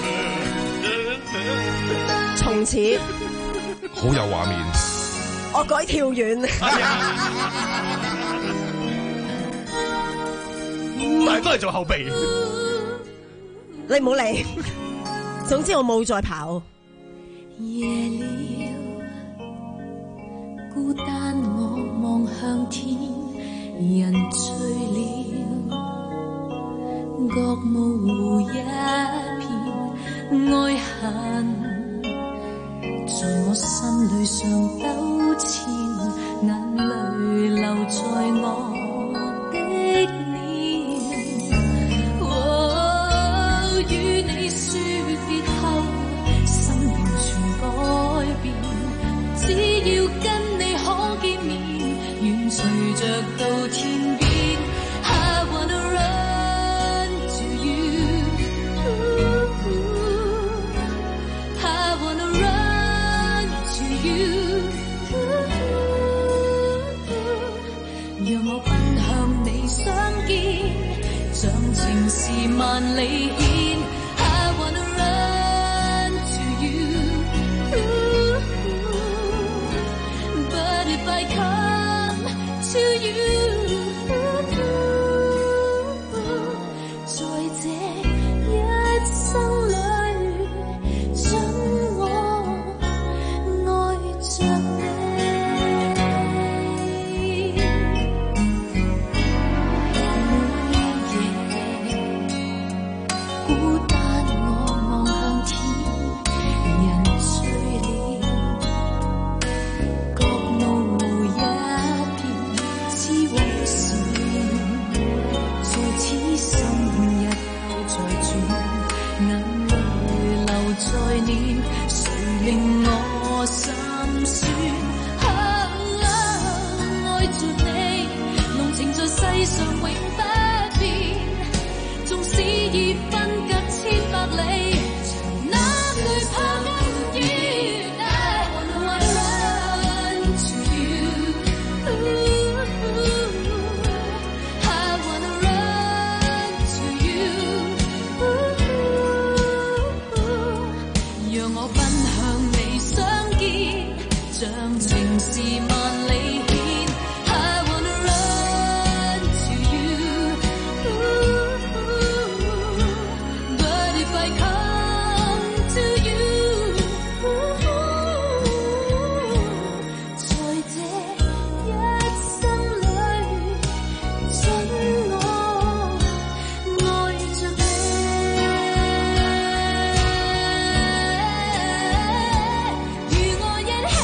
好， 從此好有畫面。 我改跳遠， 但係都係做後備。 你唔好理，總之我冇再跑。 夜了，孤單我望向天。人醉了，覺模糊一片愛恨，在我心裏上糾纏，眼淚流在我的臉。哦，與你說別後，心完全改變，只要跟你可見面。遠隨着到天邊 I wanna run to you I wanna run to you 令我心酸。愛着你，濃情在世上永不變，縱使已分隔千百里，從哪懼怕恩怨。像情是萬里牽 I wanna run to you But if I come to you 在這一生裏准我愛着你與我一起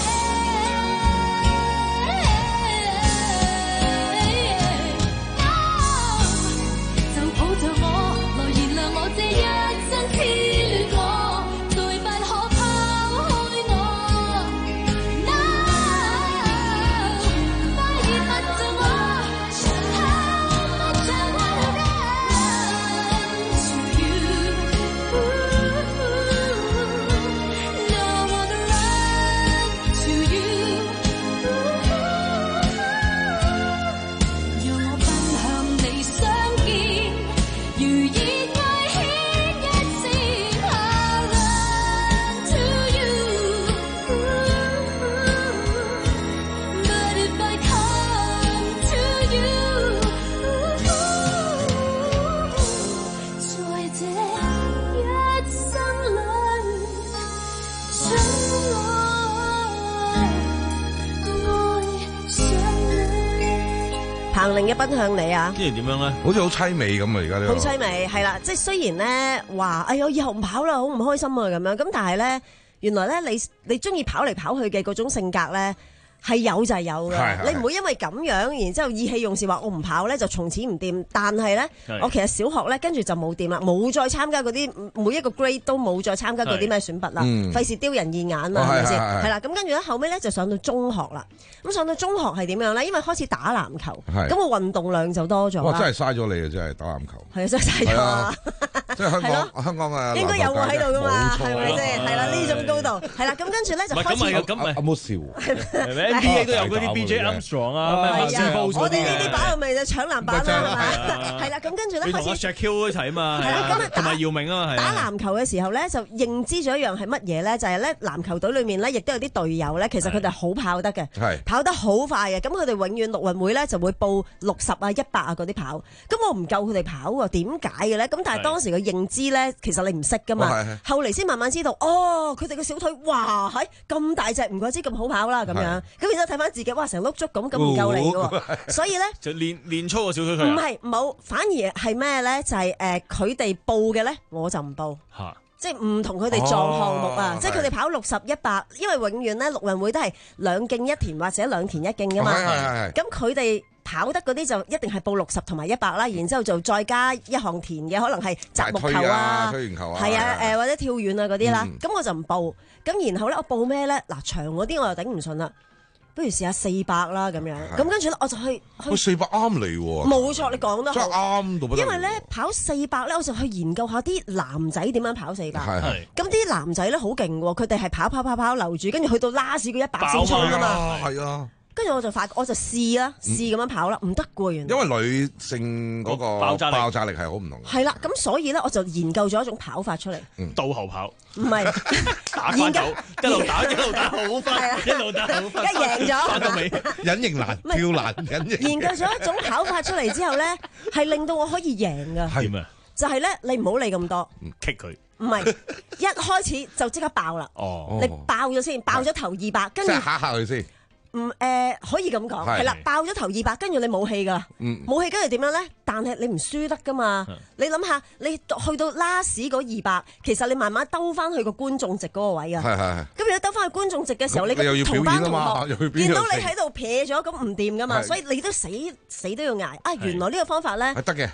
行另一奔向你啊！ 跟住點樣咧？ 好似好凄美咁啊！而家呢個好凄美係啦，即係雖然咧話，哎呀，我以後唔跑啦，好唔開心啊咁樣。咁但係咧，原來咧你你中意跑嚟跑去嘅嗰種性格咧。係有就係有嘅，你唔會因為咁樣，然之後意氣用事話我唔跑咧，就從此唔掂。但係咧，我其實小學咧跟住就冇掂啦，冇再參加嗰啲每一個 grade 都冇再參加嗰啲咩選拔啦，費事丟人現眼啦，係咪先？係啦，咁跟住咧後尾咧就上到中學啦。咁上到中學係點樣咧？因為開始打籃球，咁個運動量就多咗。 哇！真係嘥咗你啊！真係打籃球。 係啊，真係嘥咗啊！ 即係香港香港啊， 應該有我喺度噶嘛？係咪先？係啦，呢種高度係啦。咁跟住咧就開始咁咪有冇笑？ N B A 都有嗰啲 B J Armstrong 啊， 我哋呢啲擺到咪就搶籃板啦，係嘛？係啦，咁跟住咧開始 Shaquille 一齊啊嘛， 係啦，咁同埋姚明啊嘛，係打籃球嘅時候咧，就認知咗一樣係乜嘢咧？就係咧籃球隊裏面咧，亦都有啲隊友咧，其實佢哋好跑得嘅，跑得好快嘅。咁佢哋永遠陸運會咧就會報六十啊、一百啊嗰啲跑。咁我唔夠佢哋跑喎，點解嘅咧？咁但係當時嘅認知咧，其實你唔識噶嘛。後嚟先慢慢知道，哦，佢哋嘅小腿哇，係咁大隻，唔怪之咁好跑啦咁樣。咁然之後睇翻自己，哇，成碌竹咁，咁唔夠你嘅喎。所以咧就練練操個小腿腿。 唔係冇，反而係咩咧？就係誒佢哋報嘅咧，我就唔報。嚇！即係唔同佢哋撞項目啊！即係佢哋跑六十一百，因為永遠咧陸運會都係兩徑一田或者兩田一徑噶嘛。咁佢哋跑得嗰啲就一定係報六十同埋一百啦，然之後就再加一項田嘅，可能係擲木球啊，係啊，誒或者跳遠啊嗰啲啦。咁我就唔報。咁然後咧，我報咩咧？嗱，長嗰啲我又頂唔順啦。不如試下四百啦咁樣，咁跟住咧我就去去四百啱你喎， 冇錯，你講得好啱到不得了。 因為咧跑四百咧，我就去研究下啲男仔點樣跑四百。 係係。 咁啲男仔咧好勁喎，佢哋係跑跑跑跑留住，跟住去到拉屎嗰一百先衝㗎嘛。 係啊。 跟住我就發，我就試啦，試咁樣跑啦，唔得過原來。 因為女性嗰個爆炸力爆炸力係好唔同。 係啦，咁所以咧我就研究咗一種跑法出嚟。 倒後跑。 唔係打翻走，一路打一路打好快，一路打好快， 一贏咗， 打到尾， 隱形欄、跳欄、隱形。 研究咗一種跑法出嚟之後咧，係令到我可以贏㗎。 係咩？ 就係咧，你唔好理咁多， 棘佢。 唔係，一開始就即刻爆啦。 哦， 你爆咗先，爆咗頭二百，跟住嚇嚇佢先。 唔誒可以咁講，係啦，爆咗頭二百，跟住你冇氣噶啦，冇氣跟住點樣咧？但係你唔輸得噶嘛？你諗下，你去到拉屎嗰二百，其實你慢慢兜翻去個觀眾席嗰個位啊。係係。咁如果兜翻去觀眾席嘅時候，你個同班同學見到你喺度撇咗，咁唔掂噶嘛？所以你都死死都要捱。啊，原來呢個方法咧， 係得嘅。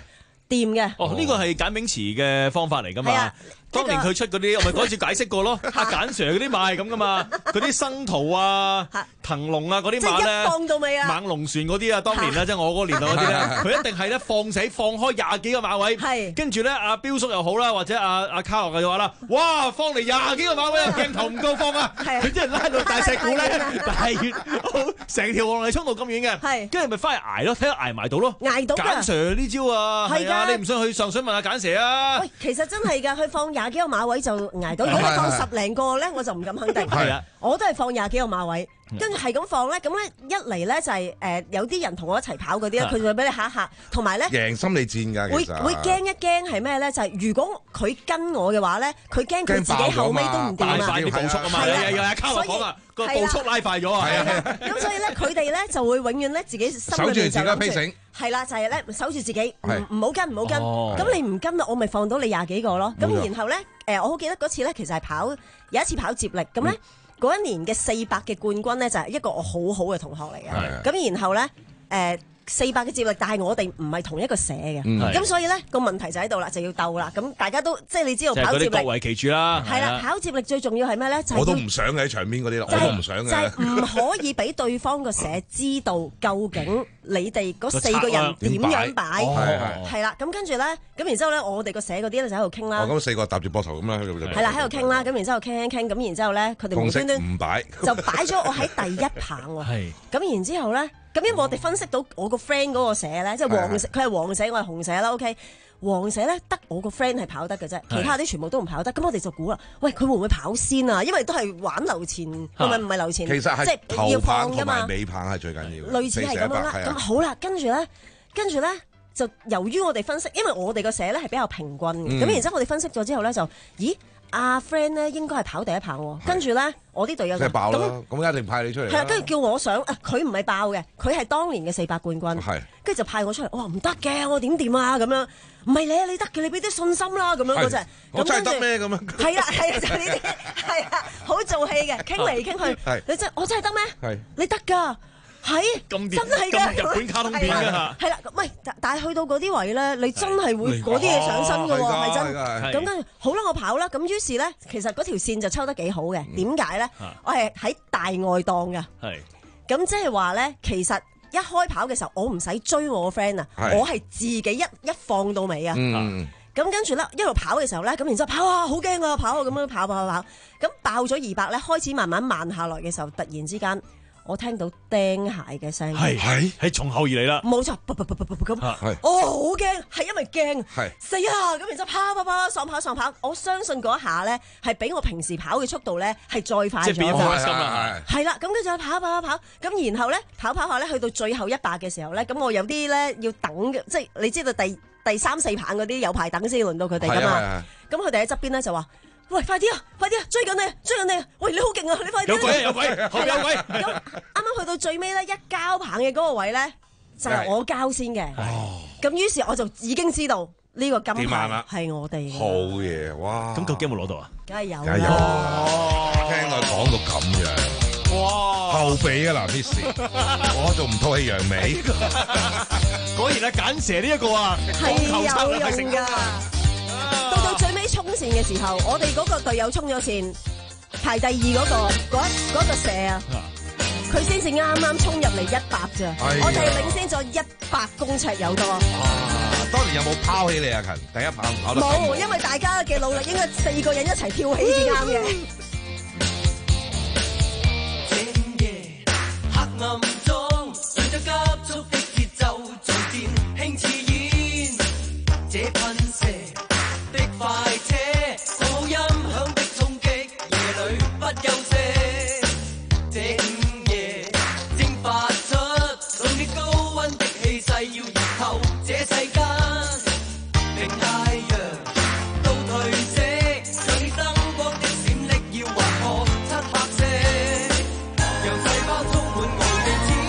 掂嘅。 哦，呢個係簡炳墀嘅方法嚟㗎嘛。當年佢出嗰啲，我咪嗰次解釋過咯。阿簡 Sir 嗰啲馬係咁噶嘛，嗰啲生圖啊、騰龍啊嗰啲馬咧， 放到尾啊， 猛龍船嗰啲啊，當年咧即係我嗰個年代嗰啲咧，佢一定係咧放死放開廿幾個馬位，跟住咧阿彪叔又好啦，或者阿阿卡樂嘅話啦，哇放嚟廿幾個馬位啊，鏡頭唔夠放啊，佢啲人拉到大石鼓咧，大越成條黃泥涌道咁遠嘅，跟住咪翻去捱咯，睇下捱埋到咯， 捱到簡 Sir 呢招啊，係啊，你唔想去上水問下簡 Sir 啊？ 喂，其實真係㗎，佢放廿幾個馬位就捱到，如果你放十零個咧，我就唔敢肯定。 係啊， 我都係放廿幾個馬位，跟住係咁放咧，咁咧一嚟咧就係誒有啲人同我一齊跑嗰啲咧，佢就會俾你嚇一嚇，同埋咧贏心理戰㗎， 會會驚一驚係咩咧？就係如果佢跟我嘅話咧，佢驚佢自己後尾都唔掂啊！ 快啲步速啊嘛，係啊，有阿卡樂講啊，個步速拉快咗啊！ 係啊， 咁所以咧，佢哋咧就會永遠咧自己心裏面就諗住係啦，就係咧守住自己，唔唔好跟唔好跟。咁你唔跟我咪放到你廿幾個咯。咁然後咧，誒我好記得嗰次咧，其實係跑有一次跑接力，咁咧嗰一年嘅四百嘅冠軍咧就係一個我好好嘅同學嚟嘅。咁然後咧，誒。四百嘅接力，但係我哋唔係同一個社嘅，咁、嗯、所以咧個問題就喺度啦，就要鬥啦。咁大家都即係你知道跑接力， 各為其主啦。 係啦，跑接力最重要係咩咧？就係、 我都唔想嘅喺場面嗰啲咯，我都唔想嘅。 就係唔可以俾對方個社知道究竟你哋嗰四個人點樣擺。係啦，咁跟住咧，咁然之後咧，我哋個社嗰啲咧就喺度傾啦。 哦，咁四個搭住膊頭咁啦，喺度就係啦，喺度傾啦。咁然之後傾傾傾，咁然之後咧，佢哋無端端唔擺， 就擺咗我喺第一棒喎。係。咁然之後咧。咁因為我哋分析到我個 friend 嗰個社咧，即係黃社，佢係黃社，我係紅社啦。OK，黃社咧得我個 friend 係跑得嘅啫，其他啲全部都唔跑得。咁我哋就估啦，喂，佢會唔會跑先啊？因為都係玩流前，唔係唔係流前， 其實係即係要放㗎嘛。 尾棒係最緊要， 類似係咁樣啦。咁好啦，跟住咧，跟住咧就由於我哋分析，因為我哋個社咧係比較平均嘅，咁然之後我哋分析咗之後咧就，咦？阿 friend 咧應該係跑第一棒喎，跟住咧我啲隊友就爆啦，咁一定派你出嚟。 係啦，跟住叫我上，啊佢唔係爆嘅，佢係當年嘅四百冠軍，跟住就派我出嚟。我話唔得嘅，我點掂啊咁樣？唔係你，你得嘅，你俾啲信心啦咁樣嗰隻。 我真係得咩咁樣？ 係啦係啦，就呢啲係啊，好做戲嘅，傾嚟傾去。你真我真係得咩？你得㗎。係，真係嘅， 日本卡通片㗎嚇。 係啦，喂，但係去到嗰啲位咧，你真係會嗰啲嘢上身㗎喎，係真。咁跟住好啦，我跑啦。咁於是咧，其實嗰條線就抽得幾好嘅。點解咧？我係喺大外檔㗎。係。咁即係話咧，其實一開跑嘅時候，我唔使追我個 friend 啊，我係自己一一放到尾啊。嗯。咁跟住咧，一路跑嘅時候咧，咁然之後跑啊，好驚啊，跑啊，咁樣跑跑跑跑。咁爆咗二百咧，開始慢慢慢下來嘅時候，突然之間。我聽到釘鞋嘅聲， 係係係從後而嚟啦， 冇錯，啵啵啵啵啵咁，我好驚，係因為驚，死啊！咁然之後跑跑跑，上跑上跑，我相信嗰一下咧係比我平時跑嘅速度咧係再快咗， 即係變咗開心啦， 係啦，咁跟住跑跑跑跑，咁然後咧跑跑下咧去到最後一百嘅時候咧，咁我有啲咧要等嘅，即係你知道第第三四棒嗰啲有排等先輪到佢哋噶嘛，咁佢哋喺側邊咧就話。喂，快啲啊！快啲啊！追緊你，追緊你！喂，你好勁啊！你快啲！ 有鬼有鬼，後面有鬼！ 咁啱啱去到最尾咧，一交棒嘅嗰個位咧，就係我交先嘅。咁於是我就已經知道呢個金牌係我哋嘅。 好嘢！哇！ 咁究竟有冇攞到啊？ 梗係有。 梗係有。聽佢講到咁樣，哇！後備啊嗱，Miss，我仲唔吐氣揚眉。 果然係簡蛇呢一個啊， 係有用㗎。到到最尾衝線嘅時候，我哋嗰個隊友衝咗線，排第二嗰、嗰個嗰嗰個射啊，佢先至啱啱衝入嚟一百咋，我哋領先咗一百公尺有多。 啊！當年有冇拋起你啊？勤第一棒跑得冇，因為大家嘅努力應該四個人一齊跳起至啱嘅。 正夜黑暗中，隨着急速的節奏逐漸輕似煙，這噴射的快車，好音響的衝擊，夜裏不休息。這午夜蒸發出濃烈高溫的氣勢，要熱透這世間。令太陽都褪色，強烈燈光的閃爍要劃破漆黑色，讓細胞充滿傲氣。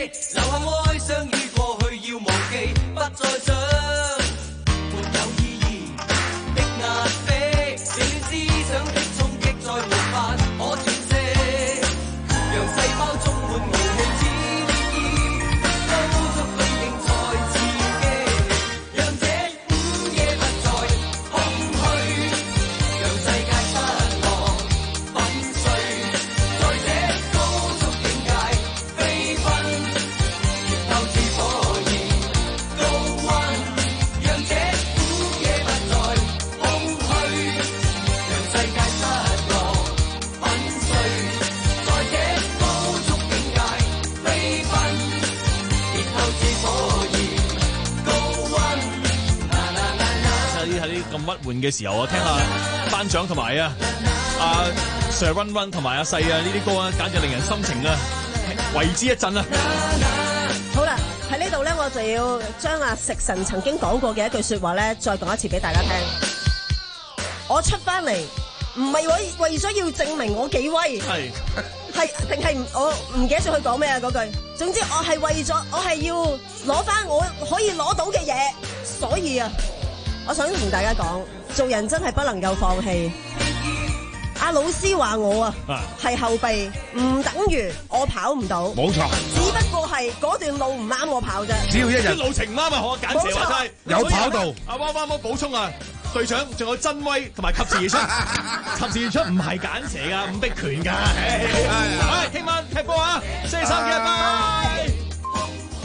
留下哀傷於過去要忘記，不再想沒有意義的壓迫，凌亂思想的衝擊再沒法可轉息，讓細胞充滿傲氣似漣漪，高速對應再刺激，讓這午夜不再空虛，讓世界失落粉碎，在這高速境界飛奔，熱透似火焰高溫，讓這午夜不再空虛，讓世界失落粉碎，在這高速境界飛奔，熱透似火焰高溫。 喺喺啲咁鬱悶嘅時候啊，聽下班長同埋啊阿 Sir Run Run 同埋阿細啊呢啲歌啊，簡直令人心情啊為之一振啊！ 好啦，喺呢度咧，我就要將阿食神曾經講過嘅一句説話咧，再講一次俾大家聽。我出翻嚟唔係為為咗要證明我幾威， 係係定係唔我唔記得咗佢講咩啊嗰句。總之我係為咗我係要攞翻我可以攞到嘅嘢，所以啊，我想同大家講，做人真係不能夠放棄。阿老師話我啊係後備，唔等於我跑唔到， 冇錯， 只不過係嗰段路唔啱我跑啫。 只要一日啲路程唔啱啊，我簡直話齋有跑道。 阿娃娃冇補充啊，隊長仲有真威同埋及時而出，及時而出唔係揀蛇㗎，五逼拳㗎。唉，聽晚踢波啊，星期三見，拜拜。